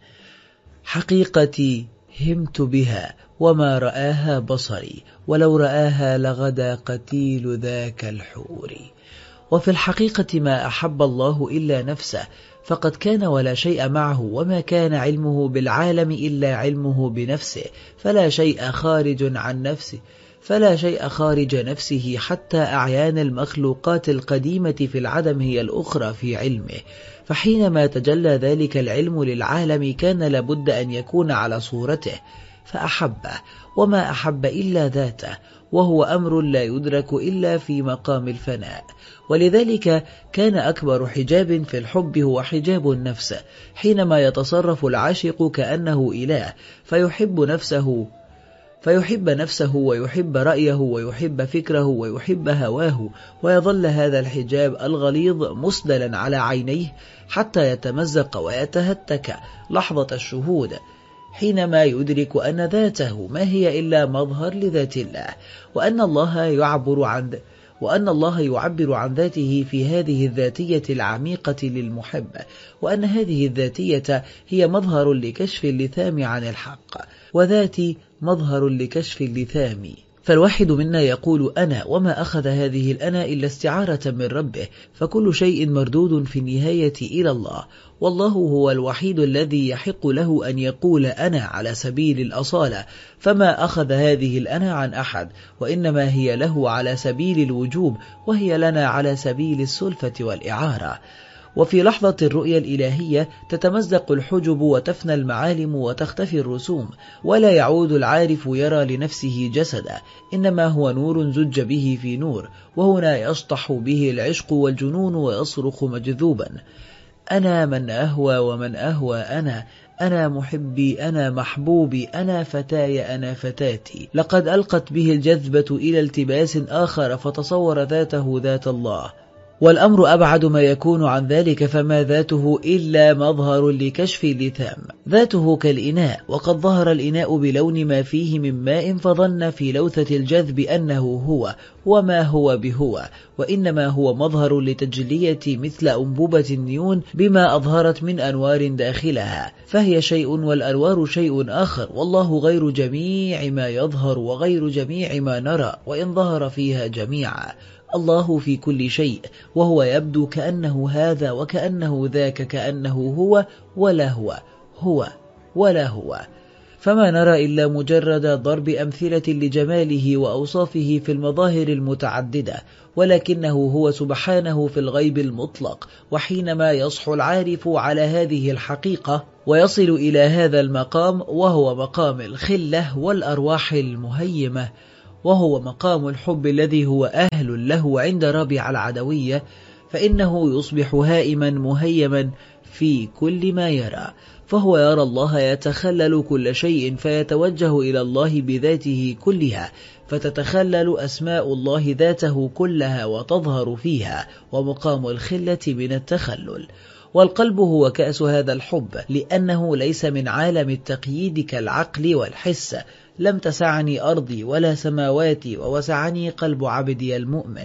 حقيقتي همت بها وما رآها بصري، ولو رآها لغدا قتيل ذاك الحور. وفي الحقيقة ما أحب الله إلا نفسه، فقد كان ولا شيء معه، وما كان علمه بالعالم إلا علمه بنفسه، فلا شيء خارج عن نفسه فلا شيء خارج نفسه، حتى أعيان المخلوقات القديمة في العدم هي الأخرى في علمه. فحينما تجلى ذلك العلم للعالم كان لابد أن يكون على صورته، فأحبه، وما أحب إلا ذاته، وهو أمر لا يدرك إلا في مقام الفناء. ولذلك كان أكبر حجاب في الحب هو حجاب النفس، حينما يتصرف العاشق كأنه إله، فيحب نفسه فيحب نفسه ويحب رأيه ويحب فكره ويحب هواه، ويظل هذا الحجاب الغليظ مسدلا على عينيه حتى يتمزق ويتهتك لحظة الشهود، حينما يدرك أن ذاته ما هي إلا مظهر لذات الله، وأن الله يعبر عن وأن الله يعبر عن ذاته في هذه الذاتية العميقة للمحب، وأن هذه الذاتية هي مظهر لكشف اللثام عن الحق، وذاتي مظهر لكشف اللثام. فالواحد منا يقول أنا، وما أخذ هذه الأنا إلا استعارة من ربه، فكل شيء مردود في النهاية إلى الله، والله هو الوحيد الذي يحق له أن يقول أنا على سبيل الأصالة، فما أخذ هذه الأنا عن أحد، وإنما هي له على سبيل الوجوب، وهي لنا على سبيل السلفة والإعارة. وفي لحظة الرؤية الإلهية تتمزق الحجب وتفنى المعالم وتختفي الرسوم، ولا يعود العارف يرى لنفسه جسدا، إنما هو نور زج به في نور، وهنا يشطح به العشق والجنون ويصرخ مجذوبا: أنا من أهوى ومن أهوى أنا، أنا محبي أنا محبوبي أنا فتاي أنا فتاتي. لقد ألقت به الجذبة إلى التباس آخر، فتصور ذاته ذات الله، والأمر أبعد ما يكون عن ذلك، فما ذاته إلا مظهر لكشف اللثام. ذاته كالإناء، وقد ظهر الإناء بلون ما فيه من ماء، فظن في لوثة الجذب أنه هو، وما هو بهو، وإنما هو مظهر لتجلية مثل أنبوبة النيون بما أظهرت من أنوار داخلها، فهي شيء والأنوار شيء آخر، والله غير جميع ما يظهر وغير جميع ما نرى، وإن ظهر فيها جميعا. الله في كل شيء، وهو يبدو كأنه هذا وكأنه ذاك، كأنه هو ولا هو، هو ولا هو، فما نرى إلا مجرد ضرب أمثلة لجماله وأوصافه في المظاهر المتعددة، ولكنه هو سبحانه في الغيب المطلق. وحينما يصحو العارف على هذه الحقيقة ويصل إلى هذا المقام، وهو مقام الخلة والأرواح المهيمة، وهو مقام الحب الذي هو أهل له عند رابع العدوية، فإنه يصبح هائما مهيما في كل ما يرى، فهو يرى الله يتخلل كل شيء، فيتوجه إلى الله بذاته كلها، فتتخلل أسماء الله ذاته كلها وتظهر فيها، ومقام الخلة من التخلل. والقلب هو كأس هذا الحب، لأنه ليس من عالم التقييد كالعقل والحس. لم تسعني أرضي ولا سماواتي، ووسعني قلب عبدي المؤمن.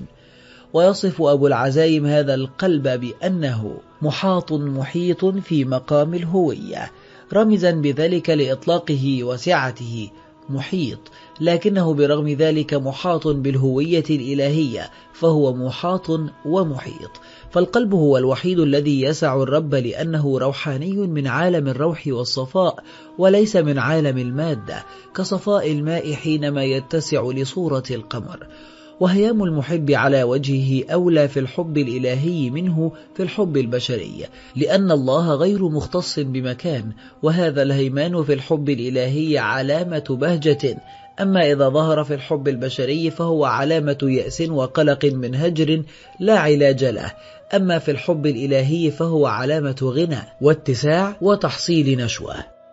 ويصف أبو العزايم هذا القلب بأنه محاط محيط في مقام الهوية، رمزا بذلك لإطلاقه وسعته، محيط، لكنه برغم ذلك محاط بالهوية الإلهية، فهو محاط ومحيط. فالقلب هو الوحيد الذي يسع الرب، لأنه روحاني من عالم الروح والصفاء، وليس من عالم المادة، كصفاء الماء حينما يتسع لصورة القمر. وهيام المحب على وجهه أولى في الحب الإلهي منه في الحب البشري، لأن الله غير مختص بمكان، وهذا الهيمان في الحب الإلهي علامة بهجة. أما إذا ظهر في الحب البشري فهو علامة يأس وقلق من هجر لا علاج له، أما في الحب الإلهي فهو علامة غنى واتساع وتحصيل نشوة.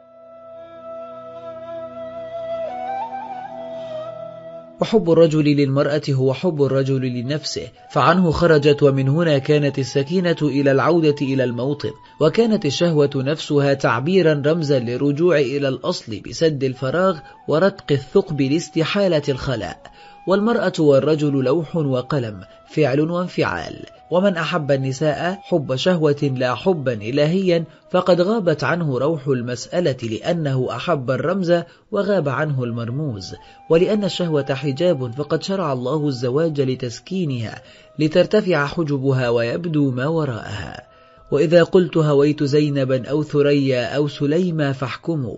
وحب الرجل للمرأة هو حب الرجل لنفسه، فعنه خرجت، ومن هنا كانت السكينة إلى العودة إلى الموطن، وكانت الشهوة نفسها تعبيرا رمزا للرجوع إلى الأصل بسد الفراغ ورتق الثقب لاستحالة الخلاء. والمرأة والرجل لوح وقلم، فعل وانفعال. ومن أحب النساء حب شهوة لا حبا إلهيا فقد غابت عنه روح المسألة، لأنه أحب الرمز وغاب عنه المرموز. ولأن الشهوة حجاب فقد شرع الله الزواج لتسكينها، لترتفع حجبها ويبدو ما وراءها. وإذا قلت هويت زينبا أو ثريا أو سليما فاحكموا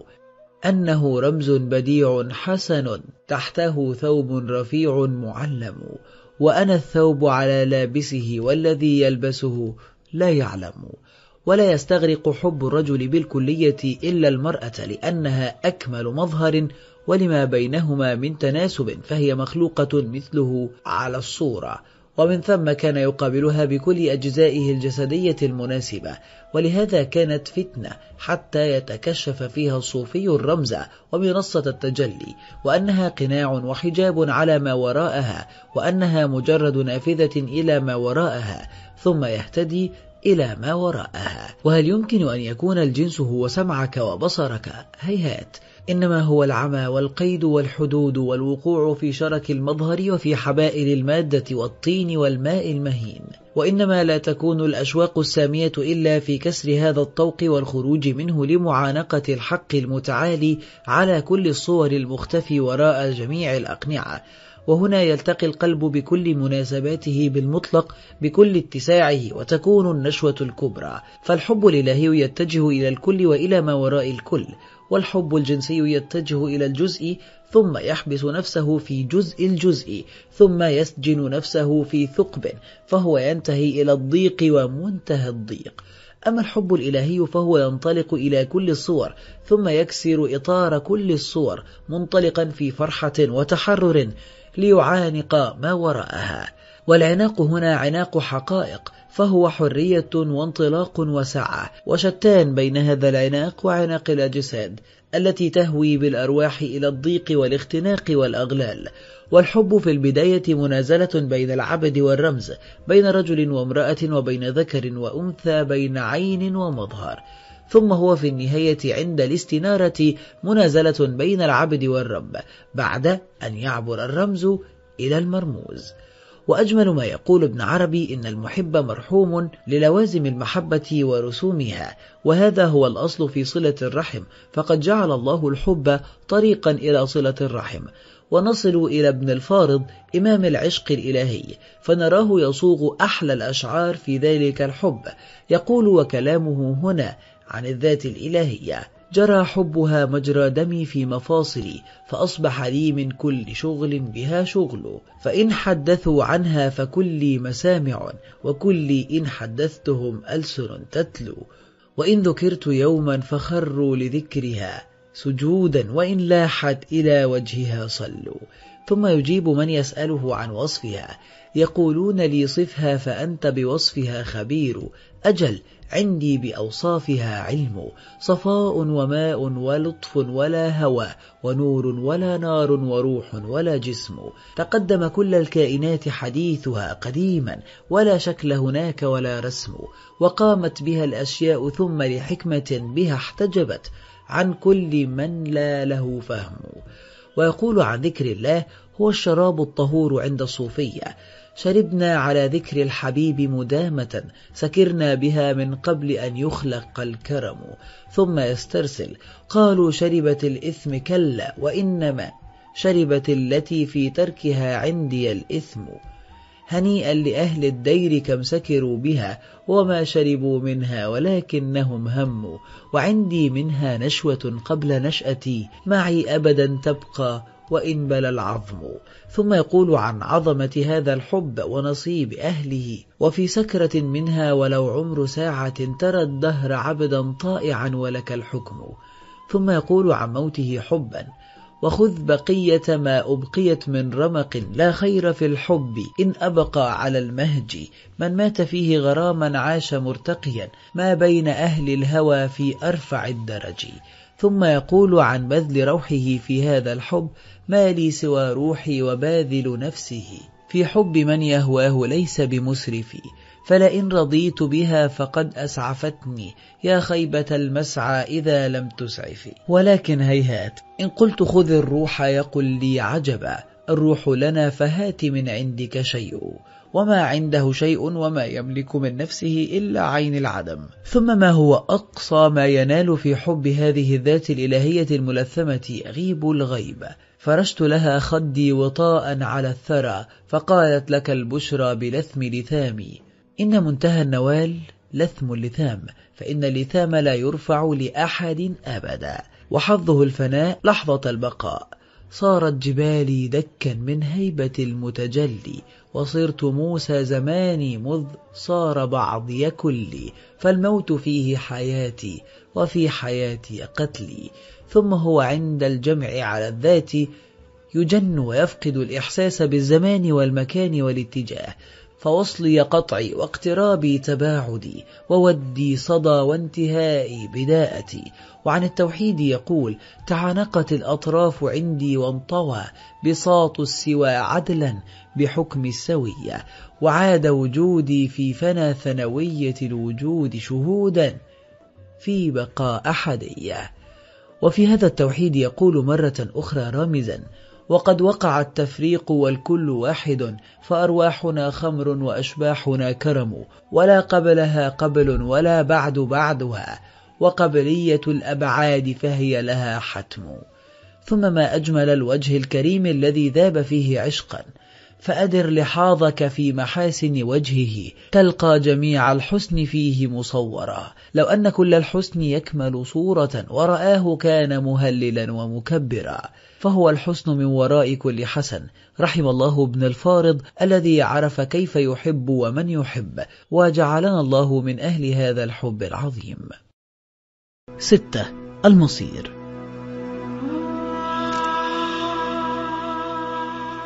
أنه رمز بديع حسن، تحته ثوب رفيع معلم، وأنا الثوب على لابسه والذي يلبسه لا يعلم. ولا يستغرق حب الرجل بالكلية إلا المرأة، لأنها أكمل مظهر ولما بينهما من تناسب، فهي مخلوقة مثله على الصورة، ومن ثم كان يقابلها بكل أجزائه الجسدية المناسبة. ولهذا كانت فتنة حتى يتكشف فيها الصوفي الرمز ومنصة التجلي، وأنها قناع وحجاب على ما وراءها، وأنها مجرد نافذة إلى ما وراءها، ثم يهتدي إلى ما وراءها. وهل يمكن أن يكون الجنس هو سمعك وبصرك؟ هيهات، إنما هو العمى والقيد والحدود والوقوع في شرك المظهر وفي حبائل المادة والطين والماء المهين. وإنما لا تكون الأشواق السامية إلا في كسر هذا الطوق والخروج منه لمعانقة الحق المتعالي على كل الصور المختفي وراء جميع الأقنعة. وهنا يلتقي القلب بكل مناسباته بالمطلق بكل اتساعه، وتكون النشوة الكبرى. فالحب الإلهي يتجه إلى الكل وإلى ما وراء الكل، والحب الجنسي يتجه إلى الجزء ثم يحبس نفسه في جزء الجزء، ثم يسجن نفسه في ثقب، فهو ينتهي إلى الضيق ومنتهى الضيق. أما الحب الإلهي فهو ينطلق إلى كل الصور، ثم يكسر إطار كل الصور منطلقا في فرحة وتحرر ليعانق ما وراءها. والعناق هنا عناق حقائق، فهو حرية وانطلاق وسعة، وشتان بين هذا العناق وعناق الأجساد التي تهوي بالأرواح إلى الضيق والاختناق والأغلال. والحب في البداية منازلة بين العبد والرمز، بين رجل وامرأة، وبين ذكر وأنثى، بين عين ومظهر. ثم هو في النهاية عند الاستنارة منازلة بين العبد والرب، بعد أن يعبر الرمز إلى المرموز. وأجمل ما يقول ابن عربي إن المحب مرحوم للوازم المحبة ورسومها، وهذا هو الأصل في صلة الرحم، فقد جعل الله الحب طريقا إلى صلة الرحم. ونصل إلى ابن الفارض إمام العشق الإلهي، فنراه يصوغ أحلى الأشعار في ذلك الحب، يقول وكلامه هنا عن الذات الإلهية: جرى حبها مجرى دمي في مفاصلي، فأصبح لي من كل شغل بها شغل، فإن حدثوا عنها فكلي مسامع، وكلي إن حدثتهم ألسن تتلو، وإن ذكرت يوما فخروا لذكرها سجودا، وإن لاحت إلى وجهها صلوا. ثم يجيب من يسأله عن وصفها: يقولون لي صفها فأنت بوصفها خبير، أجل عندي بأوصافها علم، صفاء وماء ولطف ولا هوى، ونور ولا نار، وروح ولا جسم. تقدم كل الكائنات حديثها قديما، ولا شكل هناك ولا رسم، وقامت بها الأشياء ثم لحكمة بها احتجبت عن كل من لا له فهم. ويقول عن ذكر الله: هو الشراب الطهور عند الصوفية، شربنا على ذكر الحبيب مدامة، سكرنا بها من قبل أن يخلق الكرم. ثم يسترسل: قالوا شربت الإثم، كلا وإنما شربت التي في تركها عندي الإثم. هنيئا لأهل الدير كم سكروا بها، وما شربوا منها ولكنهم هموا، وعندي منها نشوة قبل نشأتي، معي أبدا تبقى وإن بلى العظم. ثم يقول عن عظمة هذا الحب ونصيب أهله: وفي سكرة منها ولو عمر ساعة، ترى الدهر عبدا طائعا ولك الحكم. ثم يقول عن موته حبا: وخذ بقية ما أبقيت من رمق، لا خير في الحب إن أبقى على المهج، من مات فيه غراما عاش مرتقيا، ما بين أهل الهوى في أرفع الدرج. ثم يقول عن بذل روحه في هذا الحب: ما لي سوى روحي وباذل نفسه، في حب من يهواه ليس بمسرفي، فلئن رضيت بها فقد أسعفتني، يا خيبة المسعى إذا لم تسعفي. ولكن هيهات، إن قلت خذ الروح يقل لي عجبا، الروح لنا فهات من عندك شيء، وما عنده شيء وما يملك من نفسه إلا عين العدم. ثم ما هو أقصى ما ينال في حب هذه الذات الإلهية الملثمة؟ غيب الغيب. فرشت لها خدي وطاء على الثرى، فقالت لك البشرى بلثم لثامي. إن منتهى النوال لثم اللثام، فإن اللثام لا يرفع لأحد أبدا، وحظه الفناء لحظة البقاء. صارت جبالي دكا من هيبة المتجلي، وصرت موسى زماني مذ صار بعضي كلي، فالموت فيه حياتي وفي حياتي قتلي. ثم هو عند الجمع على الذات يجن ويفقد الإحساس بالزمان والمكان والاتجاه، فوصلي قطعي واقترابي تباعدي، وودي صدى وانتهائي بداءتي. وعن التوحيد يقول: تعانقت الأطراف عندي وانطوى بساط السوى عدلا بحكم السوية، وعاد وجودي في فنا ثنوية الوجود شهودا في بقاء أحدية. وفي هذا التوحيد يقول مرة أخرى رامزا: وقد وقع التفريق والكل واحد، فأرواحنا خمر وأشباحنا كرم، ولا قبلها قبل ولا بعد بعدها، وقبلية الأبعاد فهي لها حتم. ثم ما أجمل الوجه الكريم الذي ذاب فيه عشقا، فأدر لحاظك في محاسن وجهه، تلقى جميع الحسن فيه مصورا. لو أن كل الحسن يكمل صورة، ورآه كان مهللا ومكبرا، فهو الحسن من وراء كل حسن. رحم الله ابن الفارض الذي عرف كيف يحب ومن يحب، وجعلنا الله من أهل هذا الحب العظيم. ستة. المصير.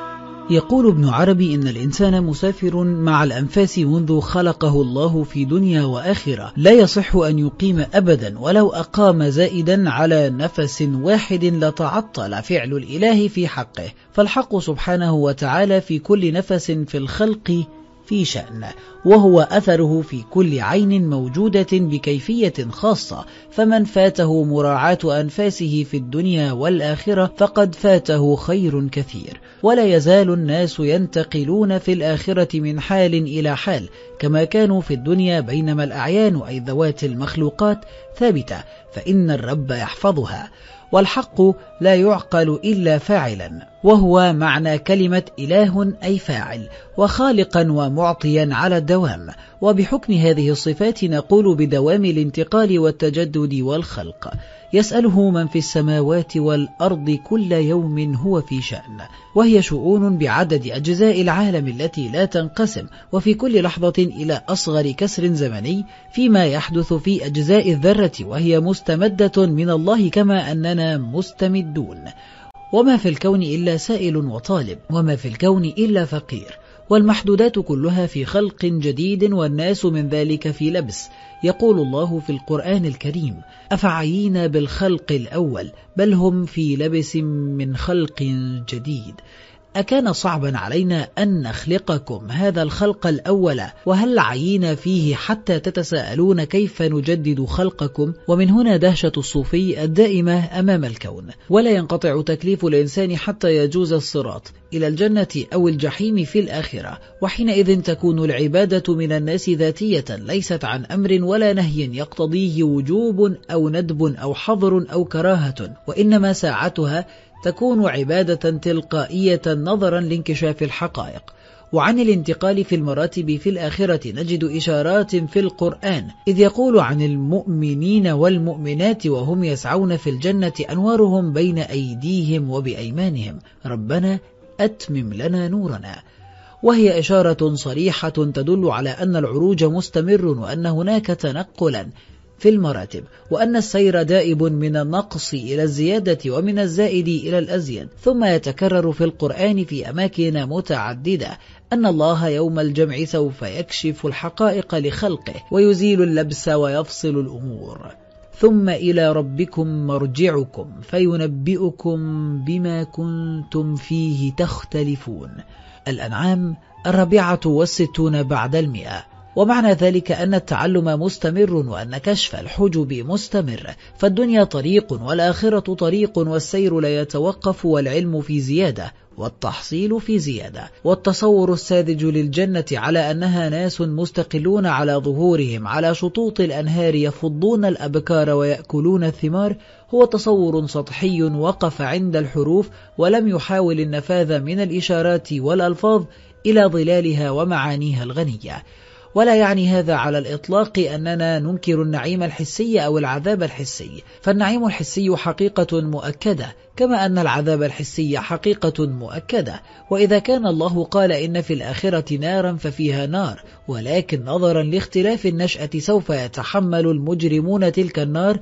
يقول ابن عربي إن الإنسان مسافر مع الأنفاس منذ خلقه الله في دنيا وآخرة، لا يصح أن يقيم أبدا، ولو أقام زائدا على نفس واحد لتعطل فعل الإله في حقه، فالحق سبحانه وتعالى في كل نفس في الخلق في شأن، وهو أثره في كل عين موجودة بكيفية خاصة، فمن فاته مراعاة أنفاسه في الدنيا والآخرة فقد فاته خير كثير. ولا يزال الناس ينتقلون في الآخرة من حال إلى حال كما كانوا في الدنيا، بينما الأعيان أي ذوات المخلوقات ثابتة، فإن الرب يحفظها، والحق لا يعقل إلا فاعلا، وهو معنى كلمة إله أي فاعل، وخالقا ومعطيا على الدوام. وبحكم هذه الصفات نقول بدوام الانتقال والتجدد والخلق. يسأله من في السماوات والأرض كل يوم هو في شأن، وهي شؤون بعدد أجزاء العالم التي لا تنقسم، وفي كل لحظة إلى أصغر كسر زمني فيما يحدث في أجزاء الذرة، وهي مستمدة من الله كما أننا مستمدون. وما في الكون إلا سائل وطالب، وما في الكون إلا فقير، والمحدودات كلها في خلق جديد، والناس من ذلك في لبس. يقول الله في القرآن الكريم: أفعينا بالخلق الأول بل هم في لبس من خلق جديد. أكان صعبا علينا أن نخلقكم هذا الخلق الأول، وهل عينا فيه حتى تتساءلون كيف نجدد خلقكم؟ ومن هنا دهشة الصوفي الدائمة أمام الكون. ولا ينقطع تكليف الإنسان حتى يجوز الصراط إلى الجنة أو الجحيم في الآخرة، وحينئذ تكون العبادة من الناس ذاتية، ليست عن أمر ولا نهي يقتضيه وجوب أو ندب أو حظر أو كراهة، وإنما ساعتها تكون عبادة تلقائية نظرا لانكشاف الحقائق. وعن الانتقال في المراتب في الآخرة نجد إشارات في القرآن، إذ يقول عن المؤمنين والمؤمنات وهم يسعون في الجنة أنوارهم بين أيديهم وبأيمانهم ربنا أتمم لنا نورنا، وهي إشارة صريحة تدل على أن العروج مستمر، وأن هناك تنقلا في المراتب، وأن السير دائب من النقص إلى الزيادة ومن الزائد إلى الأزيد. ثم يتكرر في القرآن في أماكن متعددة أن الله يوم الجمع سوف يكشف الحقائق لخلقه ويزيل اللبس ويفصل الأمور، ثم إلى ربكم مرجعكم فينبئكم بما كنتم فيه تختلفون. الأنعام الرابعة والستون بعد المئة. ومعنى ذلك أن التعلم مستمر، وأن كشف الحجب مستمر، فالدنيا طريق والآخرة طريق، والسير لا يتوقف، والعلم في زيادة والتحصيل في زيادة. والتصور الساذج للجنة على أنها ناس مستقلون على ظهورهم على شطوط الأنهار يفضون الأبكار ويأكلون الثمار هو تصور سطحي وقف عند الحروف، ولم يحاول النفاذ من الإشارات والألفاظ إلى ظلالها ومعانيها الغنية. ولا يعني هذا على الإطلاق أننا ننكر النعيم الحسي أو العذاب الحسي، فالنعيم الحسي حقيقة مؤكدة، كما أن العذاب الحسي حقيقة مؤكدة. وإذا كان الله قال إن في الآخرة نارا ففيها نار، ولكن نظرا لاختلاف النشأة سوف يتحمل المجرمون تلك النار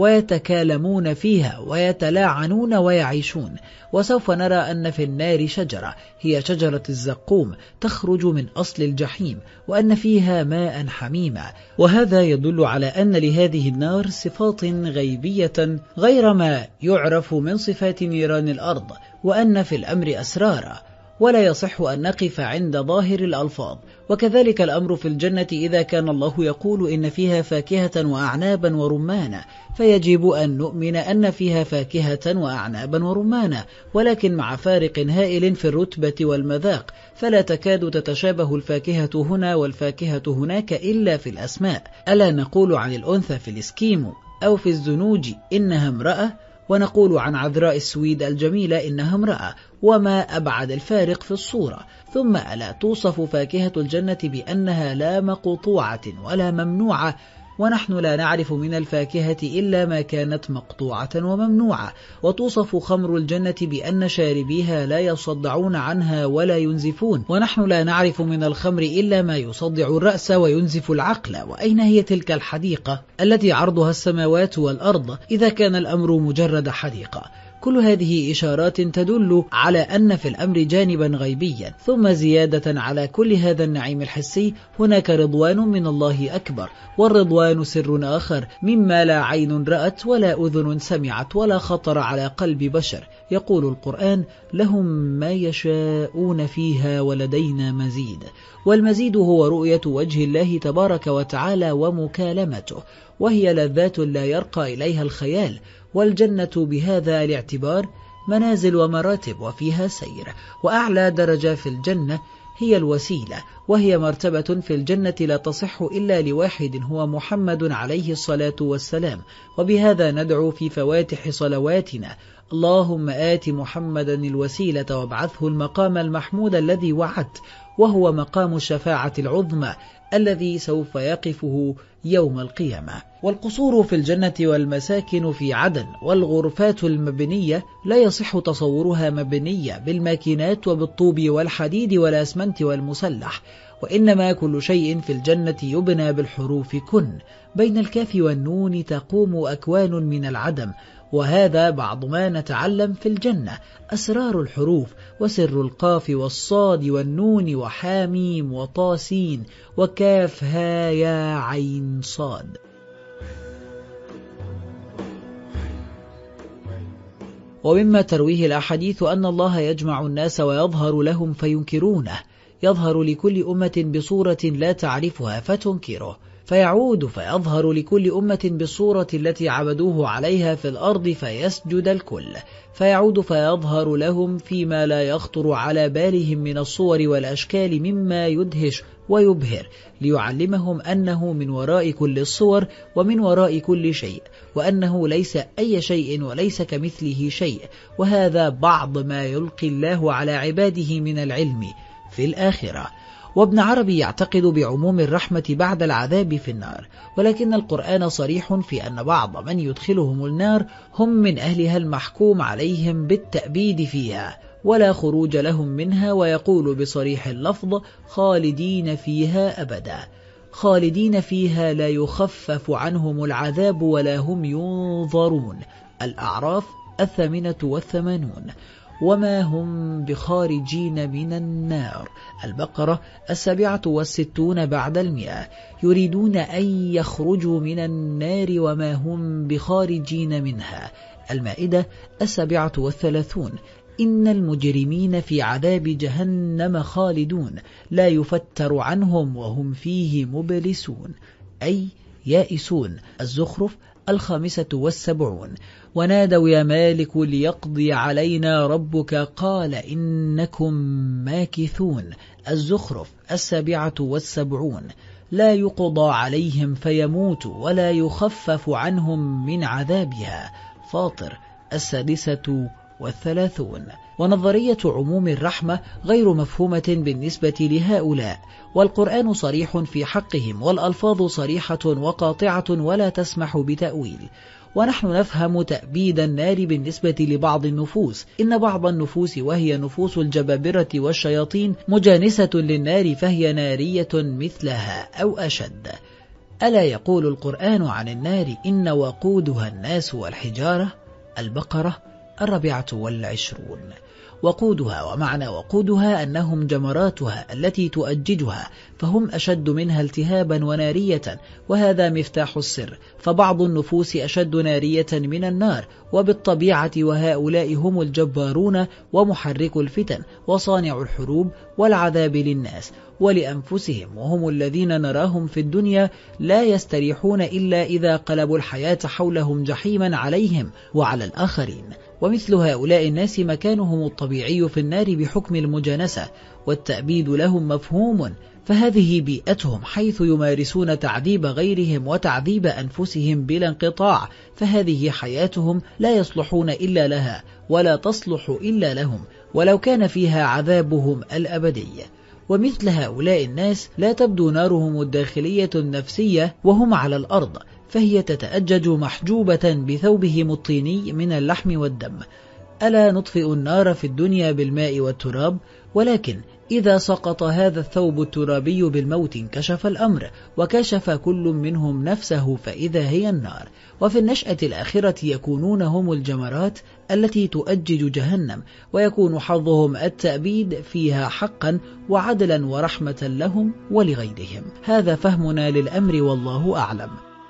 ويتكالمون فيها ويتلاعنون ويعيشون. وسوف نرى أن في النار شجرة هي شجرة الزقوم تخرج من أصل الجحيم، وأن فيها ماء حميما، وهذا يدل على أن لهذه النار صفات غيبية غير ما يعرف من صفات نيران الأرض، وأن في الأمر أسرارا، ولا يصح أن نقف عند ظاهر الألفاظ. وكذلك الأمر في الجنة إذا كان الله يقول إن فيها فاكهة وأعنابا ورمانا، فيجب أن نؤمن أن فيها فاكهة وأعنابا ورمانا، ولكن مع فارق هائل في الرتبة والمذاق، فلا تكاد تتشابه الفاكهة هنا والفاكهة هناك إلا في الأسماء. ألا نقول عن الأنثى في الإسكيمو أو في الزنوج إنها امرأة، ونقول عن عذراء السويد الجميلة إنها امرأة، وما أبعد الفارق في الصورة. ثم ألا توصف فاكهة الجنة بأنها لا مقطوعة ولا ممنوعة، ونحن لا نعرف من الفاكهة إلا ما كانت مقطوعة وممنوعة. وتوصف خمر الجنة بأن شاربيها لا يصدعون عنها ولا ينزفون، ونحن لا نعرف من الخمر إلا ما يصدع الرأس وينزف العقل. وأين هي تلك الحديقة التي عرضها السماوات والأرض إذا كان الأمر مجرد حديقة؟ كل هذه إشارات تدل على أن في الأمر جانبا غيبيا. ثم زيادة على كل هذا النعيم الحسي هناك رضوان من الله أكبر، والرضوان سر آخر مما لا عين رأت ولا أذن سمعت ولا خطر على قلب بشر. يقول القرآن: لهم ما يشاءون فيها ولدينا مزيد. والمزيد هو رؤية وجه الله تبارك وتعالى ومكالمته، وهي لذات لا يرقى إليها الخيال. والجنة بهذا الاعتبار منازل ومراتب وفيها سير، وأعلى درجة في الجنة هي الوسيلة، وهي مرتبة في الجنة لا تصح إلا لواحد هو محمد عليه الصلاة والسلام. وبهذا ندعو في فواتح صلواتنا: اللهم آت محمدا الوسيلة وابعثه المقام المحمود الذي وعدت، وهو مقام الشفاعة العظمى الذي سوف يقفه يوم القيامة. والقصور في الجنة والمساكن في عدن والغرفات المبنية لا يصح تصورها مبنية بالماكينات وبالطوب والحديد والأسمنت والمسلح، وإنما كل شيء في الجنة يبنى بالحروف كن. بين الكاف والنون تقوم أكوان من العدم، وهذا بعض ما نتعلم في الجنة: أسرار الحروف، وسر القاف والصاد والنون وحاميم وطاسين وكاف ها يا عين صاد. ومما ترويه الأحاديث أن الله يجمع الناس ويظهر لهم فينكرونه، يظهر لكل أمة بصورة لا تعرفها فتنكره، فيعود فيظهر لكل أمة بالصورة التي عبدوه عليها في الأرض فيسجد الكل، فيعود فيظهر لهم فيما لا يخطر على بالهم من الصور والأشكال مما يدهش ويبهر، ليعلمهم أنه من وراء كل الصور ومن وراء كل شيء، وأنه ليس أي شيء وليس كمثله شيء. وهذا بعض ما يلقي الله على عباده من العلم في الآخرة. وابن عربي يعتقد بعموم الرحمة بعد العذاب في النار، ولكن القرآن صريح في أن بعض من يدخلهم النار هم من أهلها المحكوم عليهم بالتأبيد فيها ولا خروج لهم منها، ويقول بصريح اللفظ: خالدين فيها أبدا، خالدين فيها لا يخفف عنهم العذاب ولا هم ينظرون. الأعراف الثامنة والثمانون. وما هم بخارجين من النار. البقرة السابعة والستون بعد المئة. يريدون أن يخرجوا من النار وما هم بخارجين منها. المائدة السابعة والثلاثون. إن المجرمين في عذاب جهنم خالدون لا يفتر عنهم وهم فيه مبلسون، أي يائسون. الزخرف الخامسة والسبعون. ونادوا يا مالك ليقضي علينا ربك قال إنكم ماكثون. الزخرف السابعة والسبعون. لا يقضى عليهم فيموتوا ولا يخفف عنهم من عذابها. فاطر السادسة والثلاثون. ونظرية عموم الرحمة غير مفهومة بالنسبة لهؤلاء، والقرآن صريح في حقهم، والألفاظ صريحة وقاطعة ولا تسمح بتأويل. ونحن نفهم تأبيد النار بالنسبة لبعض النفوس. إن بعض النفوس وهي نفوس الجبابرة والشياطين مجانسة للنار، فهي نارية مثلها أو أشد. ألا يقول القرآن عن النار: إن وقودها الناس والحجارة. البقرة الرابعة والعشرون. وقودها، ومعنى وقودها أنهم جمراتها التي تؤججها، فهم أشد منها التهابا ونارية، وهذا مفتاح السر. فبعض النفوس أشد نارية من النار، وبالطبيعة وهؤلاء هم الجبارون ومحرك الفتن وصانع الحروب والعذاب للناس ولأنفسهم، وهم الذين نراهم في الدنيا لا يستريحون إلا إذا قلبوا الحياة حولهم جحيما عليهم وعلى الآخرين. ومثل هؤلاء الناس مكانهم الطبيعي في النار بحكم المجانسة، والتأبيد لهم مفهوم، فهذه بيئتهم حيث يمارسون تعذيب غيرهم وتعذيب أنفسهم بلا انقطاع، فهذه حياتهم لا يصلحون إلا لها ولا تصلح إلا لهم، ولو كان فيها عذابهم الأبدي. ومثل هؤلاء الناس لا تبدو نارهم الداخلية النفسية وهم على الأرض، فهي تتأجج محجوبة بثوبهم الطيني من اللحم والدم. ألا نطفئ النار في الدنيا بالماء والتراب، ولكن إذا سقط هذا الثوب الترابي بالموت انكشف الأمر، وكشف كل منهم نفسه فإذا هي النار. وفي النشأة الآخرة يكونون هم الجمرات التي تؤجج جهنم، ويكون حظهم التأبيد فيها حقا وعدلا ورحمة لهم ولغيرهم. هذا فهمنا للأمر والله أعلم.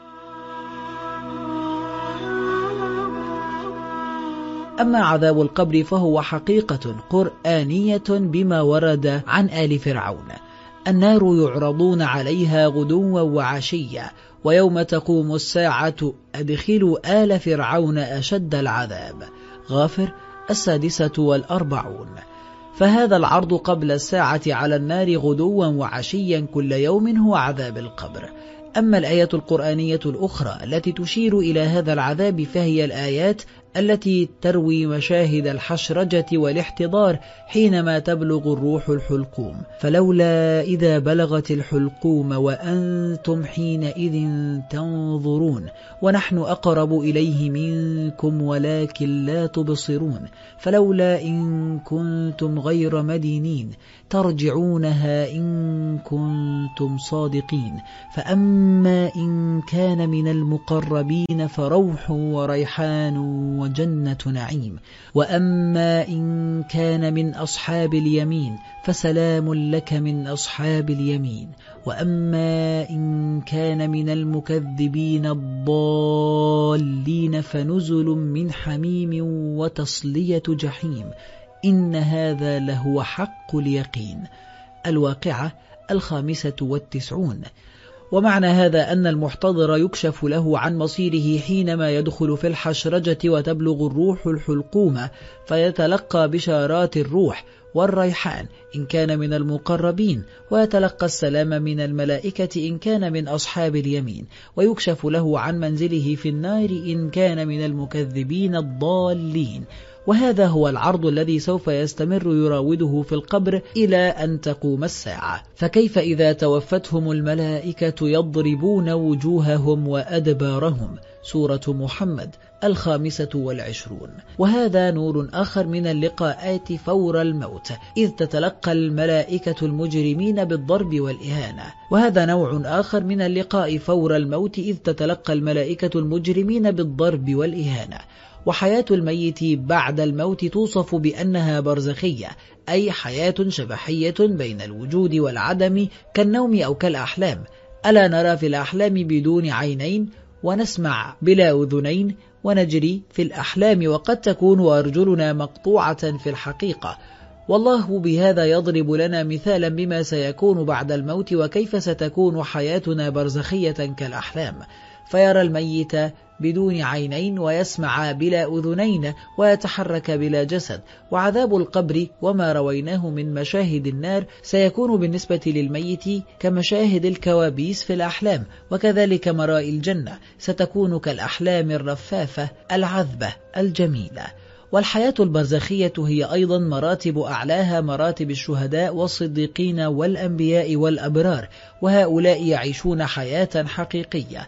أما عذاب القبر فهو حقيقة قرآنية بما ورد عن آل فرعون. النار يعرضون عليها غدوا وعشيا ويوم تقوم الساعة أدخلوا آل فرعون أشد العذاب. غافر السادسة والأربعون. فهذا العرض قبل الساعة على النار غدوا وعشيا كل يوم هو عذاب القبر. أما الآية القرآنية الأخرى التي تشير إلى هذا العذاب فهي الآيات التي تروي مشاهد الحشرجة والاحتضار حينما تبلغ الروح الحلقوم. فلولا إذا بلغت الحلقوم وأنتم حينئذ تنظرون ونحن أقرب إليه منكم ولكن لا تبصرون. فلولا إن كنتم غير مدينين ترجعونها إن كنتم صادقين. فأما إن كان من المقربين فروح وريحان وجنة نعيم. وأما إن كان من أصحاب اليمين فسلام لك من أصحاب اليمين. وأما إن كان من المكذبين الضالين فنزل من حميم وتصلية جحيم. إن هذا لهو حق اليقين. الواقعة الخامسة والتسعون. ومعنى هذا أن المحتضر يكشف له عن مصيره حينما يدخل في الحشرجة وتبلغ الروح الحلقوم فيتلقى بشارات الروح والريحان إن كان من المقربين، ويتلقى السلام من الملائكة إن كان من أصحاب اليمين، ويكشف له عن منزله في النار إن كان من المكذبين الضالين. وهذا هو العرض الذي سوف يستمر يراوده في القبر إلى أن تقوم الساعة. فكيف إذا توفتهم الملائكة يضربون وجوههم وأدبارهم؟ سورة محمد الخامسة والعشرون. وهذا نور آخر من اللقاءات فور الموت، إذ تتلقى الملائكة المجرمين بالضرب والإهانة. وهذا نوع آخر من اللقاء فور الموت، إذ تتلقى الملائكة المجرمين بالضرب والإهانة. وحياة الميت بعد الموت توصف بأنها برزخية، أي حياة شبحية بين الوجود والعدم كالنوم أو كالأحلام. ألا نرى في الأحلام بدون عينين، ونسمع بلا أذنين، ونجري في الأحلام وقد تكون أرجلنا مقطوعة في الحقيقة. والله بهذا يضرب لنا مثالا بما سيكون بعد الموت، وكيف ستكون حياتنا برزخية كالأحلام. فيرى الميت بدون عينين، ويسمع بلا أذنين، ويتحرك بلا جسد. وعذاب القبر وما رويناه من مشاهد النار سيكون بالنسبة للميت كمشاهد الكوابيس في الأحلام، وكذلك مراء الجنة ستكون كالأحلام الرفافة العذبة الجميلة. والحياة البرزخية هي أيضا مراتب أعلاها مراتب الشهداء والصديقين والأنبياء والأبرار، وهؤلاء يعيشون حياة حقيقية،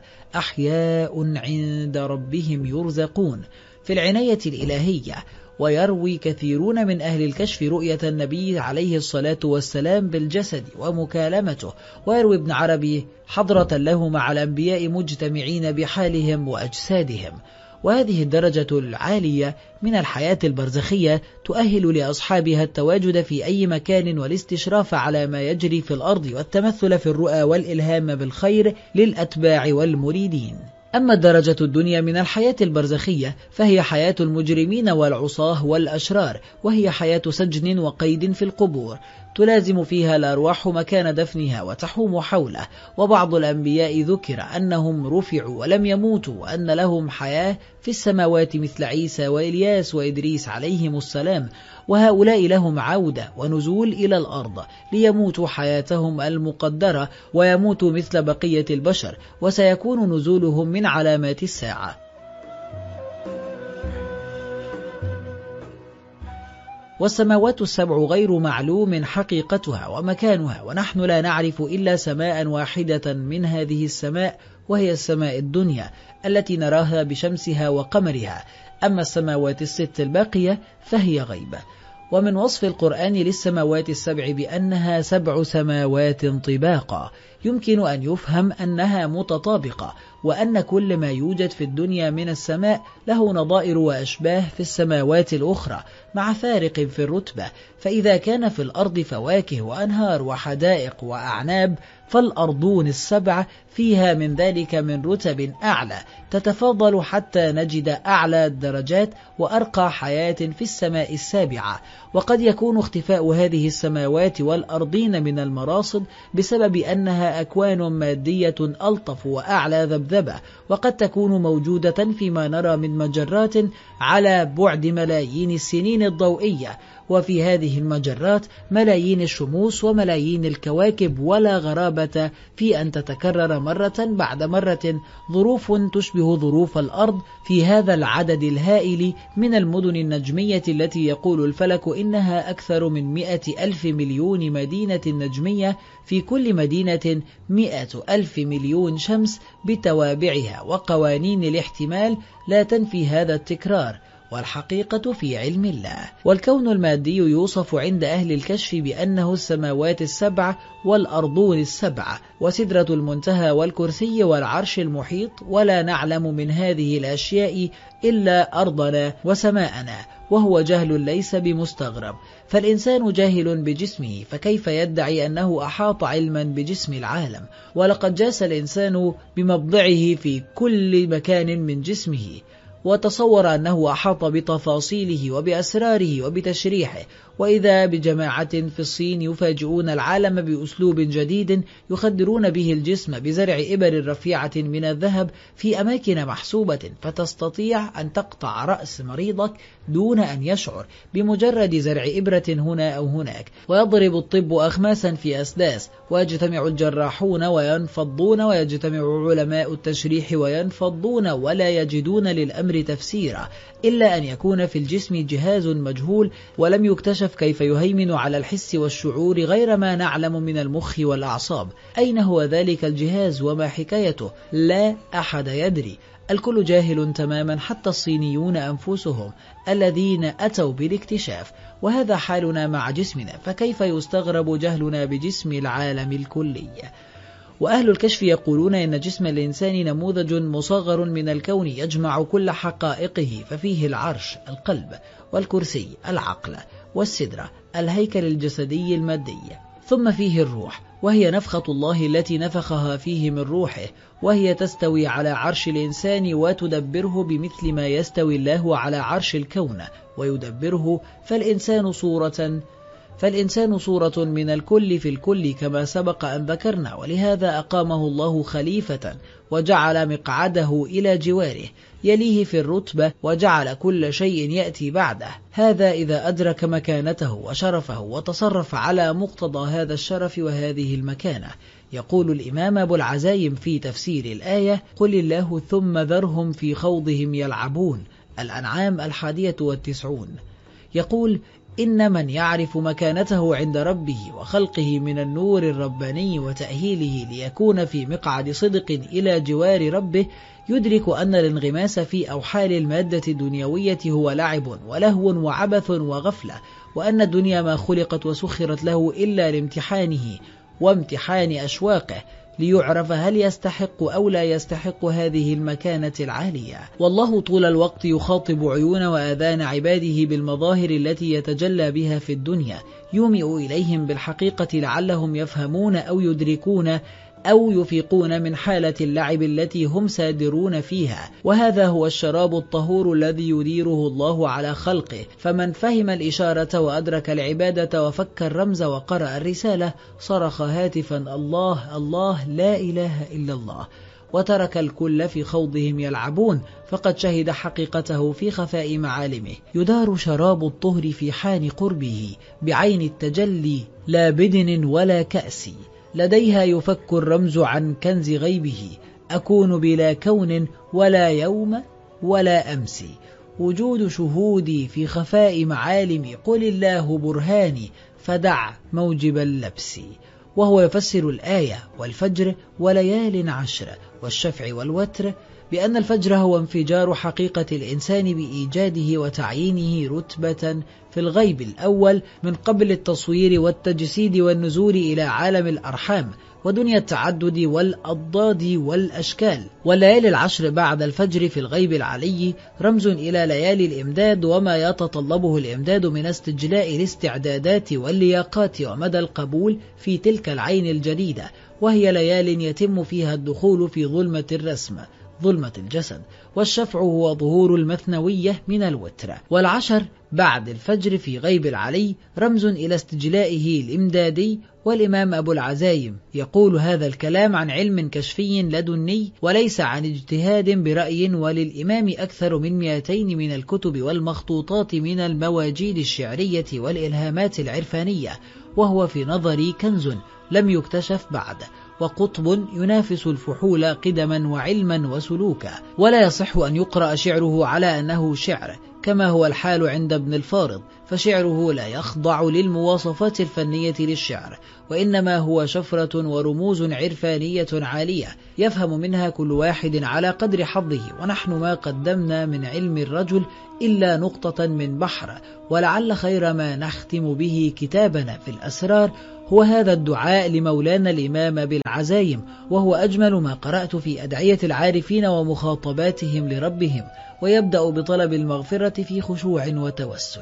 أحياء عند ربهم يرزقون في العناية الإلهية. ويروي كثيرون من أهل الكشف رؤية النبي عليه الصلاة والسلام بالجسد ومكالمته، ويروي ابن عربي حضرة له مع الأنبياء مجتمعين بحالهم وأجسادهم. وهذه الدرجة العالية من الحياة البرزخية تؤهل لأصحابها التواجد في أي مكان والاستشراف على ما يجري في الأرض، والتمثل في الرؤى والإلهام بالخير للأتباع والمريدين. أما الدرجة الدنيا من الحياة البرزخية فهي حياة المجرمين والعصاه والأشرار، وهي حياة سجن وقيد في القبور، تلازم فيها الأرواح مكان دفنها وتحوم حوله. وبعض الأنبياء ذكر أنهم رفعوا ولم يموتوا، وأن لهم حياة في السماوات مثل عيسى وإلياس وإدريس عليهم السلام، وهؤلاء لهم عودة ونزول إلى الأرض ليموتوا حياتهم المقدرة ويموتوا مثل بقية البشر، وسيكون نزولهم من علامات الساعة. والسماوات السبع غير معلوم حقيقتها ومكانها، ونحن لا نعرف إلا سماء واحدة من هذه السماء، وهي السماء الدنيا التي نراها بشمسها وقمرها. أما السماوات الست الباقية فهي غيبة. ومن وصف القرآن للسماوات السبع بأنها سبع سماوات طباقا، يمكن أن يفهم أنها متطابقة، وأن كل ما يوجد في الدنيا من السماء له نظائر وأشباه في السماوات الأخرى مع فارق في الرتبة. فإذا كان في الأرض فواكه وأنهار وحدائق وأعناب، فالأرضون السبع فيها من ذلك من رتب أعلى تتفاضل حتى نجد أعلى الدرجات وأرقى حياة في السماء السابعة. وقد يكون اختفاء هذه السماوات والأرضين من المراصد بسبب أنها أكوان مادية ألطف وأعلى ذبذبة، وقد تكون موجودة فيما نرى من مجرات على بعد ملايين السنين الضوئية، وفي هذه المجرات ملايين الشموس وملايين الكواكب، ولا غرابة في أن تتكرر مرة بعد مرة ظروف تشبه ظروف الأرض في هذا العدد الهائل من المدن النجمية التي يقول الفلك إنها أكثر من مئة ألف مليون مدينة نجمية، في كل مدينة مئة ألف مليون شمس بتوابعها، وقوانين الاحتمال لا تنفي هذا التكرار، والحقيقة في علم الله. والكون المادي يوصف عند أهل الكشف بأنه السماوات السبع والأرضون السبع وسدرة المنتهى والكرسي والعرش المحيط، ولا نعلم من هذه الأشياء إلا أرضنا وسماءنا، وهو جهل ليس بمستغرب. فالإنسان جاهل بجسمه، فكيف يدعي أنه أحاط علما بجسم العالم؟ ولقد جاس الإنسان بمبضعه في كل مكان من جسمه، وتصور أنه أحاط بتفاصيله وبأسراره وبتشريحه، وإذا بجماعة في الصين يفاجئون العالم بأسلوب جديد يخدرون به الجسم بزرع إبر رفيعة من الذهب في أماكن محسوبة، فتستطيع أن تقطع رأس مريضك دون أن يشعر بمجرد زرع إبرة هنا أو هناك. ويضرب الطب أخماسا في أسداس، ويجتمع الجراحون وينفضون، ويجتمع علماء التشريح وينفضون، ولا يجدون للأمر تفسيرا إلا أن يكون في الجسم جهاز مجهول، ولم يكتشف كيف يهيمن على الحس والشعور غير ما نعلم من المخ والأعصاب. أين هو ذلك الجهاز وما حكايته؟ لا أحد يدري. الكل جاهل تماما، حتى الصينيون أنفسهم الذين أتوا بالاكتشاف. وهذا حالنا مع جسمنا، فكيف يستغرب جهلنا بجسم العالم الكلي؟ وأهل الكشف يقولون إن جسم الإنسان نموذج مصغر من الكون يجمع كل حقائقه، ففيه العرش، القلب، والكرسي، العقل، والسدرة، الهيكل الجسدي المادي، ثم فيه الروح، وهي نفخة الله التي نفخها فيه من روحه، وهي تستوي على عرش الإنسان وتدبره بمثل ما يستوي الله على عرش الكون ويدبره. فالإنسان صورة فالإنسان صورة من الكل في الكل كما سبق أن ذكرنا، ولهذا أقامه الله خليفة وجعل مقعده إلى جواره يليه في الرتبة، وجعل كل شيء يأتي بعده، هذا إذا أدرك مكانته وشرفه وتصرف على مقتضى هذا الشرف وهذه المكانة. يقول الإمام أبو العزايم في تفسير الآية: قل الله ثم ذرهم في خوضهم يلعبون، الأنعام الحادية والتسعون. يقول: إن من يعرف مكانته عند ربه وخلقه من النور الرباني وتأهيله ليكون في مقعد صدق إلى جوار ربه، يدرك أن الانغماس في أوحال المادة الدنيوية هو لعب ولهو وعبث وغفلة، وأن الدنيا ما خلقت وسخرت له إلا لامتحانه وامتحان أشواقه، ليعرف هل يستحق أو لا يستحق هذه المكانة العالية. والله طول الوقت يخاطب عيون وآذان عباده بالمظاهر التي يتجلى بها في الدنيا، يومئ إليهم بالحقيقة لعلهم يفهمون أو يدركون أو يفيقون من حالة اللعب التي هم سادرون فيها. وهذا هو الشراب الطهور الذي يديره الله على خلقه، فمن فهم الإشارة وأدرك العبادة وفك الرمز وقرأ الرسالة صرخ هاتفا: الله الله لا إله إلا الله، وترك الكل في خوضهم يلعبون، فقد شهد حقيقته في خفاء معالمه. يدار شراب الطهر في حان قربه بعين التجلي، لا بدن ولا كأس، لديها يفك الرمز عن كنز غيبه، أكون بلا كون ولا يوم ولا أمس، وجود شهودي في خفاء معالمي، قل الله برهاني فدع موجب اللبس. وهو يفسر الآية: والفجر وليال عشر والشفع والوتر بأن الفجر هو انفجار حقيقة الإنسان بإيجاده وتعيينه رتبة في الغيب الأول من قبل التصوير والتجسيد والنزول إلى عالم الأرحام ودنيا التعدد والأضداد والأشكال. والليالي العشر بعد الفجر في الغيب العلي رمز إلى ليالي الإمداد وما يتطلبه الإمداد من استجلاء الاستعدادات واللياقات ومدى القبول في تلك العين الجديدة، وهي ليال يتم فيها الدخول في ظلمة الرسم، ظلمة الجسد، والشفع هو ظهور المثنوية من الوتر. والعشر بعد الفجر في غيب العلي رمز إلى استجلائه الإمدادي. والإمام أبو العزايم يقول هذا الكلام عن علم كشفي لدني وليس عن اجتهاد برأي، وللإمام أكثر من مئتين من الكتب والمخطوطات من المواجيد الشعرية والإلهامات العرفانية، وهو في نظري كنز لم يكتشف بعد، وقطب ينافس الفحول قدما وعلما وسلوكا. ولا يصح أن يقرأ شعره على أنه شعر كما هو الحال عند ابن الفارض، فشعره لا يخضع للمواصفات الفنية للشعر، وإنما هو شفرة ورموز عرفانية عالية يفهم منها كل واحد على قدر حظه. ونحن ما قدمنا من علم الرجل إلا نقطة من بحر، ولعل خير ما نختم به كتابنا في الأسرار هو هذا الدعاء لمولانا الإمام بالعزايم، وهو أجمل ما قرأت في أدعية العارفين ومخاطباتهم لربهم، ويبدأ بطلب المغفرة في خشوع وتوسل.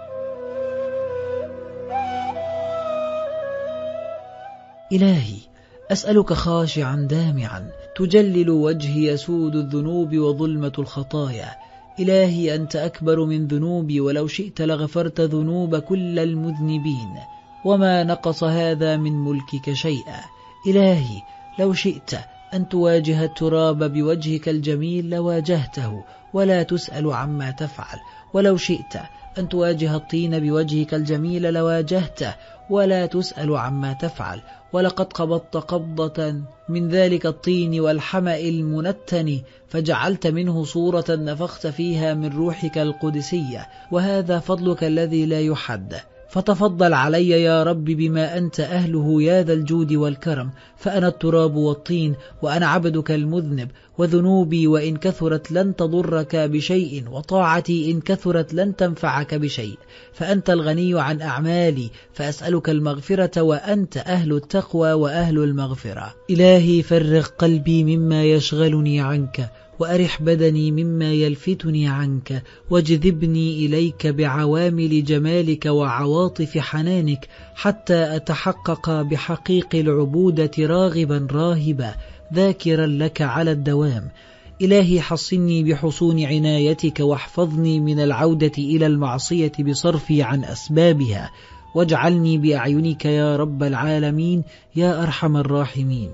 إلهي أسألك خاشعا دامعا تجلل وجهي يسود الذنوب وظلمة الخطايا. إلهي أنت أكبر من ذنوبي، ولو شئت لغفرت ذنوب كل المذنبين، وما نقص هذا من ملكك شيئا. إلهي لو شئت أن تواجه التراب بوجهك الجميل لواجهته ولا تسأل عما تفعل، ولو شئت أن تواجه الطين بوجهك الجميل لواجهته ولا تسأل عما تفعل، ولقد قبضت قبضة من ذلك الطين والحمأ المنتن فجعلت منه صورة نفخت فيها من روحك القدسية، وهذا فضلك الذي لا يحد. فتفضل علي يا رب بما أنت أهله يا ذا الجود والكرم، فأنا التراب والطين، وأنا عبدك المذنب، وذنوبي وإن كثرت لن تضرك بشيء، وطاعتي إن كثرت لن تنفعك بشيء، فأنت الغني عن أعمالي، فأسألك المغفرة وأنت أهل التقوى وأهل المغفرة. إلهي فرغ قلبي مما يشغلني عنك، وأرح بدني مما يلفتني عنك، واجذبني إليك بعوامل جمالك وعواطف حنانك، حتى أتحقق بحقيق العبودة راغبا راهبا ذاكرا لك على الدوام. إلهي حصني بحصون عنايتك، واحفظني من العودة إلى المعصية بصرفي عن أسبابها، واجعلني بأعينك يا رب العالمين يا أرحم الراحمين.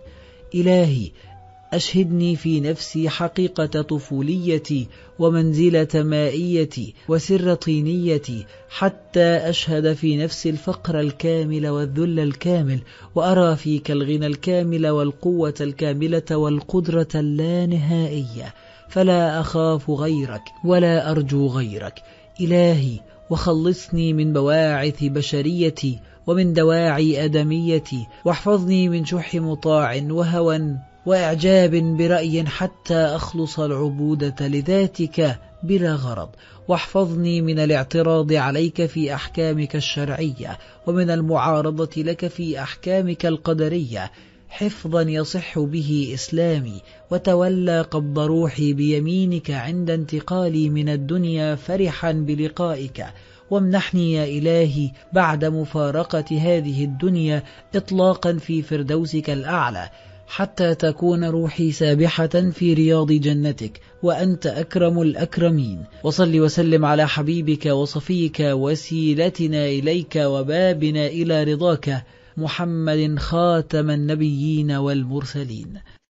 إلهي أشهدني في نفسي حقيقة طفوليتي ومنزلة مائيتي وسر طينيتي، حتى أشهد في نفسي الفقر الكامل والذل الكامل، وأرى فيك الغنى الكامل والقوة الكاملة والقدرة اللانهائية، فلا أخاف غيرك ولا أرجو غيرك. إلهي وخلصني من بواعث بشريتي ومن دواعي أدميتي، واحفظني من شح مطاع وهوى وإعجاب برأي، حتى أخلص العبودة لذاتك بلا غرض، واحفظني من الاعتراض عليك في أحكامك الشرعية، ومن المعارضة لك في أحكامك القدرية، حفظا يصح به إسلامي، وتولى قبض روحي بيمينك عند انتقالي من الدنيا فرحا بلقائك. وامنحني يا إلهي بعد مفارقة هذه الدنيا إطلاقا في فردوسك الأعلى، حتى تكون روحي سابحة في رياض جنتك، وأنت أكرم الأكرمين. وصل وسلم على حبيبك وصفيك وسيلتنا إليك وبابنا إلى رضاك، محمد خاتم النبيين والمرسلين.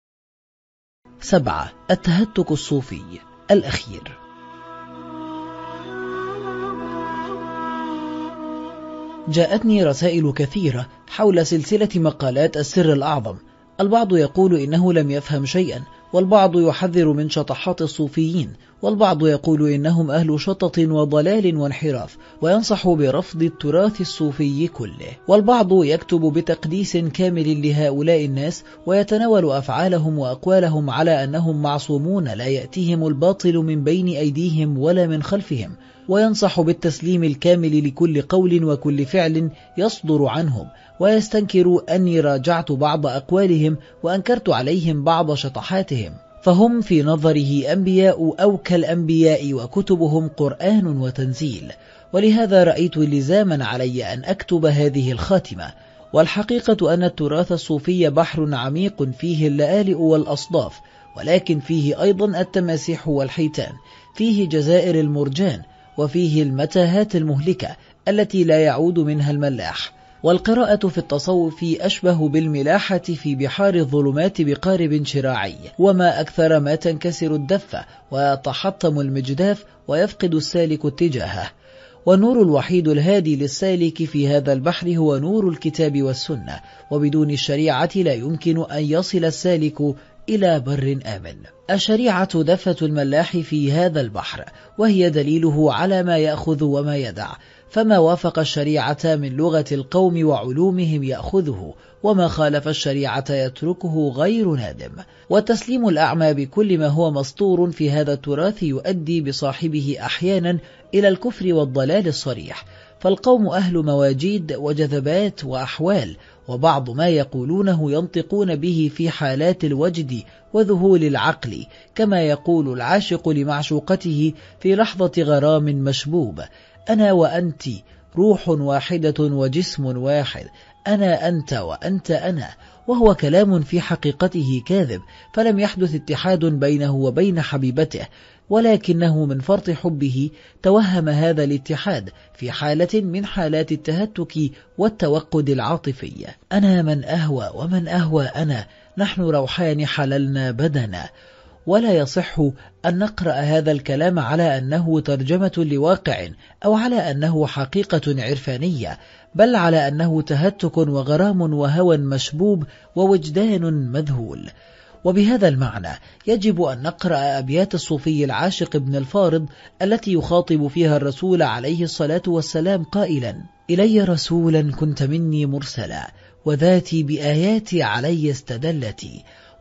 سبعة. التهتك الصوفي الأخير. جاءتني رسائل كثيرة حول سلسلة مقالات السر الأعظم. البعض يقول إنه لم يفهم شيئا، والبعض يحذر من شطحات الصوفيين، والبعض يقول إنهم أهل شطط وضلال وانحراف، وينصح برفض التراث الصوفي كله. والبعض يكتب بتقديس كامل لهؤلاء الناس، ويتناول أفعالهم وأقوالهم على أنهم معصومون لا يأتيهم الباطل من بين أيديهم ولا من خلفهم، وينصح بالتسليم الكامل لكل قول وكل فعل يصدر عنهم، ويستنكر أني راجعت بعض أقوالهم وأنكرت عليهم بعض شطحاتهم، فهم في نظره أنبياء أو كالأنبياء، وكتبهم قرآن وتنزيل. ولهذا رأيت لزاما علي أن أكتب هذه الخاتمة. والحقيقة أن التراث الصوفي بحر عميق فيه اللآلئ والأصداف، ولكن فيه أيضا التماسيح والحيتان، فيه جزائر المرجان، وفيه المتاهات المهلكة التي لا يعود منها الملاح. والقراءة في التصوف أشبه بالملاحة في بحار الظلمات بقارب شراعي، وما أكثر ما تنكسر الدفة ويتحطم المجداف ويفقد السالك اتجاهه. والنور الوحيد الهادي للسالك في هذا البحر هو نور الكتاب والسنة، وبدون الشريعة لا يمكن أن يصل السالك إلى بر آمن. الشريعة دفة الملاح في هذا البحر، وهي دليله على ما يأخذ وما يدع، فما وافق الشريعة من لغة القوم وعلومهم يأخذه، وما خالف الشريعة يتركه غير نادم. والتسليم الأعمى بكل ما هو مسطور في هذا التراث يؤدي بصاحبه أحيانا إلى الكفر والضلال الصريح، فالقوم أهل مواجيد وجذبات وأحوال، وبعض ما يقولونه ينطقون به في حالات الوجد وذهول العقل، كما يقول العاشق لمعشوقته في لحظة غرام مشبوب: أنا وأنت روح واحدة وجسم واحد، أنا أنت وأنت أنا. وهو كلام في حقيقته كاذب، فلم يحدث اتحاد بينه وبين حبيبته، ولكنه من فرط حبه توهم هذا الاتحاد في حالة من حالات التهتك والتوقد العاطفي. أنا من أهوى ومن أهوى أنا، نحن روحان حللنا بدنا. ولا يصح أن نقرأ هذا الكلام على أنه ترجمة لواقع أو على أنه حقيقة عرفانية، بل على أنه تهتك وغرام وهوى مشبوب ووجدان مذهول. وبهذا المعنى يجب أن نقرأ أبيات الصوفي العاشق ابن الفارض التي يخاطب فيها الرسول عليه الصلاة والسلام قائلا: إلي رسولا كنت مني مرسلا، وذاتي بآياتي علي استدلتي،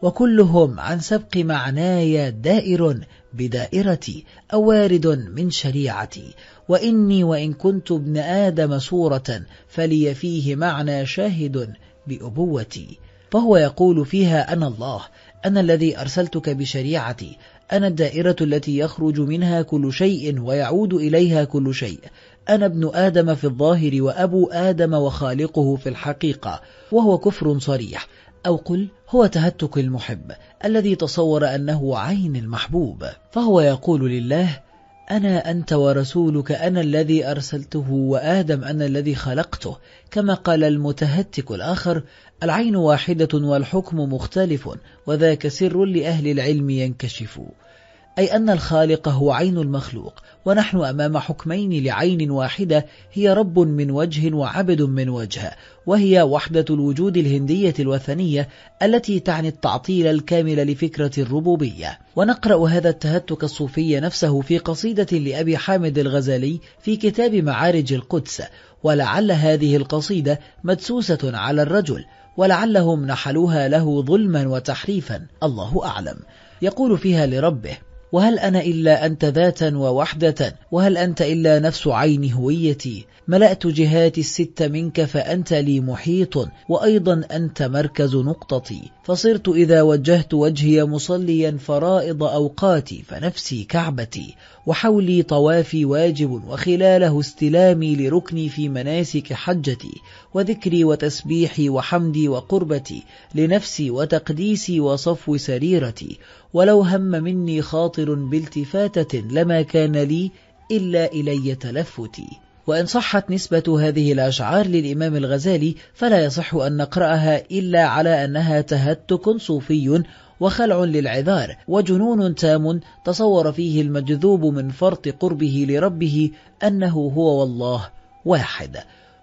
وكلهم عن سبق معناي دائر بدائرتي، أو وارد من شريعتي، وإني وإن كنت ابن آدم صورة فلي فيه معنى شاهد بأبوتي. فهو يقول فيها: أنا الله، أنا الذي أرسلتك بشريعتي، أنا الدائرة التي يخرج منها كل شيء ويعود إليها كل شيء، أنا ابن آدم في الظاهر وأبو آدم وخالقه في الحقيقة. وهو كفر صريح، أو قل هو تهتك المحب الذي تصور أنه عين المحبوب. فهو يقول لله: أنا أنت ورسولك، أنا الذي أرسلته، وآدم أنا الذي خلقته. كما قال المتهتك الآخر: العين واحدة والحكم مختلف، وذاك سر لأهل العلم ينكشف. أي أن الخالق هو عين المخلوق، ونحن أمام حكمين لعين واحدة هي رب من وجه وعبد من وجه، وهي وحدة الوجود الهندية الوثنية التي تعني التعطيل الكامل لفكرة الربوبية. ونقرأ هذا التهتك الصوفي نفسه في قصيدة لأبي حامد الغزالي في كتاب معارج القدس، ولعل هذه القصيدة مدسوسة على الرجل، ولعلهم نحلوها له ظلما وتحريفا، الله أعلم. يقول فيها لربه: وهل أنا إلا أنت ذاتا ووحدة، وهل أنت إلا نفس عين هويتي، ملأت جهات الست منك فأنت لي محيط، وأيضا أنت مركز نقطتي، فصرت إذا وجهت وجهي مصليا فرائض أوقاتي، فنفسي كعبتي، وحولي طوافي واجب، وخلاله استلامي لركني في مناسك حجتي، وذكري وتسبيحي وحمدي وقربتي لنفسي وتقديسي وصفو سريرتي، ولو هم مني خاطر بالتفاتة لما كان لي إلا إلي تلفتي. وإن صحت نسبة هذه الأشعار للإمام الغزالي فلا يصح أن نقرأها إلا على أنها تهتك صوفي وخلع للعذار وجنون تام تصور فيه المجذوب من فرط قربه لربه أنه هو والله واحد.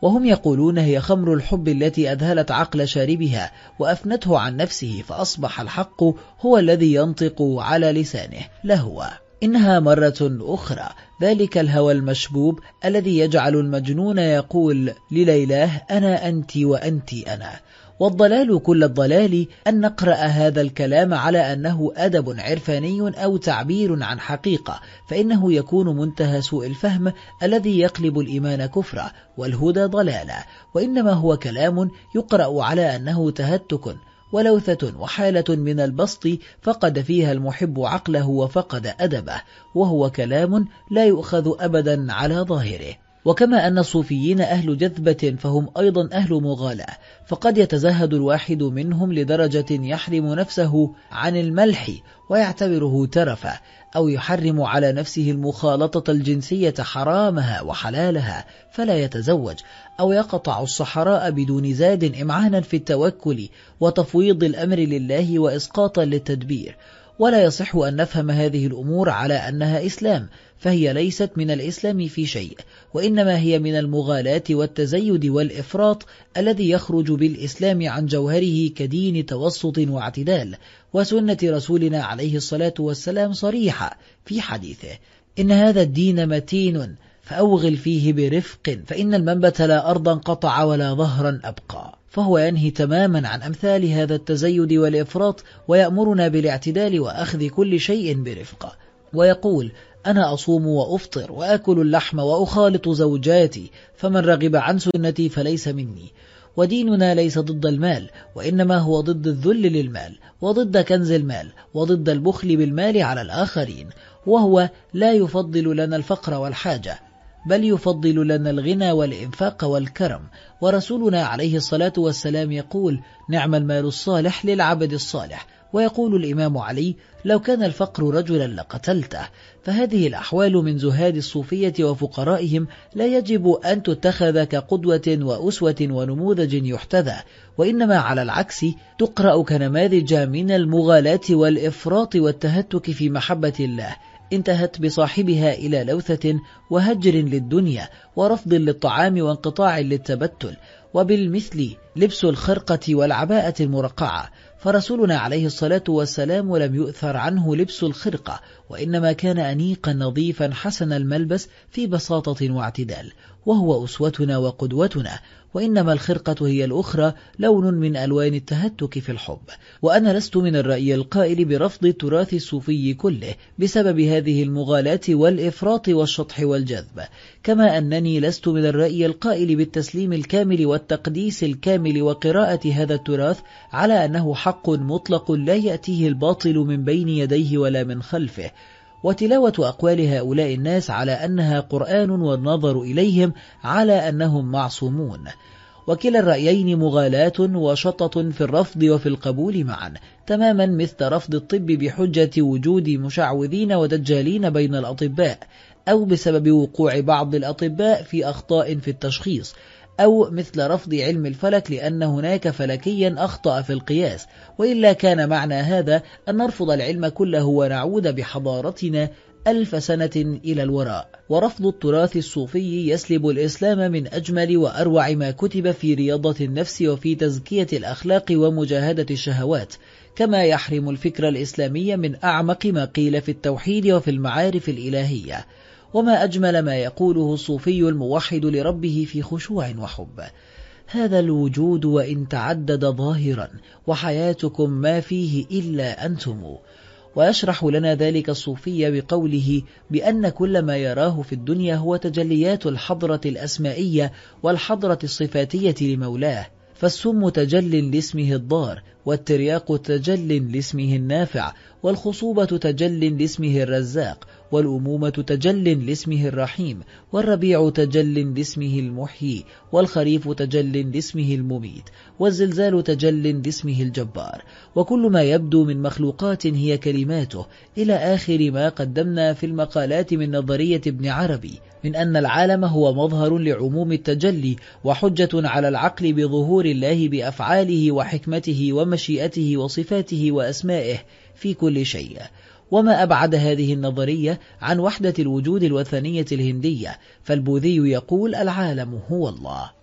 وهم يقولون هي خمر الحب التي أذهلت عقل شاربها وأفنته عن نفسه، فأصبح الحق هو الذي ينطق على لسانه لهو. إنها مرة أخرى ذلك الهوى المشبوب الذي يجعل المجنون يقول لليلاه أنا أنت وأنت أنا. والضلال كل الضلال أن نقرأ هذا الكلام على أنه أدب عرفاني أو تعبير عن حقيقة، فإنه يكون منتهى سوء الفهم الذي يقلب الإيمان كفرا والهدى ضلالا، وإنما هو كلام يقرأ على أنه تهتك ولوثة وحالة من البسط فقد فيها المحب عقله وفقد أدبه، وهو كلام لا يؤخذ أبدا على ظاهره. وكما أن الصوفيين أهل جذبة فهم أيضا أهل مغالاة، فقد يتزهد الواحد منهم لدرجة يحرم نفسه عن الملح ويعتبره ترفا، أو يحرم على نفسه المخالطة الجنسية حرامها وحلالها فلا يتزوج، أو يقطع الصحراء بدون زاد إمعانا في التوكل وتفويض الأمر لله وإسقاطا للتدبير. ولا يصح أن نفهم هذه الأمور على أنها إسلام، فهي ليست من الإسلام في شيء، وإنما هي من المغالاة والتزيد والإفراط الذي يخرج بالإسلام عن جوهره كدين توسط واعتدال. وسنة رسولنا عليه الصلاة والسلام صريحة في حديثه: إن هذا الدين متين فأوغل فيه برفق، فإن المنبت لا أرضا قطع ولا ظهرا أبقى. فهو ينهي تماما عن أمثال هذا التزيد والإفراط، ويأمرنا بالاعتدال وأخذ كل شيء برفق، ويقول: أنا أصوم وأفطر وأكل اللحم وأخالط زوجاتي، فمن رغب عن سنتي فليس مني. وديننا ليس ضد المال، وإنما هو ضد الذل للمال، وضد كنز المال، وضد البخل بالمال على الآخرين، وهو لا يفضل لنا الفقر والحاجة، بل يفضل لنا الغنى والإنفاق والكرم. ورسولنا عليه الصلاة والسلام يقول: نعم المال الصالح للعبد الصالح. ويقول الإمام علي: لو كان الفقر رجلا لقتلته. فهذه الأحوال من زهاد الصوفية وفقرائهم لا يجب أن تتخذ كقدوة وأسوة ونموذج يحتذى، وإنما على العكس تقرأ كنماذج من المغالاة والإفراط والتهتك في محبة الله، انتهت بصاحبها إلى لوثة وهجر للدنيا ورفض للطعام وانقطاع للتبتل، وبالمثل لبس الخرقة والعباءة المرقعة. فرسولنا عليه الصلاة والسلام لم يؤثر عنه لبس الخرقة، وإنما كان أنيقا نظيفا حسن الملبس في بساطة واعتدال، وهو أسوتنا وقدوتنا. وإنما الخرقة هي الأخرى لون من ألوان التهتك في الحب. وأنا لست من الرأي القائل برفض التراث الصوفي كله بسبب هذه المغالاة والإفراط والشطح والجذب، كما أنني لست من الرأي القائل بالتسليم الكامل والتقديس الكامل وقراءة هذا التراث على أنه حق مطلق لا يأتيه الباطل من بين يديه ولا من خلفه، وتلاوة أقوال هؤلاء الناس على أنها قرآن والنظر إليهم على أنهم معصومون. وكلا الرأيين مغالاة وشطط في الرفض وفي القبول معا، تماما مثل رفض الطب بحجة وجود مشعوذين ودجالين بين الأطباء، أو بسبب وقوع بعض الأطباء في أخطاء في التشخيص، أو مثل رفض علم الفلك لأن هناك فلكيا أخطأ في القياس. وإلا كان معنى هذا أن نرفض العلم كله ونعود بحضارتنا ألف سنة إلى الوراء. ورفض التراث الصوفي يسلب الإسلام من أجمل وأروع ما كتب في رياضة النفس وفي تزكية الأخلاق ومجاهدة الشهوات، كما يحرم الفكر الإسلامي من أعمق ما قيل في التوحيد وفي المعارف الإلهية. وما أجمل ما يقوله الصوفي الموحد لربه في خشوع وحب: هذا الوجود وإن تعدد ظاهرا، وحياتكم ما فيه إلا أنتم. ويشرح لنا ذلك الصوفي بقوله بأن كل ما يراه في الدنيا هو تجليات الحضرة الأسمائية والحضرة الصفاتية لمولاه، فالسم تجل لاسمه الضار، والترياق تجل لاسمه النافع، والخصوبة تجل لاسمه الرزاق، والأمومة تجل لاسمه الرحيم، والربيع تجل لاسمه المحيي، والخريف تجل لاسمه المميت، والزلزال تجل لاسمه الجبار. وكل ما يبدو من مخلوقات هي كلماته، إلى آخر ما قدمنا في المقالات من نظرية ابن عربي من أن العالم هو مظهر لعموم التجلي، وحجة على العقل بظهور الله بأفعاله وحكمته ومشيئته وصفاته وأسمائه في كل شيء. وما أبعد هذه النظرية عن وحدة الوجود الوثنية الهندية، فالبوذي يقول العالم هو الله.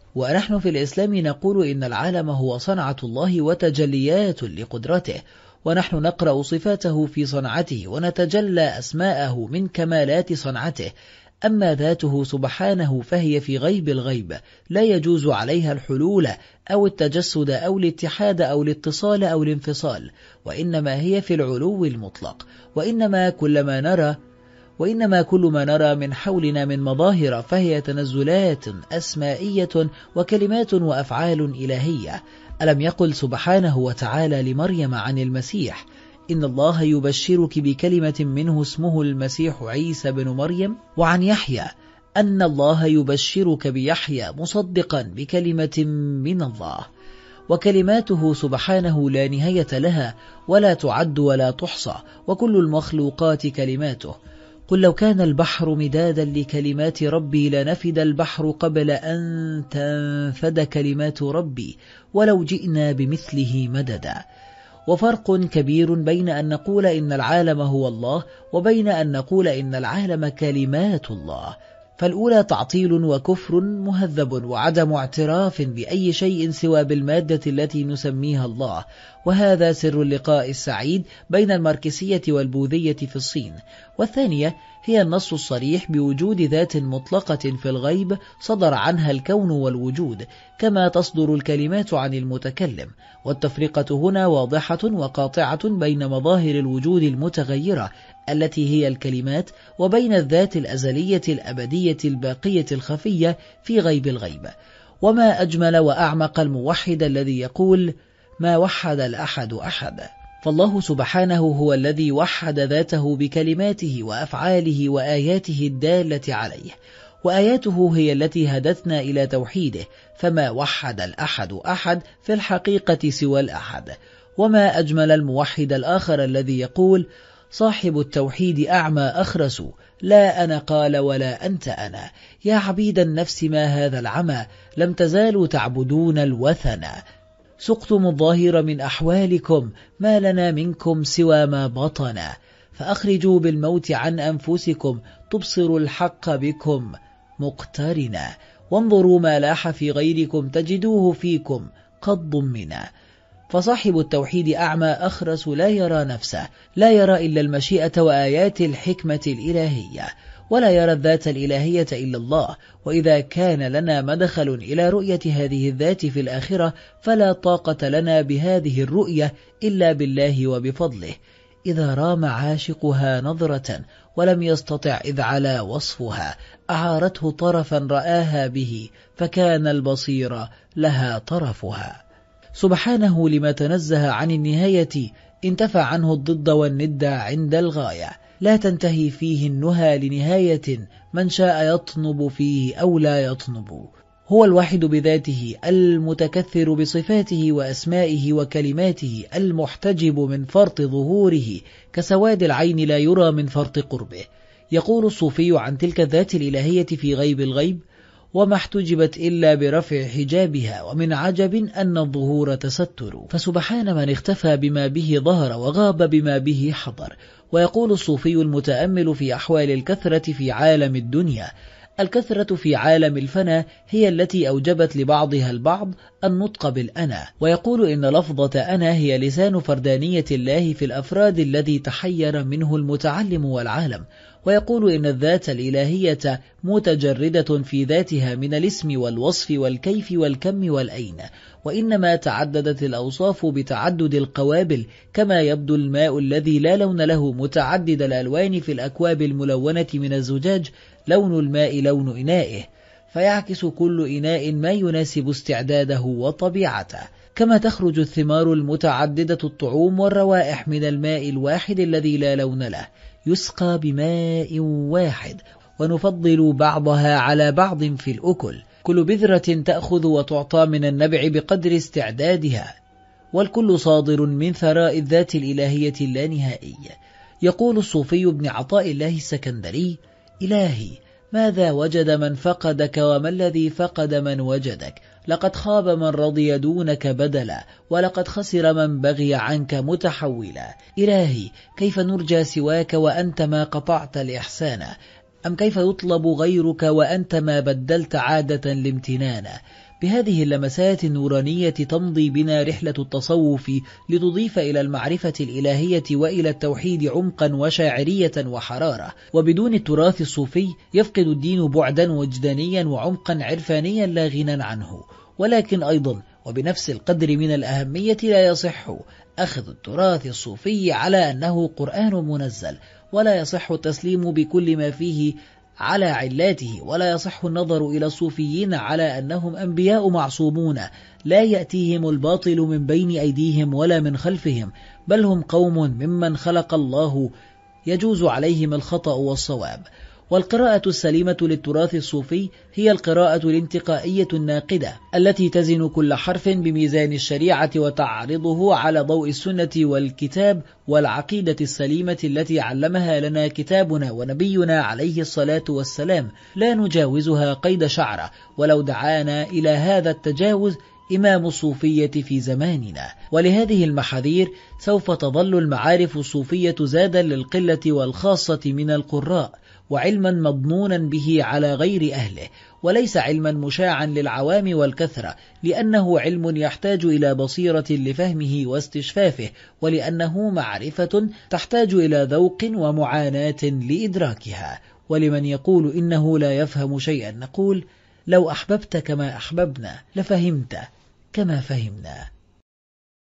ونحن في الإسلام نقول إن العالم هو صنعة الله وتجليات لقدرته، ونحن نقرأ صفاته في صنعته ونتجلى أسماءه من كمالات صنعته. أما ذاته سبحانه فهي في غيب الغيب، لا يجوز عليها الحلول أو التجسد أو الاتحاد أو الاتصال أو الانفصال، وإنما هي في العلو المطلق. وإنما كل ما نرى وإنما كل ما نرى من حولنا من مظاهر فهي تنزلات أسمائية وكلمات وأفعال إلهية. ألم يقل سبحانه وتعالى لمريم عن المسيح: إن الله يبشرك بكلمة منه اسمه المسيح عيسى بن مريم؟ وعن يحيى أن الله يبشرك بيحيى مصدقا بكلمة من الله. وكلماته سبحانه لا نهاية لها ولا تعد ولا تحصى، وكل المخلوقات كلماته. قل لو كان البحر مدادا لكلمات ربي لنفد البحر قبل أن تنفد كلمات ربي ولو جئنا بمثله مددا. وفرق كبير بين أن نقول إن العالم هو الله وبين أن نقول إن العالم كلمات الله، فالأولى تعطيل وكفر مهذب وعدم اعتراف بأي شيء سوى بالمادة التي نسميها الله، وهذا سر اللقاء السعيد بين الماركسية والبوذية في الصين. والثانية هي النص الصريح بوجود ذات مطلقة في الغيب صدر عنها الكون والوجود، كما تصدر الكلمات عن المتكلم. والتفرقة هنا واضحة وقاطعة بين مظاهر الوجود المتغيرة التي هي الكلمات وبين الذات الأزلية الأبدية الباقية الخفية في غيب الغيب. وما أجمل وأعمق الموحد الذي يقول: ما وحد الأحد أحد. فالله سبحانه هو الذي وحد ذاته بكلماته وأفعاله وآياته الدالة عليه، وآياته هي التي هدتنا إلى توحيده، فما وحد الأحد أحد في الحقيقة سوى الأحد. وما أجمل الموحد الآخر الذي يقول: صاحب التوحيد أعمى أخرس، لا أنا قال ولا أنت أنا، يا عبيد النفس ما هذا العمى، لم تزالوا تعبدون الوثن، سقتم الظاهر من أحوالكم، ما لنا منكم سوى ما بطن، فأخرجوا بالموت عن أنفسكم، تبصروا الحق بكم مقترنا، وانظروا ما لاح في غيركم تجدوه فيكم قد ضمنا. فصاحب التوحيد أعمى أخرس لا يرى نفسه، لا يرى إلا المشيئة وآيات الحكمة الإلهية، ولا يرى الذات الإلهية إلا الله. وإذا كان لنا مدخل إلى رؤية هذه الذات في الآخرة فلا طاقة لنا بهذه الرؤية إلا بالله وبفضله. إذا رام عاشقها نظرة ولم يستطع إذ على وصفها، أعارته طرفا رآها به، فكان البصير لها طرفها. سبحانه لما تنزه عن النهاية انتفى عنه الضد والند عند الغاية، لا تنتهي فيه النهى لنهاية، من شاء يطنب فيه أو لا يطنب. هو الواحد بذاته المتكثر بصفاته وأسمائه وكلماته، المحتجب من فرط ظهوره كسواد العين لا يرى من فرط قربه. يقول الصوفي عن تلك الذات الإلهية في غيب الغيب: وما احتجبت إلا برفع حجابها، ومن عجب أن الظهور تستر، فسبحان من اختفى بما به ظهر وغاب بما به حضر. ويقول الصوفي المتأمل في أحوال الكثرة في عالم الدنيا: الكثرة في عالم الفنا هي التي أوجبت لبعضها البعض النطق بالأنا. ويقول إن لفظة أنا هي لسان فردانية الله في الأفراد الذي تحير منه المتعلم والعالم. ويقول إن الذات الإلهية متجردة في ذاتها من الاسم والوصف والكيف والكم والأين، وإنما تعددت الأوصاف بتعدد القوابل، كما يبدو الماء الذي لا لون له متعدد الألوان في الأكواب الملونة من الزجاج لون الماء لون إنائه، فيعكس كل إناء ما يناسب استعداده وطبيعته. كما تخرج الثمار المتعددة الطعوم والروائح من الماء الواحد الذي لا لون له، يسقى بماء واحد، ونفضل بعضها على بعض في الأكل، كل بذرة تأخذ وتعطى من النبع بقدر استعدادها، والكل صادر من ثراء الذات الإلهية اللانهائية. يقول الصوفي ابن عطاء الله السكندري: إلهي ماذا وجد من فقدك وما الذي فقد من وجدك؟ لقد خاب من رضي دونك بدلا، ولقد خسر من بغي عنك متحولا. إلهي كيف نرجى سواك وأنت ما قطعت الإحسانا؟ أم كيف يطلب غيرك وأنت ما بدلت عادة الامتنانا؟ بهذه اللمسات النورانية تمضي بنا رحلة التصوف لتضيف إلى المعرفة الإلهية وإلى التوحيد عمقا وشاعرية وحرارة. وبدون التراث الصوفي يفقد الدين بعدا وجدانيا وعمقا عرفانيا لا غنى عنه. ولكن أيضا وبنفس القدر من الأهمية لا يصح أخذ التراث الصوفي على أنه قرآن منزل، ولا يصح التسليم بكل ما فيه على علاته، ولا يصح النظر إلى الصوفيين على أنهم أنبياء معصومون لا يأتيهم الباطل من بين أيديهم ولا من خلفهم، بل هم قوم ممن خلق الله يجوز عليهم الخطأ والصواب. والقراءة السليمة للتراث الصوفي هي القراءة الانتقائية الناقدة التي تزن كل حرف بميزان الشريعة وتعرضه على ضوء السنة والكتاب والعقيدة السليمة التي علمها لنا كتابنا ونبينا عليه الصلاة والسلام، لا نجاوزها قيد شعرة ولو دعانا إلى هذا التجاوز إمام الصوفية في زماننا. ولهذه المحاذير سوف تظل المعارف الصوفية زادا للقلة والخاصة من القراء، وعلما مضمونا به على غير أهله، وليس علما مشاعا للعوام والكثرة، لأنه علم يحتاج إلى بصيرة لفهمه واستشفافه، ولأنه معرفة تحتاج إلى ذوق ومعاناة لإدراكها. ولمن يقول إنه لا يفهم شيئا نقول: لو أحببت كما أحببنا لفهمت كما فهمنا.